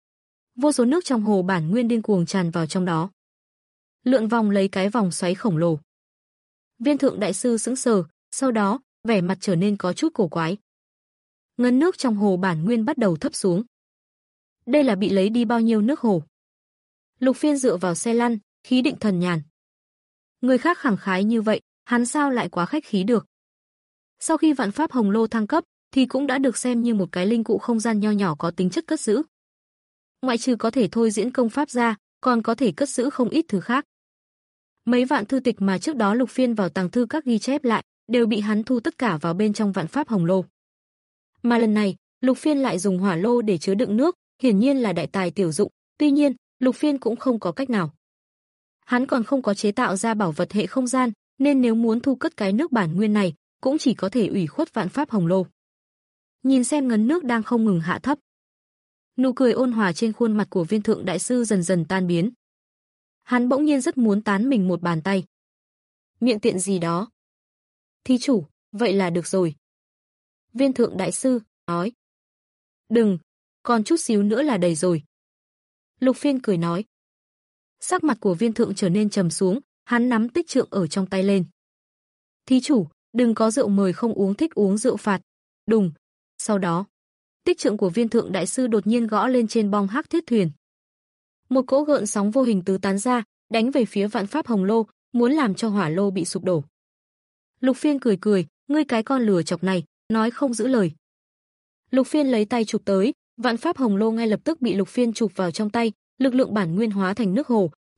Vô số nước trong hồ bản nguyên điên cuồng tràn vào trong đó, lượn vòng lấy cái vòng xoáy khổng lồ. Viên Thượng đại sư sững sờ, sau đó, vẻ mặt trở nên có chút cổ quái. Ngấn nước trong hồ bản nguyên bắt đầu thấp xuống. Đây là bị lấy đi bao nhiêu nước hồ? Lục Phiên dựa vào xe lăn, khí định thần nhàn. Người khác khẳng khái như vậy, hắn sao lại quá khách khí được? Sau khi Vạn Pháp Hồng Lô thăng cấp, thì cũng đã được xem như một cái linh cụ không gian nho nhỏ có tính chất cất giữ. Ngoại trừ có thể thôi diễn công pháp ra, còn có thể cất giữ không ít thứ khác. Mấy vạn thư tịch mà trước đó Lục Phiên vào tàng thư các ghi chép lại, đều bị hắn thu tất cả vào bên trong Vạn Pháp Hồng Lô. Mà lần này, Lục Phiên lại dùng hỏa lô để chứa đựng nước, hiển nhiên là đại tài tiểu dụng, tuy nhiên, Lục Phiên cũng không có cách nào. Hắn còn không có chế tạo ra bảo vật hệ không gian, nên nếu muốn thu cất cái nước bản nguyên này, cũng chỉ có thể ủy khuất Vạn Pháp Hồng Lô. Nhìn xem ngấn nước đang không ngừng hạ thấp. Nụ cười ôn hòa trên khuôn mặt của Viên Thượng đại sư dần dần tan biến. Hắn bỗng nhiên rất muốn tán mình một bàn tay. Miệng tiện gì đó. Thí chủ, vậy là được rồi. Viên Thượng đại sư nói. Đừng, còn chút xíu nữa là đầy rồi. Lục Phiên cười nói. Sắc mặt của Viên Thượng trở nên trầm xuống, hắn nắm tích trượng ở trong tay lên. Thí chủ, đừng có rượu mời không uống, thích uống rượu phạt. Đùng. Sau đó, tích trượng của Viên Thượng đại sư đột nhiên gõ lên trên bong hắc thiết thuyền. Một cỗ gợn sóng vô hình tứ tán ra, đánh về phía Vạn Pháp Hồng Lô, muốn làm cho hỏa lô bị sụp đổ. Lục Phiên cười cười, ngươi cái con lừa chọc này, nói không giữ lời. Lục Phiên lấy tay chụp tới, Vạn Pháp Hồng Lô ngay lập tức bị Lục Phiên chụp vào trong tay, lực lượng bản nguyên hóa thành nước hồ,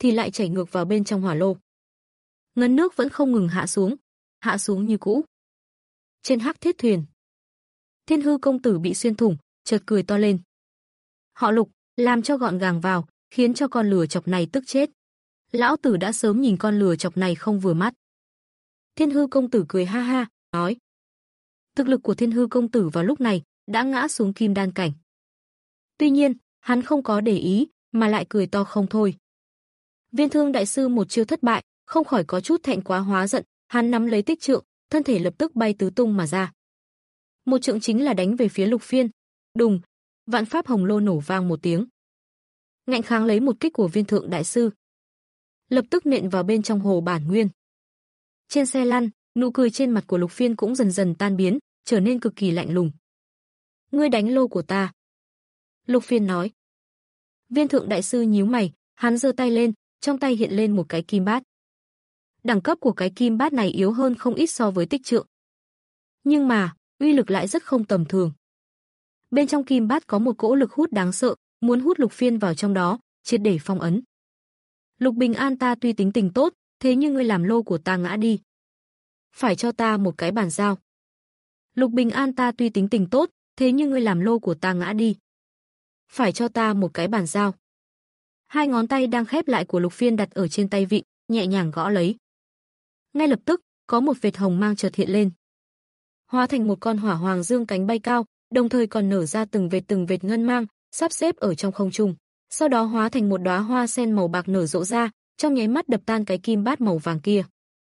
thì lại chảy ngược vào bên trong hỏa lô. Ngấn nước vẫn không ngừng hạ xuống, hạ xuống như cũ. Trên hắc thiết thuyền, Thiên Hư công tử bị xuyên thủng, chợt cười to lên. Họ Lục, làm cho gọn gàng vào, khiến cho con lừa chọc này tức chết. Lão tử đã sớm nhìn con lừa chọc này không vừa mắt. Thiên Hư công tử cười ha ha, nói. Thực lực của Thiên Hư công tử vào lúc này đã ngã xuống kim đan cảnh. Tuy nhiên, hắn không có để ý, mà lại cười to không thôi. Viên Thương đại sư một chiêu thất bại, không khỏi có chút thẹn quá hóa giận, hắn nắm lấy tích trượng, thân thể lập tức bay tứ tung mà ra. Một trượng chính là đánh về phía Lục Phiên. Đùng, vạn pháp hồng lô nổ vang một tiếng. Ngạnh kháng lấy một kích của Viên Thượng đại sư. Lập tức nện vào bên trong hồ bản nguyên. Trên xe lăn, nụ cười trên mặt của Lục Phiên cũng dần dần tan biến, trở nên cực kỳ lạnh lùng. Ngươi đánh lô của ta. Lục Phiên nói. Viên Thượng đại sư nhíu mày, hắn giơ tay lên, trong tay hiện lên một cái kim bát. Đẳng cấp của cái kim bát này yếu hơn không ít so với tích trượng. Nhưng mà, uy lực lại rất không tầm thường. Bên trong kim bát có một cỗ lực hút đáng sợ, muốn hút Lục Phiên vào trong đó, triệt để phong ấn. Lục Bình An, ta tuy tính tình tốt, thế nhưng ngươi làm lô của ta ngã đi. Phải cho ta một cái bàn giao. Lục Bình An, ta tuy tính tình tốt, thế nhưng ngươi làm lô của ta ngã đi. Phải cho ta một cái bàn giao. Hai ngón tay đang khép lại của Lục Phiên đặt ở trên tay vịn, nhẹ nhàng gõ lấy. Ngay lập tức, có một vệt hồng mang chợt hiện lên. Hóa thành một con hỏa hoàng dương cánh bay cao, đồng thời còn nở ra từng vệt từng vệt ngân mang, sắp xếp ở trong không trung. Sau đó hóa thành một đóa hoa sen màu bạc nở rộ ra, trong nháy mắt đập tan cái kim bát màu vàng kia.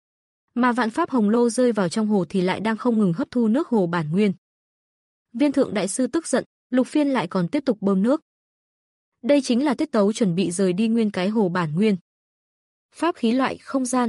Mà vạn pháp hồng lô rơi vào trong hồ thì lại đang không ngừng hấp thu nước hồ bản nguyên. Viên Thượng đại sư tức giận, Lục Phiên lại còn tiếp tục bơm nước. Đây chính là tiết tấu chuẩn bị rời đi nguyên cái hồ bản nguyên. Pháp khí loại không gian.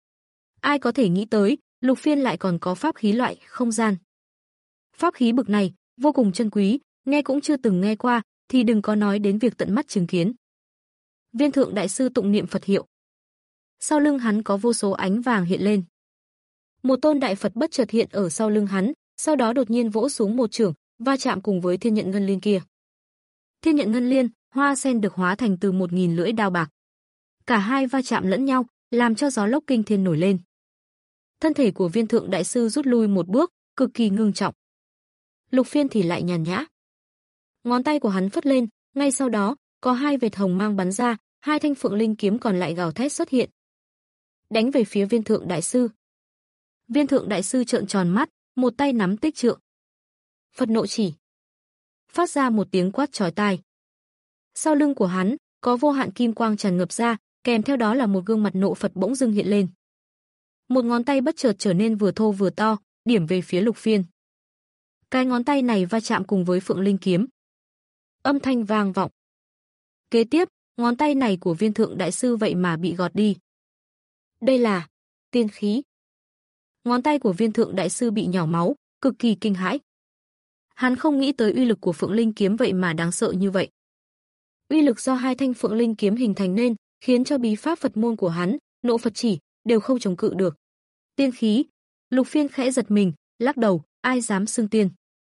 Ai có thể nghĩ tới, Lục Phiên lại còn có pháp khí loại không gian. Pháp khí bực này, vô cùng chân quý, nghe cũng chưa từng nghe qua, thì đừng có nói đến việc tận mắt chứng kiến. Viên Thượng đại sư tụng niệm Phật hiệu. Sau lưng hắn có vô số ánh vàng hiện lên. Một tôn đại Phật bất chợt hiện ở sau lưng hắn, sau đó đột nhiên vỗ xuống một chưởng, va chạm cùng với thiên nhận ngân liên kia. Thiên nhận ngân liên, hoa sen được hóa thành từ một nghìn lưỡi đao bạc. Cả hai va chạm lẫn nhau, làm cho gió lốc kinh thiên nổi lên. Thân thể của Viên Thượng đại sư rút lui một bước, cực kỳ ngưng trọng. Lục Phiên thì lại nhàn nhã. Ngón tay của hắn phất lên, ngay sau đó, có hai vệt hồng mang bắn ra, hai thanh phượng linh kiếm còn lại gào thét xuất hiện. Đánh về phía Viên Thượng đại sư. Viên Thượng đại sư trợn tròn mắt, một tay nắm tích trượng. Phật nộ chỉ. Phát ra một tiếng quát chói tai. Sau lưng của hắn, có vô hạn kim quang tràn ngập ra, kèm theo đó là một gương mặt nộ Phật bỗng dưng hiện lên. Một ngón tay bất chợt trở nên vừa thô vừa to, điểm về phía Lục Phiên. Cái ngón tay này va chạm cùng với phượng linh kiếm. Âm thanh vang vọng. Kế tiếp, ngón tay này của Viên Thượng đại sư vậy mà bị gọt đi. Đây là tiên khí. Ngón tay của Viên Thượng đại sư bị nhỏ máu, cực kỳ kinh hãi. Hắn không nghĩ tới uy lực của phượng linh kiếm vậy mà đáng sợ như vậy. Uy lực do hai thanh phượng linh kiếm hình thành nên, khiến cho bí pháp Phật môn của hắn, nộ Phật chỉ, đều không chống cự được. Tiên khí. Lục Phiên khẽ giật mình, lắc đầu, ai dám xưng tiên.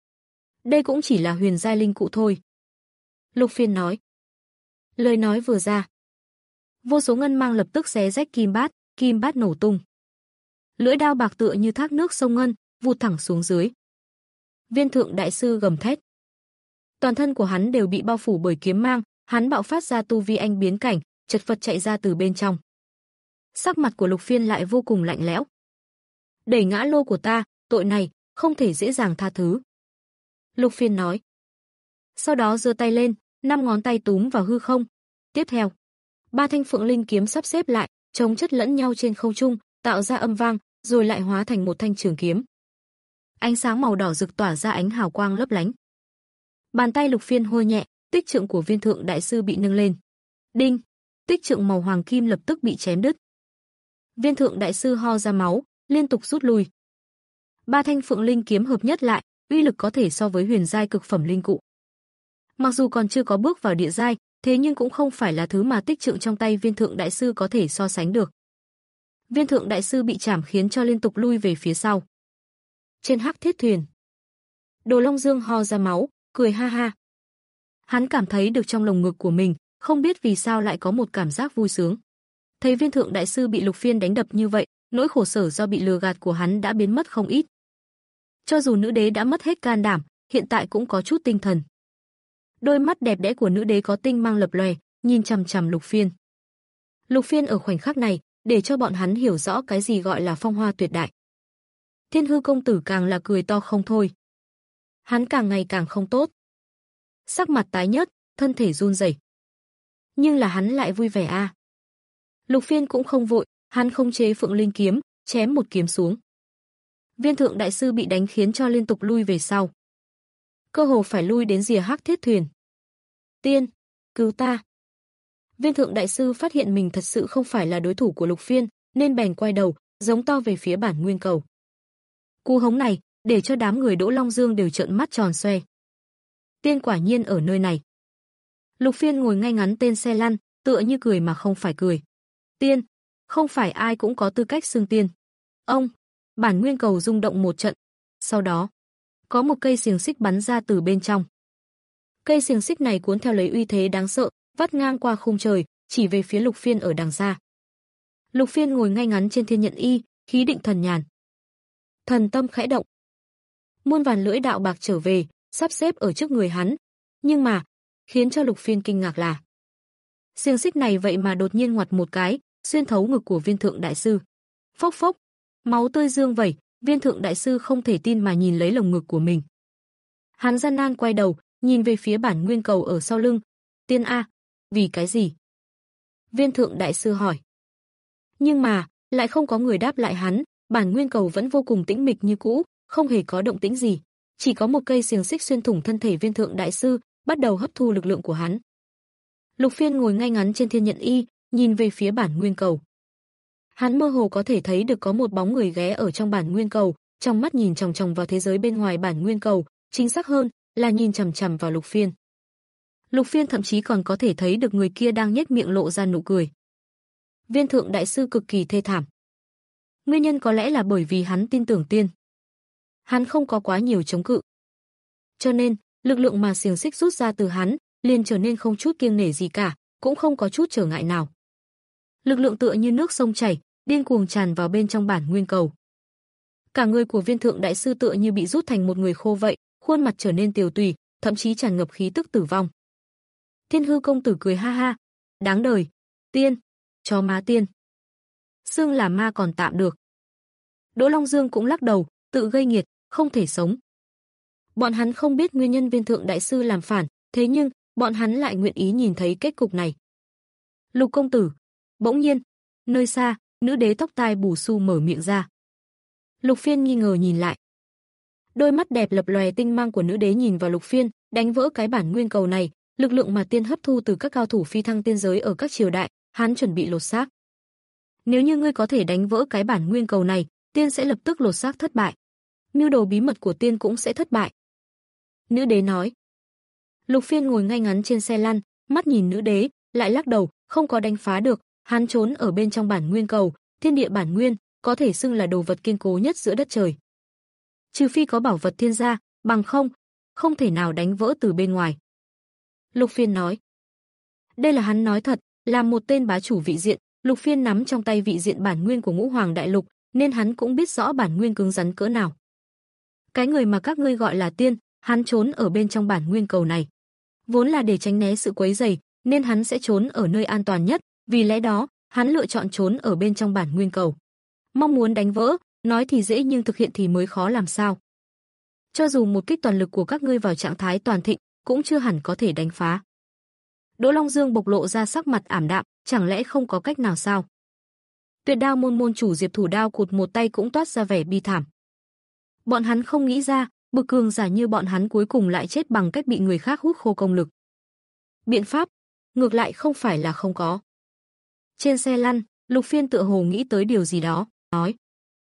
Đây cũng chỉ là huyền giai linh cụ thôi. Lục Phiên nói. Lời nói vừa ra, vô số ngân mang lập tức xé rách kim bát, kim bát nổ tung. Lưỡi đao bạc tựa như thác nước sông ngân, vụt thẳng xuống dưới. Viên Thượng đại sư gầm thét. Toàn thân của hắn đều bị bao phủ bởi kiếm mang, hắn bạo phát ra tu vi anh biến cảnh, chật vật chạy ra từ bên trong. Sắc mặt của Lục Phiên lại vô cùng lạnh lẽo. Đẩy ngã lô của ta, tội này không thể dễ dàng tha thứ. Lục Phiên nói. Sau đó giơ tay lên, năm ngón tay túm vào hư không. Tiếp theo, ba thanh phượng linh kiếm sắp xếp lại, chống chất lẫn nhau trên không trung, tạo ra âm vang, rồi lại hóa thành một thanh trường kiếm. Ánh sáng màu đỏ rực tỏa ra ánh hào quang lấp lánh. Bàn tay Lục Phiên hôi nhẹ, tích trượng của Viên Thượng đại sư bị nâng lên. Đinh, tích trượng màu hoàng kim lập tức bị chém đứt. Viên Thượng đại sư ho ra máu, liên tục rút lui. Ba thanh phượng linh kiếm hợp nhất lại, uy lực có thể so với huyền giai cực phẩm linh cụ. Mặc dù còn chưa có bước vào địa giai, thế nhưng cũng không phải là thứ mà tích trượng trong tay Viên Thượng đại sư có thể so sánh được. Viên Thượng đại sư bị chảm khiến cho liên tục lui về phía sau. Trên hắc thiết thuyền, Đồ Long Dương ho ra máu, cười ha ha. Hắn cảm thấy được trong lồng ngực của mình, không biết vì sao lại có một cảm giác vui sướng. Thấy Viên Thượng đại sư bị Lục Phiên đánh đập như vậy, nỗi khổ sở do bị lừa gạt của hắn đã biến mất không ít. Cho dù nữ đế đã mất hết can đảm, hiện tại cũng có chút tinh thần. Đôi mắt đẹp đẽ của nữ đế có tinh mang lập lòe, nhìn chằm chằm Lục Phiên. Lục Phiên ở khoảnh khắc này, để cho bọn hắn hiểu rõ cái gì gọi là phong hoa tuyệt đại. Thiên Hư công tử càng là cười to không thôi. Hắn càng ngày càng không tốt. Sắc mặt tái nhợt, thân thể run rẩy. Nhưng là hắn lại vui vẻ a. À. Lục Phiên cũng không vội, hắn không chế Phượng Linh kiếm, chém một kiếm xuống. Viên Thượng đại sư bị đánh khiến cho liên tục lui về sau. Cơ hồ phải lui đến rìa Hắc Thiết thuyền. Tiên, cứu ta. Viên Thượng đại sư phát hiện mình thật sự không phải là đối thủ của Lục Phiên, nên bèn quay đầu, giống to về phía bản nguyên cầu. Cú hống này, để cho đám người Đỗ Long Dương đều trợn mắt tròn xoe. Tiên quả nhiên ở nơi này. Lục Phiên ngồi ngay ngắn tên xe lăn, tựa như cười mà không phải cười. Tiên, không phải ai cũng có tư cách xưng tiên. Ông, bản nguyên cầu rung động một trận. Sau đó, có một cây xiềng xích bắn ra từ bên trong. Cây xiềng xích này cuốn theo lấy uy thế đáng sợ, vắt ngang qua khung trời, chỉ về phía Lục Phiên ở đằng xa. Lục Phiên ngồi ngay ngắn trên thiên nhận y, khí định thần nhàn. Thần tâm khẽ động. Muôn vàn lưỡi đạo bạc trở về, sắp xếp ở trước người hắn. Nhưng mà, khiến cho Lục Phiên kinh ngạc là xiềng xích này vậy mà đột nhiên ngoặt một cái, xuyên thấu ngực của Viên Thượng đại sư. Phốc phốc, máu tươi dương vẩy, Viên Thượng đại sư không thể tin mà nhìn lấy lồng ngực của mình. Hắn gian nan quay đầu, nhìn về phía bản nguyên cầu ở sau lưng. Tiên a, vì cái gì? Viên Thượng đại sư hỏi. Nhưng mà, lại không có người đáp lại hắn, bản nguyên cầu vẫn vô cùng tĩnh mịch như cũ, không hề có động tĩnh gì. Chỉ có một cây xiềng xích xuyên thủng thân thể Viên Thượng đại sư, bắt đầu hấp thu lực lượng của hắn. Lục Phiên ngồi ngay ngắn trên thiên nhận y, nhìn về phía bản nguyên cầu. Hắn mơ hồ có thể thấy được có một bóng người ghé ở trong bản nguyên cầu, trong mắt nhìn chòng chòng vào thế giới bên ngoài bản nguyên cầu, chính xác hơn là nhìn chằm chằm vào Lục Phiên. Lục Phiên thậm chí còn có thể thấy được người kia đang nhếch miệng lộ ra nụ cười. Viên Thượng đại sư cực kỳ thê thảm. Nguyên nhân có lẽ là bởi vì hắn tin tưởng tiên. Hắn không có quá nhiều chống cự. Cho nên, lực lượng mà xiềng xích rút ra từ hắn liền trở nên không chút kiêng nể gì cả, cũng không có chút trở ngại nào. Lực lượng tựa như nước sông chảy, điên cuồng tràn vào bên trong bản nguyên cầu. Cả người của Viên Thượng đại sư tựa như bị rút thành một người khô vậy, khuôn mặt trở nên tiều tùy, thậm chí tràn ngập khí tức tử vong. Thiên Hư công tử cười ha ha, đáng đời, tiên, chó má tiên. Xưng là ma còn tạm được. Đỗ Long Dương cũng lắc đầu, tự gây nghiệt, không thể sống. Bọn hắn không biết nguyên nhân Viên Thượng đại sư làm phản, thế nhưng bọn hắn lại nguyện ý nhìn thấy kết cục này. Lục công tử, bỗng nhiên, nơi xa, nữ đế tóc tai bù xu mở miệng ra. Lục Phiên nghi ngờ nhìn lại. Đôi mắt đẹp lập lòe tinh mang của nữ đế nhìn vào Lục Phiên, đánh vỡ cái bản nguyên cầu này, lực lượng mà tiên hấp thu từ các cao thủ phi thăng tiên giới ở các triều đại, hắn chuẩn bị lột xác. Nếu như ngươi có thể đánh vỡ cái bản nguyên cầu này, tiên sẽ lập tức lột xác thất bại. Mưu đồ bí mật của tiên cũng sẽ thất bại. Nữ đế nói. Lục Phiên ngồi ngay ngắn trên xe lăn, mắt nhìn nữ đế, lại lắc đầu, không có đánh phá được, hắn trốn ở bên trong bản nguyên cầu, thiên địa bản nguyên, có thể xưng là đồ vật kiên cố nhất giữa đất trời. Trừ phi có bảo vật thiên gia, bằng không, không thể nào đánh vỡ từ bên ngoài. Lục Phiên nói. Đây là hắn nói thật, là một tên bá chủ vị diện, Lục Phiên nắm trong tay vị diện bản nguyên của Ngũ Hoàng Đại Lục, nên hắn cũng biết rõ bản nguyên cứng rắn cỡ nào. Cái người mà các ngươi gọi là tiên, hắn trốn ở bên trong bản nguyên cầu này. Vốn là để tránh né sự quấy rầy, nên hắn sẽ trốn ở nơi an toàn nhất, vì lẽ đó, hắn lựa chọn trốn ở bên trong bản nguyên cầu. Mong muốn đánh vỡ, nói thì dễ nhưng thực hiện thì mới khó làm sao. Cho dù một kích toàn lực của các ngươi vào trạng thái toàn thịnh, cũng chưa hẳn có thể đánh phá. Đỗ Long Dương bộc lộ ra sắc mặt ảm đạm, chẳng lẽ không có cách nào sao? Tuyệt Đao môn môn chủ Diệp Thủ Đao cụt một tay cũng toát ra vẻ bi thảm. Bọn hắn không nghĩ ra, bực cường giả như bọn hắn cuối cùng lại chết bằng cách bị người khác hút khô công lực. Biện pháp, ngược lại không phải là không có. Trên xe lăn, Lục Phiên tựa hồ nghĩ tới điều gì đó, nói.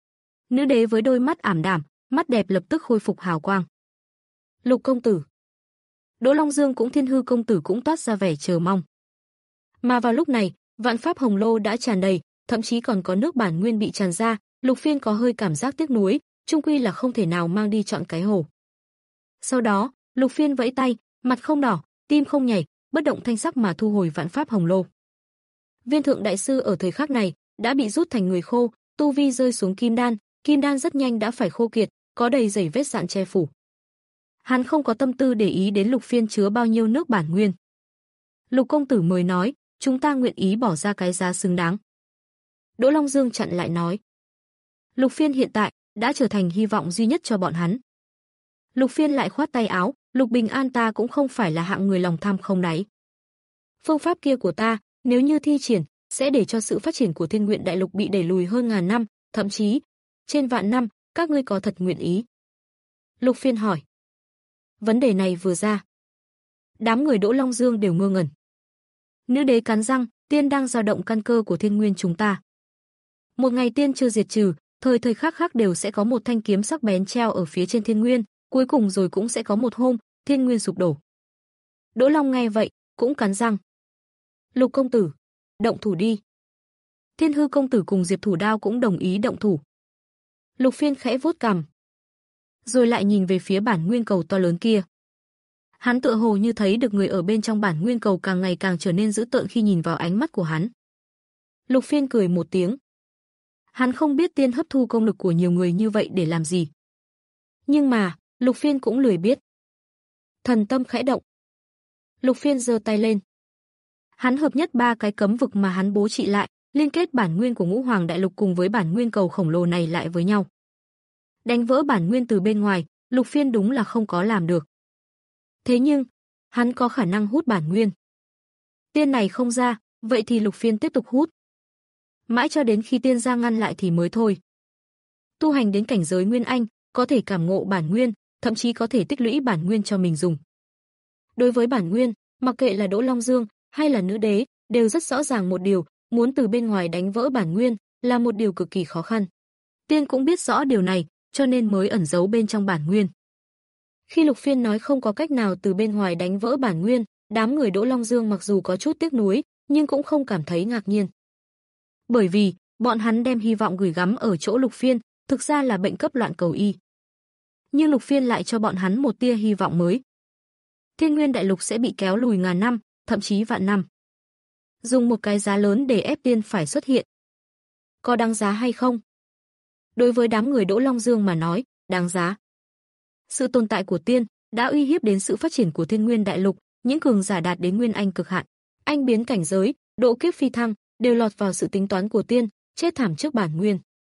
Nữ đế với đôi mắt ảm đạm, mắt đẹp lập tức khôi phục hào quang. Lục công tử. Đỗ Long Dương cũng Thiên Hư công tử cũng toát ra vẻ chờ mong. Mà vào lúc này, vạn pháp hồng lô đã tràn đầy, thậm chí còn có nước bản nguyên bị tràn ra, Lục Phiên có hơi cảm giác tiếc nuối, chung quy là không thể nào mang đi chọn cái hồ. Sau đó, Lục Phiên vẫy tay, mặt không đỏ, tim không nhảy, bất động thanh sắc mà thu hồi vạn pháp hồng lô. Viên thượng đại sư ở thời khắc này đã bị rút thành người khô, tu vi rơi xuống kim đan, kim đan rất nhanh đã phải khô kiệt, có đầy dày vết dạn che phủ. Hắn không có tâm tư để ý đến Lục Phiên chứa bao nhiêu nước bản nguyên. Lục công tử mới nói, chúng ta nguyện ý bỏ ra cái giá xứng đáng. Đỗ Long Dương chặn lại nói. Lục Phiên hiện tại đã trở thành hy vọng duy nhất cho bọn hắn. Lục Phiên lại khoát tay áo, Lục Bình An ta cũng không phải là hạng người lòng tham không đáy. Phương pháp kia của ta, nếu như thi triển, sẽ để cho sự phát triển của Thiên Nguyện Đại Lục bị đẩy lùi hơn ngàn năm, thậm chí trên vạn năm, các ngươi có thật nguyện ý? Lục Phiên hỏi. Vấn đề này vừa ra, đám người Đỗ Long Dương đều ngơ ngẩn. Nữ đế cắn răng, tiên đang dao động căn cơ của thiên nguyên chúng ta. Một ngày tiên chưa diệt trừ, thời thời khắc khắc đều sẽ có một thanh kiếm sắc bén treo ở phía trên thiên nguyên, cuối cùng rồi cũng sẽ có một hôm, thiên nguyên sụp đổ. Đỗ Long nghe vậy, cũng cắn răng. Lục công tử, động thủ đi. Thiên Hư công tử cùng Diệp Thủ Đao cũng đồng ý động thủ. Lục Phiên khẽ vuốt cằm, rồi lại nhìn về phía bản nguyên cầu to lớn kia. Hắn tựa hồ như thấy được người ở bên trong bản nguyên cầu càng ngày càng trở nên dữ tợn khi nhìn vào ánh mắt của hắn. Lục Phiên cười một tiếng. Hắn không biết tiên hấp thu công lực của nhiều người như vậy để làm gì. Nhưng mà, Lục Phiên cũng lười biết. Thần tâm khẽ động. Lục Phiên giơ tay lên. Hắn hợp nhất ba cái cấm vực mà hắn bố trị lại, liên kết bản nguyên của Ngũ Hoàng Đại Lục cùng với bản nguyên cầu khổng lồ này lại với nhau. Đánh vỡ bản nguyên từ bên ngoài, Lục Phiên đúng là không có làm được. Thế nhưng, hắn có khả năng hút bản nguyên. Tiên này không ra, vậy thì Lục Phiên tiếp tục hút. Mãi cho đến khi tiên ra ngăn lại thì mới thôi. Tu hành đến cảnh giới Nguyên Anh, có thể cảm ngộ bản nguyên, thậm chí có thể tích lũy bản nguyên cho mình dùng. Đối với bản nguyên, mặc kệ là Đỗ Long Dương hay là nữ đế, đều rất rõ ràng một điều, muốn từ bên ngoài đánh vỡ bản nguyên là một điều cực kỳ khó khăn. Tiên cũng biết rõ điều này, cho nên mới ẩn giấu bên trong bản nguyên. Khi Lục Phiên nói không có cách nào từ bên ngoài đánh vỡ bản nguyên, đám người Đỗ Long Dương mặc dù có chút tiếc nuối, nhưng cũng không cảm thấy ngạc nhiên. Bởi vì, bọn hắn đem hy vọng gửi gắm ở chỗ Lục Phiên, thực ra là bệnh cấp loạn cầu y. Nhưng Lục Phiên lại cho bọn hắn một tia hy vọng mới. Thiên Nguyên Đại Lục sẽ bị kéo lùi ngàn năm, thậm chí vạn năm. Dùng một cái giá lớn để ép tiên phải xuất hiện. Có đáng giá hay không? Đối với đám người Đỗ Long Dương mà nói, đáng giá. Sự tồn tại của tiên đã uy hiếp đến sự phát triển của Thiên Nguyên Đại Lục, những cường giả đạt đến Nguyên Anh cực hạn, anh biến cảnh giới, độ kiếp phi thăng, đều lọt vào sự tính toán của tiên, chết thảm trước bản nguyên.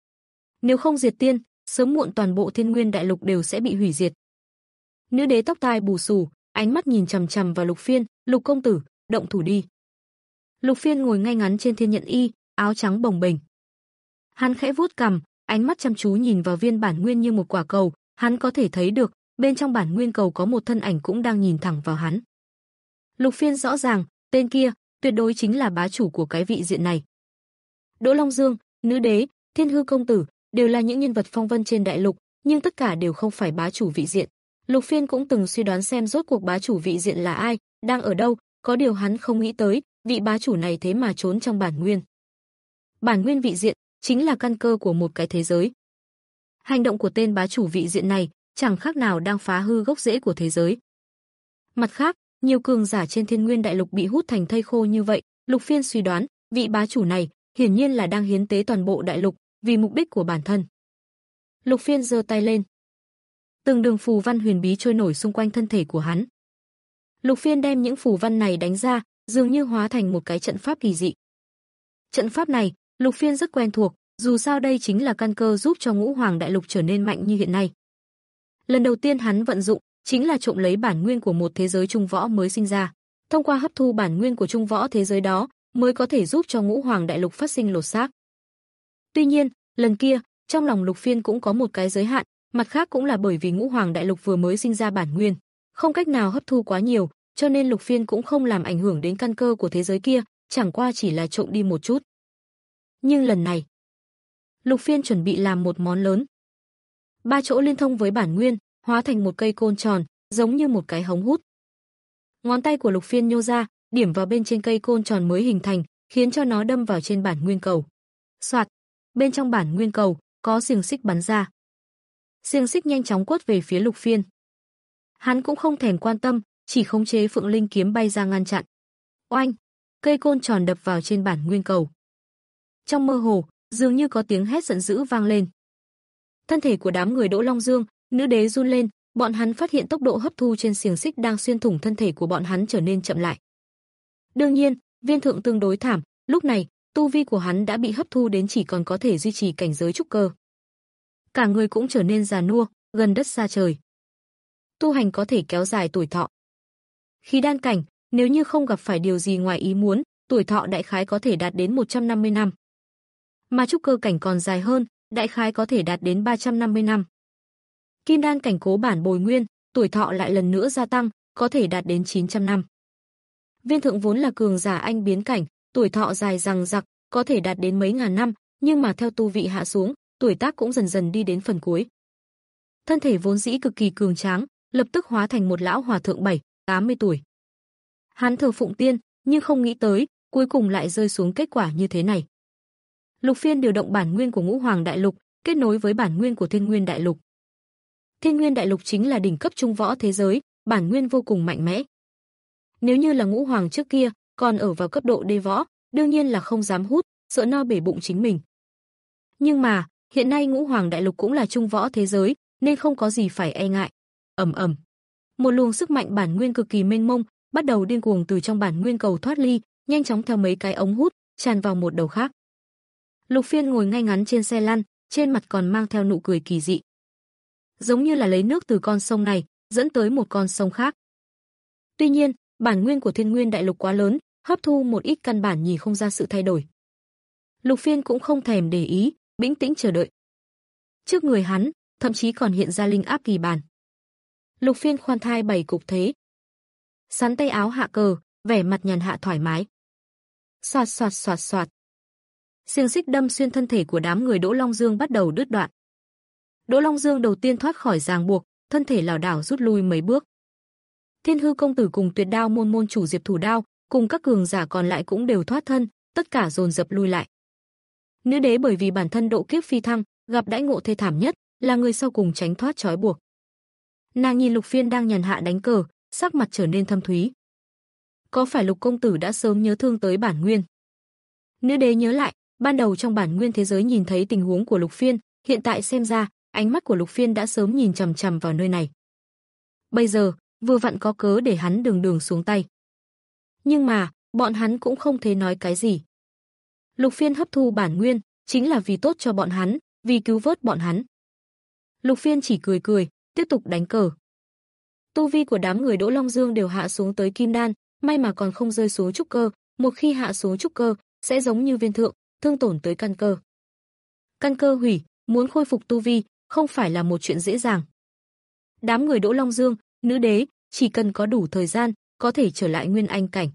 Nếu không diệt tiên, sớm muộn toàn bộ Thiên Nguyên Đại Lục đều sẽ bị hủy diệt. Nữ đế tóc tai bù xù, ánh mắt nhìn chằm chằm vào Lục Phiên, "Lục công tử, động thủ đi." Lục Phiên ngồi ngay ngắn trên thiên nhận y, áo trắng bồng bềnh. Hắn khẽ vuốt cằm, ánh mắt chăm chú nhìn vào viên bản nguyên như một quả cầu, hắn có thể thấy được, bên trong bản nguyên cầu có một thân ảnh cũng đang nhìn thẳng vào hắn. Lục Phiên rõ ràng, tên kia tuyệt đối chính là bá chủ của cái vị diện này. Đỗ Long Dương, nữ đế, Thiên Hư công tử đều là những nhân vật phong vân trên đại lục, nhưng tất cả đều không phải bá chủ vị diện. Lục Phiên cũng từng suy đoán xem rốt cuộc bá chủ vị diện là ai, đang ở đâu, có điều hắn không nghĩ tới, vị bá chủ này thế mà trốn trong bản nguyên. Bản nguyên vị diện chính là căn cơ của một cái thế giới. Hành động của tên bá chủ vị diện này chẳng khác nào đang phá hư gốc rễ của thế giới. Mặt khác, nhiều cường giả trên Thiên Nguyên Đại Lục bị hút thành thây khô như vậy, Lục Phiên suy đoán, vị bá chủ này hiển nhiên là đang hiến tế toàn bộ đại lục vì mục đích của bản thân. Lục Phiên giơ tay lên. Từng đường phù văn huyền bí trôi nổi xung quanh thân thể của hắn. Lục Phiên đem những phù văn này đánh ra, dường như hóa thành một cái trận pháp kỳ dị. Trận pháp này, Lục Phiên rất quen thuộc, dù sao đây chính là căn cơ giúp cho Ngũ Hoàng Đại Lục trở nên mạnh như hiện nay. Lần đầu tiên hắn vận dụng, chính là trộm lấy bản nguyên của một thế giới trung võ mới sinh ra. Thông qua hấp thu bản nguyên của trung võ thế giới đó, mới có thể giúp cho Ngũ Hoàng Đại Lục phát sinh lột xác. Tuy nhiên, lần kia, trong lòng Lục Phiên cũng có một cái giới hạn, mặt khác cũng là bởi vì Ngũ Hoàng Đại Lục vừa mới sinh ra bản nguyên, không cách nào hấp thu quá nhiều, cho nên Lục Phiên cũng không làm ảnh hưởng đến căn cơ của thế giới kia, chẳng qua chỉ là trộm đi một chút. Nhưng lần này, Lục Phiên chuẩn bị làm một món lớn. Ba chỗ liên thông với bản nguyên, hóa thành một cây côn tròn, giống như một cái hống hút. Ngón tay của Lục Phiên nhô ra, điểm vào bên trên cây côn tròn mới hình thành, khiến cho nó đâm vào trên bản nguyên cầu. Soạt, bên trong bản nguyên cầu có xiềng xích bắn ra. Xiềng xích nhanh chóng quất về phía Lục Phiên. Hắn cũng không thèm quan tâm, chỉ khống chế Phượng Linh kiếm bay ra ngăn chặn. Oanh, cây côn tròn đập vào trên bản nguyên cầu. Trong mơ hồ, dường như có tiếng hét giận dữ vang lên. Thân thể của đám người Đỗ Long Dương, Nữ Đế run lên, bọn hắn phát hiện tốc độ hấp thu trên xiềng xích đang xuyên thủng thân thể của bọn hắn trở nên chậm lại. Đương nhiên, Viên Thượng tương đối thảm, lúc này, tu vi của hắn đã bị hấp thu đến chỉ còn có thể duy trì cảnh giới trúc cơ. Cả người cũng trở nên già nua, gần đất xa trời. Tu hành có thể kéo dài tuổi thọ. Khí đan cảnh, nếu như không gặp phải điều gì ngoài ý muốn, tuổi thọ đại khái có thể đạt đến một trăm năm mươi năm. Mà trúc cơ cảnh còn dài hơn, đại khái có thể đạt đến ba trăm năm mươi năm. Kim đan cảnh cố bản bồi nguyên, tuổi thọ lại lần nữa gia tăng, có thể đạt đến chín trăm năm. Viên Thượng vốn là cường giả anh biến cảnh, tuổi thọ dài dằng dặc, có thể đạt đến mấy ngàn năm, nhưng mà theo tu vị hạ xuống, tuổi tác cũng dần dần đi đến phần cuối. Thân thể vốn dĩ cực kỳ cường tráng, lập tức hóa thành một lão hòa thượng bảy, tám mươi tuổi. Hắn thờ phụng tiên, nhưng không nghĩ tới, cuối cùng lại rơi xuống kết quả như thế này. Lục Phiên điều động bản nguyên của Ngũ Hoàng Đại Lục, kết nối với bản nguyên của Thiên Nguyên Đại Lục. Thiên Nguyên Đại Lục chính là đỉnh cấp trung võ thế giới, bản nguyên vô cùng mạnh mẽ. Nếu như là Ngũ Hoàng trước kia, còn ở vào cấp độ đê võ, đương nhiên là không dám hút, sợ no bể bụng chính mình. Nhưng mà, hiện nay Ngũ Hoàng Đại Lục cũng là trung võ thế giới, nên không có gì phải e ngại. Ầm ầm. Một luồng sức mạnh bản nguyên cực kỳ mênh mông, bắt đầu điên cuồng từ trong bản nguyên cầu thoát ly, nhanh chóng theo mấy cái ống hút, tràn vào một đầu khác. Lục Phiên ngồi ngay ngắn trên xe lăn, trên mặt còn mang theo nụ cười kỳ dị. Giống như là lấy nước từ con sông này, dẫn tới một con sông khác. Tuy nhiên, bản nguyên của Thiên Nguyên Đại Lục quá lớn, hấp thu một ít căn bản nhìn không ra sự thay đổi. Lục Phiên cũng không thèm để ý, bình tĩnh chờ đợi. Trước người hắn, thậm chí còn hiện ra linh áp kỳ bản. Lục Phiên khoan thai bày cục thế. Sắn tay áo hạ cờ, vẻ mặt nhàn hạ thoải mái. Xoạt xoạt xoạt xoạt. Xiềng xích đâm xuyên thân thể của đám người Đỗ Long Dương bắt đầu đứt đoạn. Đỗ Long Dương đầu tiên thoát khỏi ràng buộc, thân thể lảo đảo rút lui mấy bước. Thiên Hư công tử cùng Tuyệt Đao môn môn chủ Diệp Thủ Đao, cùng các cường giả còn lại cũng đều thoát thân, tất cả dồn dập lui lại. Nữ Đế bởi vì bản thân độ kiếp phi thăng, gặp đãi ngộ thê thảm nhất, là người sau cùng tránh thoát trói buộc. Nàng nhìn Lục Phiên đang nhàn hạ đánh cờ, sắc mặt trở nên thâm thúy. Có phải Lục công tử đã sớm nhớ thương tới bản nguyên? Nữ Đế nhớ lại, ban đầu trong bản nguyên thế giới nhìn thấy tình huống của Lục Phiên, hiện tại xem ra, ánh mắt của Lục Phiên đã sớm nhìn chằm chằm vào nơi này. Bây giờ, vừa vặn có cớ để hắn đường đường xuống tay. Nhưng mà, bọn hắn cũng không thể nói cái gì. Lục Phiên hấp thu bản nguyên, chính là vì tốt cho bọn hắn, vì cứu vớt bọn hắn. Lục Phiên chỉ cười cười, tiếp tục đánh cờ. Tu vi của đám người Đỗ Long Dương đều hạ xuống tới kim đan, may mà còn không rơi xuống trúc cơ, một khi hạ xuống trúc cơ, sẽ giống như Viên Thượng, thương tổn tới căn cơ. Căn cơ hủy, muốn khôi phục tu vi, không phải là một chuyện dễ dàng. Đám người Đỗ Long Dương, Nữ Đế, chỉ cần có đủ thời gian, có thể trở lại nguyên anh cảnh.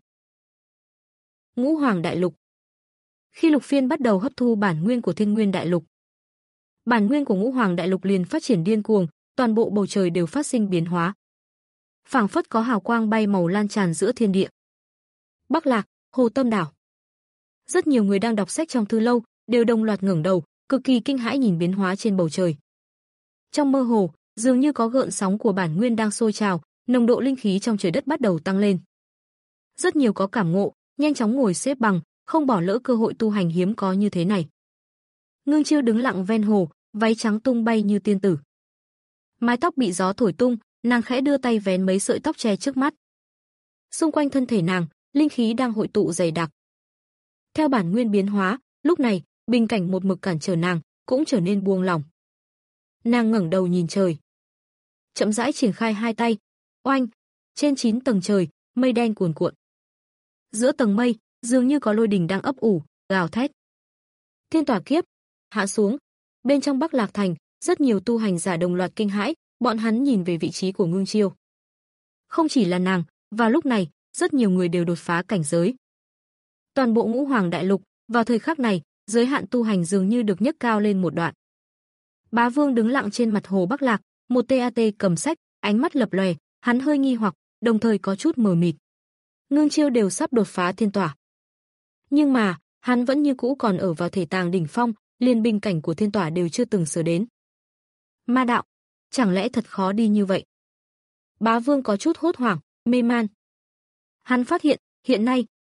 Ngũ Hoàng Đại Lục. Khi Lục Phiên bắt đầu hấp thu bản nguyên của Thiên Nguyên Đại Lục, bản nguyên của Ngũ Hoàng Đại Lục liền phát triển điên cuồng, toàn bộ bầu trời đều phát sinh biến hóa. Phảng phất có hào quang bay màu lan tràn giữa thiên địa. Bắc Lạc, Hồ Tâm Đảo. Rất nhiều người đang đọc sách trong thư lâu, đều đồng loạt ngẩng đầu, cực kỳ kinh hãi nhìn biến hóa trên bầu trời. Trong mơ hồ, dường như có gợn sóng của bản nguyên đang sôi trào, nồng độ linh khí trong trời đất bắt đầu tăng lên. Rất nhiều có cảm ngộ, nhanh chóng ngồi xếp bằng, không bỏ lỡ cơ hội tu hành hiếm có như thế này. Ngưng Chiêu đứng lặng ven hồ, váy trắng tung bay như tiên tử. Mái tóc bị gió thổi tung, nàng khẽ đưa tay vén mấy sợi tóc che trước mắt. Xung quanh thân thể nàng, linh khí đang hội tụ dày đặc. Theo bản nguyên biến hóa, lúc này, bình cảnh một mực cản trở nàng, cũng trở nên buông lỏng. Nàng ngẩng đầu nhìn trời. Chậm rãi triển khai hai tay. Oanh! Trên chín tầng trời, mây đen cuồn cuộn. Giữa tầng mây, dường như có lôi đình đang ấp ủ, gào thét. Thiên tỏa kiếp! Hạ xuống. Bên trong Bắc Lạc Thành, rất nhiều tu hành giả đồng loạt kinh hãi, bọn hắn nhìn về vị trí của Ngưng Chiêu. Không chỉ là nàng, vào lúc này, rất nhiều người đều đột phá cảnh giới. Toàn bộ Ngũ Hoàng Đại Lục, vào thời khắc này, giới hạn tu hành dường như được nhấc cao lên một đoạn. Bá Vương đứng lặng trên mặt hồ Bắc Lạc, một tát cầm sách, ánh mắt lập lòe, hắn hơi nghi hoặc, đồng thời có chút mờ mịt. Ngưng Chiêu đều sắp đột phá thiên tỏa. Nhưng mà, hắn vẫn như cũ còn ở vào thể tàng đỉnh phong, liên bình cảnh của thiên tỏa đều chưa từng sờ đến. Ma đạo, chẳng lẽ thật khó đi như vậy? Bá Vương có chút hốt hoảng, mê man. Hắn phát hiện, hiện nay,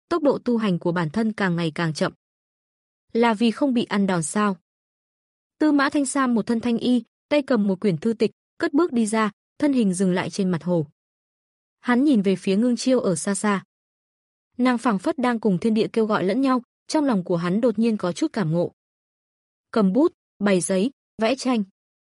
tốc độ tu hành của bản thân càng ngày càng chậm. Là vì không bị ăn đòn sao? Tư Mã Thanh Sam một thân thanh y, tay cầm một quyển thư tịch, cất bước đi ra, thân hình dừng lại trên mặt hồ. Hắn nhìn về phía Ngưng Chiêu ở xa xa. Nàng phảng phất đang cùng thiên địa kêu gọi lẫn nhau, trong lòng của hắn đột nhiên có chút cảm ngộ. Cầm bút, bày giấy, vẽ tranh.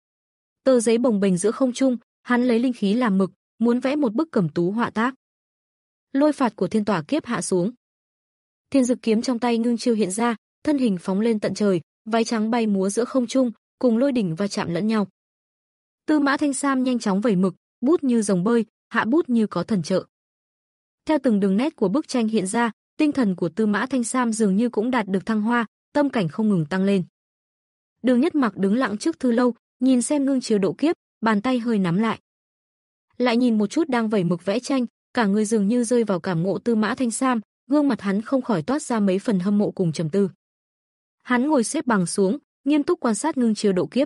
Tờ giấy bồng bềnh giữa không trung, hắn lấy linh khí làm mực, muốn vẽ một bức cẩm tú họa tác. Lôi phạt của thiên tỏa kiếp hạ xuống. Thiên dực kiếm trong tay Ngưng Chiêu hiện ra, thân hình phóng lên tận trời, váy trắng bay múa giữa không trung, cùng lôi đỉnh va chạm lẫn nhau. Tư Mã Thanh Sam nhanh chóng vẩy mực, bút như rồng bơi, hạ bút như có thần trợ. Theo từng đường nét của bức tranh hiện ra, tinh thần của Tư Mã Thanh Sam dường như cũng đạt được thăng hoa, tâm cảnh không ngừng tăng lên. Đường Nhất Mặc đứng lặng trước thư lâu, nhìn xem Ngưng Chiêu độ kiếp, bàn tay hơi nắm lại. Lại nhìn một chút đang vẩy mực vẽ tranh, cả người dường như rơi vào cảm ngộ Tư Mã Thanh Sam, gương mặt hắn không khỏi toát ra mấy phần hâm mộ cùng trầm tư. Hắn ngồi xếp bằng xuống, nghiêm túc quan sát Ngưng Chiêu độ kiếp.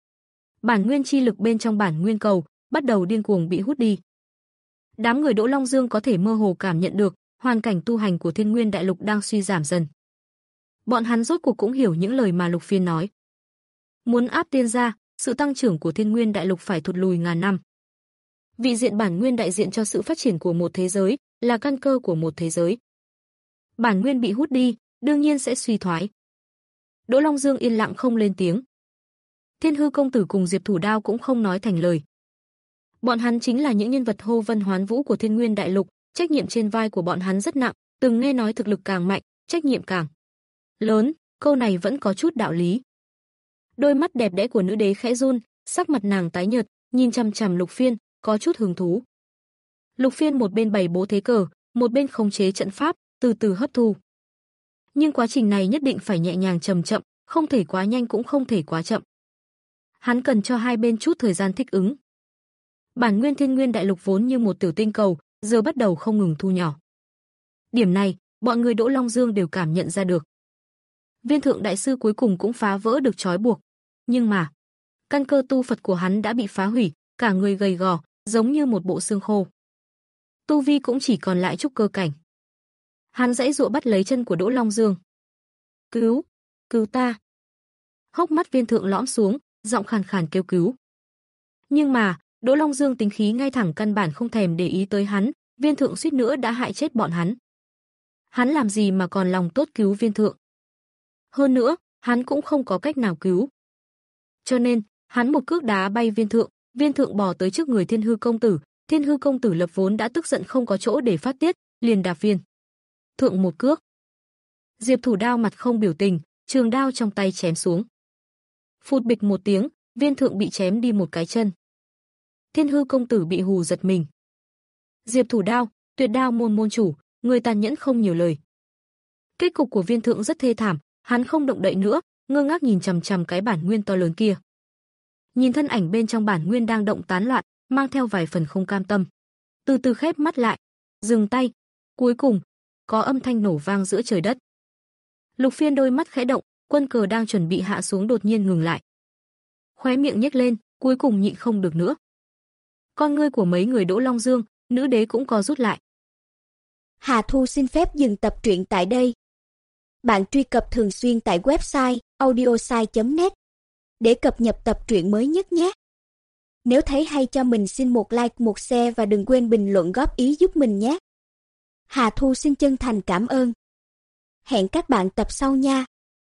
Bản nguyên chi lực bên trong bản nguyên cầu bắt đầu điên cuồng bị hút đi. Đám người Đỗ Long Dương có thể mơ hồ cảm nhận được hoàn cảnh tu hành của Thiên Nguyên Đại Lục đang suy giảm dần. Bọn hắn rốt cuộc cũng hiểu những lời mà Lục Phiên nói. Muốn áp tiên ra, sự tăng trưởng của Thiên Nguyên Đại Lục phải thụt lùi ngàn năm. Vị diện bản nguyên đại diện cho sự phát triển của một thế giới, là căn cơ của một thế giới. Bản nguyên bị hút đi, đương nhiên sẽ suy thoái. Đỗ Long Dương yên lặng không lên tiếng. Thiên Hư công tử cùng Diệp Thủ Đao cũng không nói thành lời. Bọn hắn chính là những nhân vật hô vân hoán vũ của Thiên Nguyên Đại Lục, trách nhiệm trên vai của bọn hắn rất nặng, từng nghe nói thực lực càng mạnh, trách nhiệm càng lớn, câu này vẫn có chút đạo lý. Đôi mắt đẹp đẽ của nữ đế khẽ run, sắc mặt nàng tái nhợt, nhìn chằm chằm Lục Phiên, có chút hứng thú. Lục Phiên một bên bày bố thế cờ, một bên khống chế trận pháp, từ từ hấp thu. Nhưng quá trình này nhất định phải nhẹ nhàng chậm chậm, không thể quá nhanh cũng không thể quá chậm. Hắn cần cho hai bên chút thời gian thích ứng. Bản nguyên Thiên Nguyên Đại Lục vốn như một tiểu tinh cầu, giờ bắt đầu không ngừng thu nhỏ. Điểm này, bọn người Đỗ Long Dương đều cảm nhận ra được. Viên Thượng đại sư cuối cùng cũng phá vỡ được trói buộc, nhưng mà căn cơ tu Phật của hắn đã bị phá hủy, cả người gầy gò, giống như một bộ xương khô. Tu vi cũng chỉ còn lại trúc cơ cảnh. Hắn giãy giụa bắt lấy chân của Đỗ Long Dương. "Cứu, cứu ta." Hốc mắt Viên Thượng lõm xuống, giọng khàn khàn kêu cứu. Nhưng mà, Đỗ Long Dương tính khí ngay thẳng căn bản không thèm để ý tới hắn, Viên Thượng suýt nữa đã hại chết bọn hắn. Hắn làm gì mà còn lòng tốt cứu Viên Thượng? Hơn nữa, hắn cũng không có cách nào cứu. Cho nên, hắn một cước đá bay Viên Thượng, Viên Thượng bò tới trước người Thiên Hư công tử, Thiên Hư công tử lập vốn đã tức giận không có chỗ để phát tiết, liền đạp Viên Thượng một cước. Diệp Thủ Đao mặt không biểu tình, trường đao trong tay chém xuống. Phụt bịch một tiếng, Viên Thượng bị chém đi một cái chân. Thiên Hư công tử bị hù giật mình. Diệp Thủ Đao, Tuyệt Đao môn môn chủ, người tàn nhẫn không nhiều lời. Kết cục của Viên Thượng rất thê thảm, hắn không động đậy nữa, ngơ ngác nhìn chằm chằm cái bản nguyên to lớn kia. Nhìn thân ảnh bên trong bản nguyên đang động tán loạn, mang theo vài phần không cam tâm. Từ từ khép mắt lại, dừng tay. Cuối cùng, có âm thanh nổ vang giữa trời đất. Lục Phiên đôi mắt khẽ động, quân cờ đang chuẩn bị hạ xuống đột nhiên ngừng lại. Khóe miệng nhếch lên, cuối cùng nhịn không được nữa. Con ngươi của mấy người Đỗ Long Dương, nữ đế cũng co rút lại. Hà Thu xin phép dừng tập truyện tại đây. Bạn truy cập thường xuyên tại website audiosai chấm net để cập nhật tập truyện mới nhất nhé. Nếu thấy hay cho mình xin một like, một share và đừng quên bình luận góp ý giúp mình nhé. Hà Thu xin chân thành cảm ơn. Hẹn các bạn tập sau nha.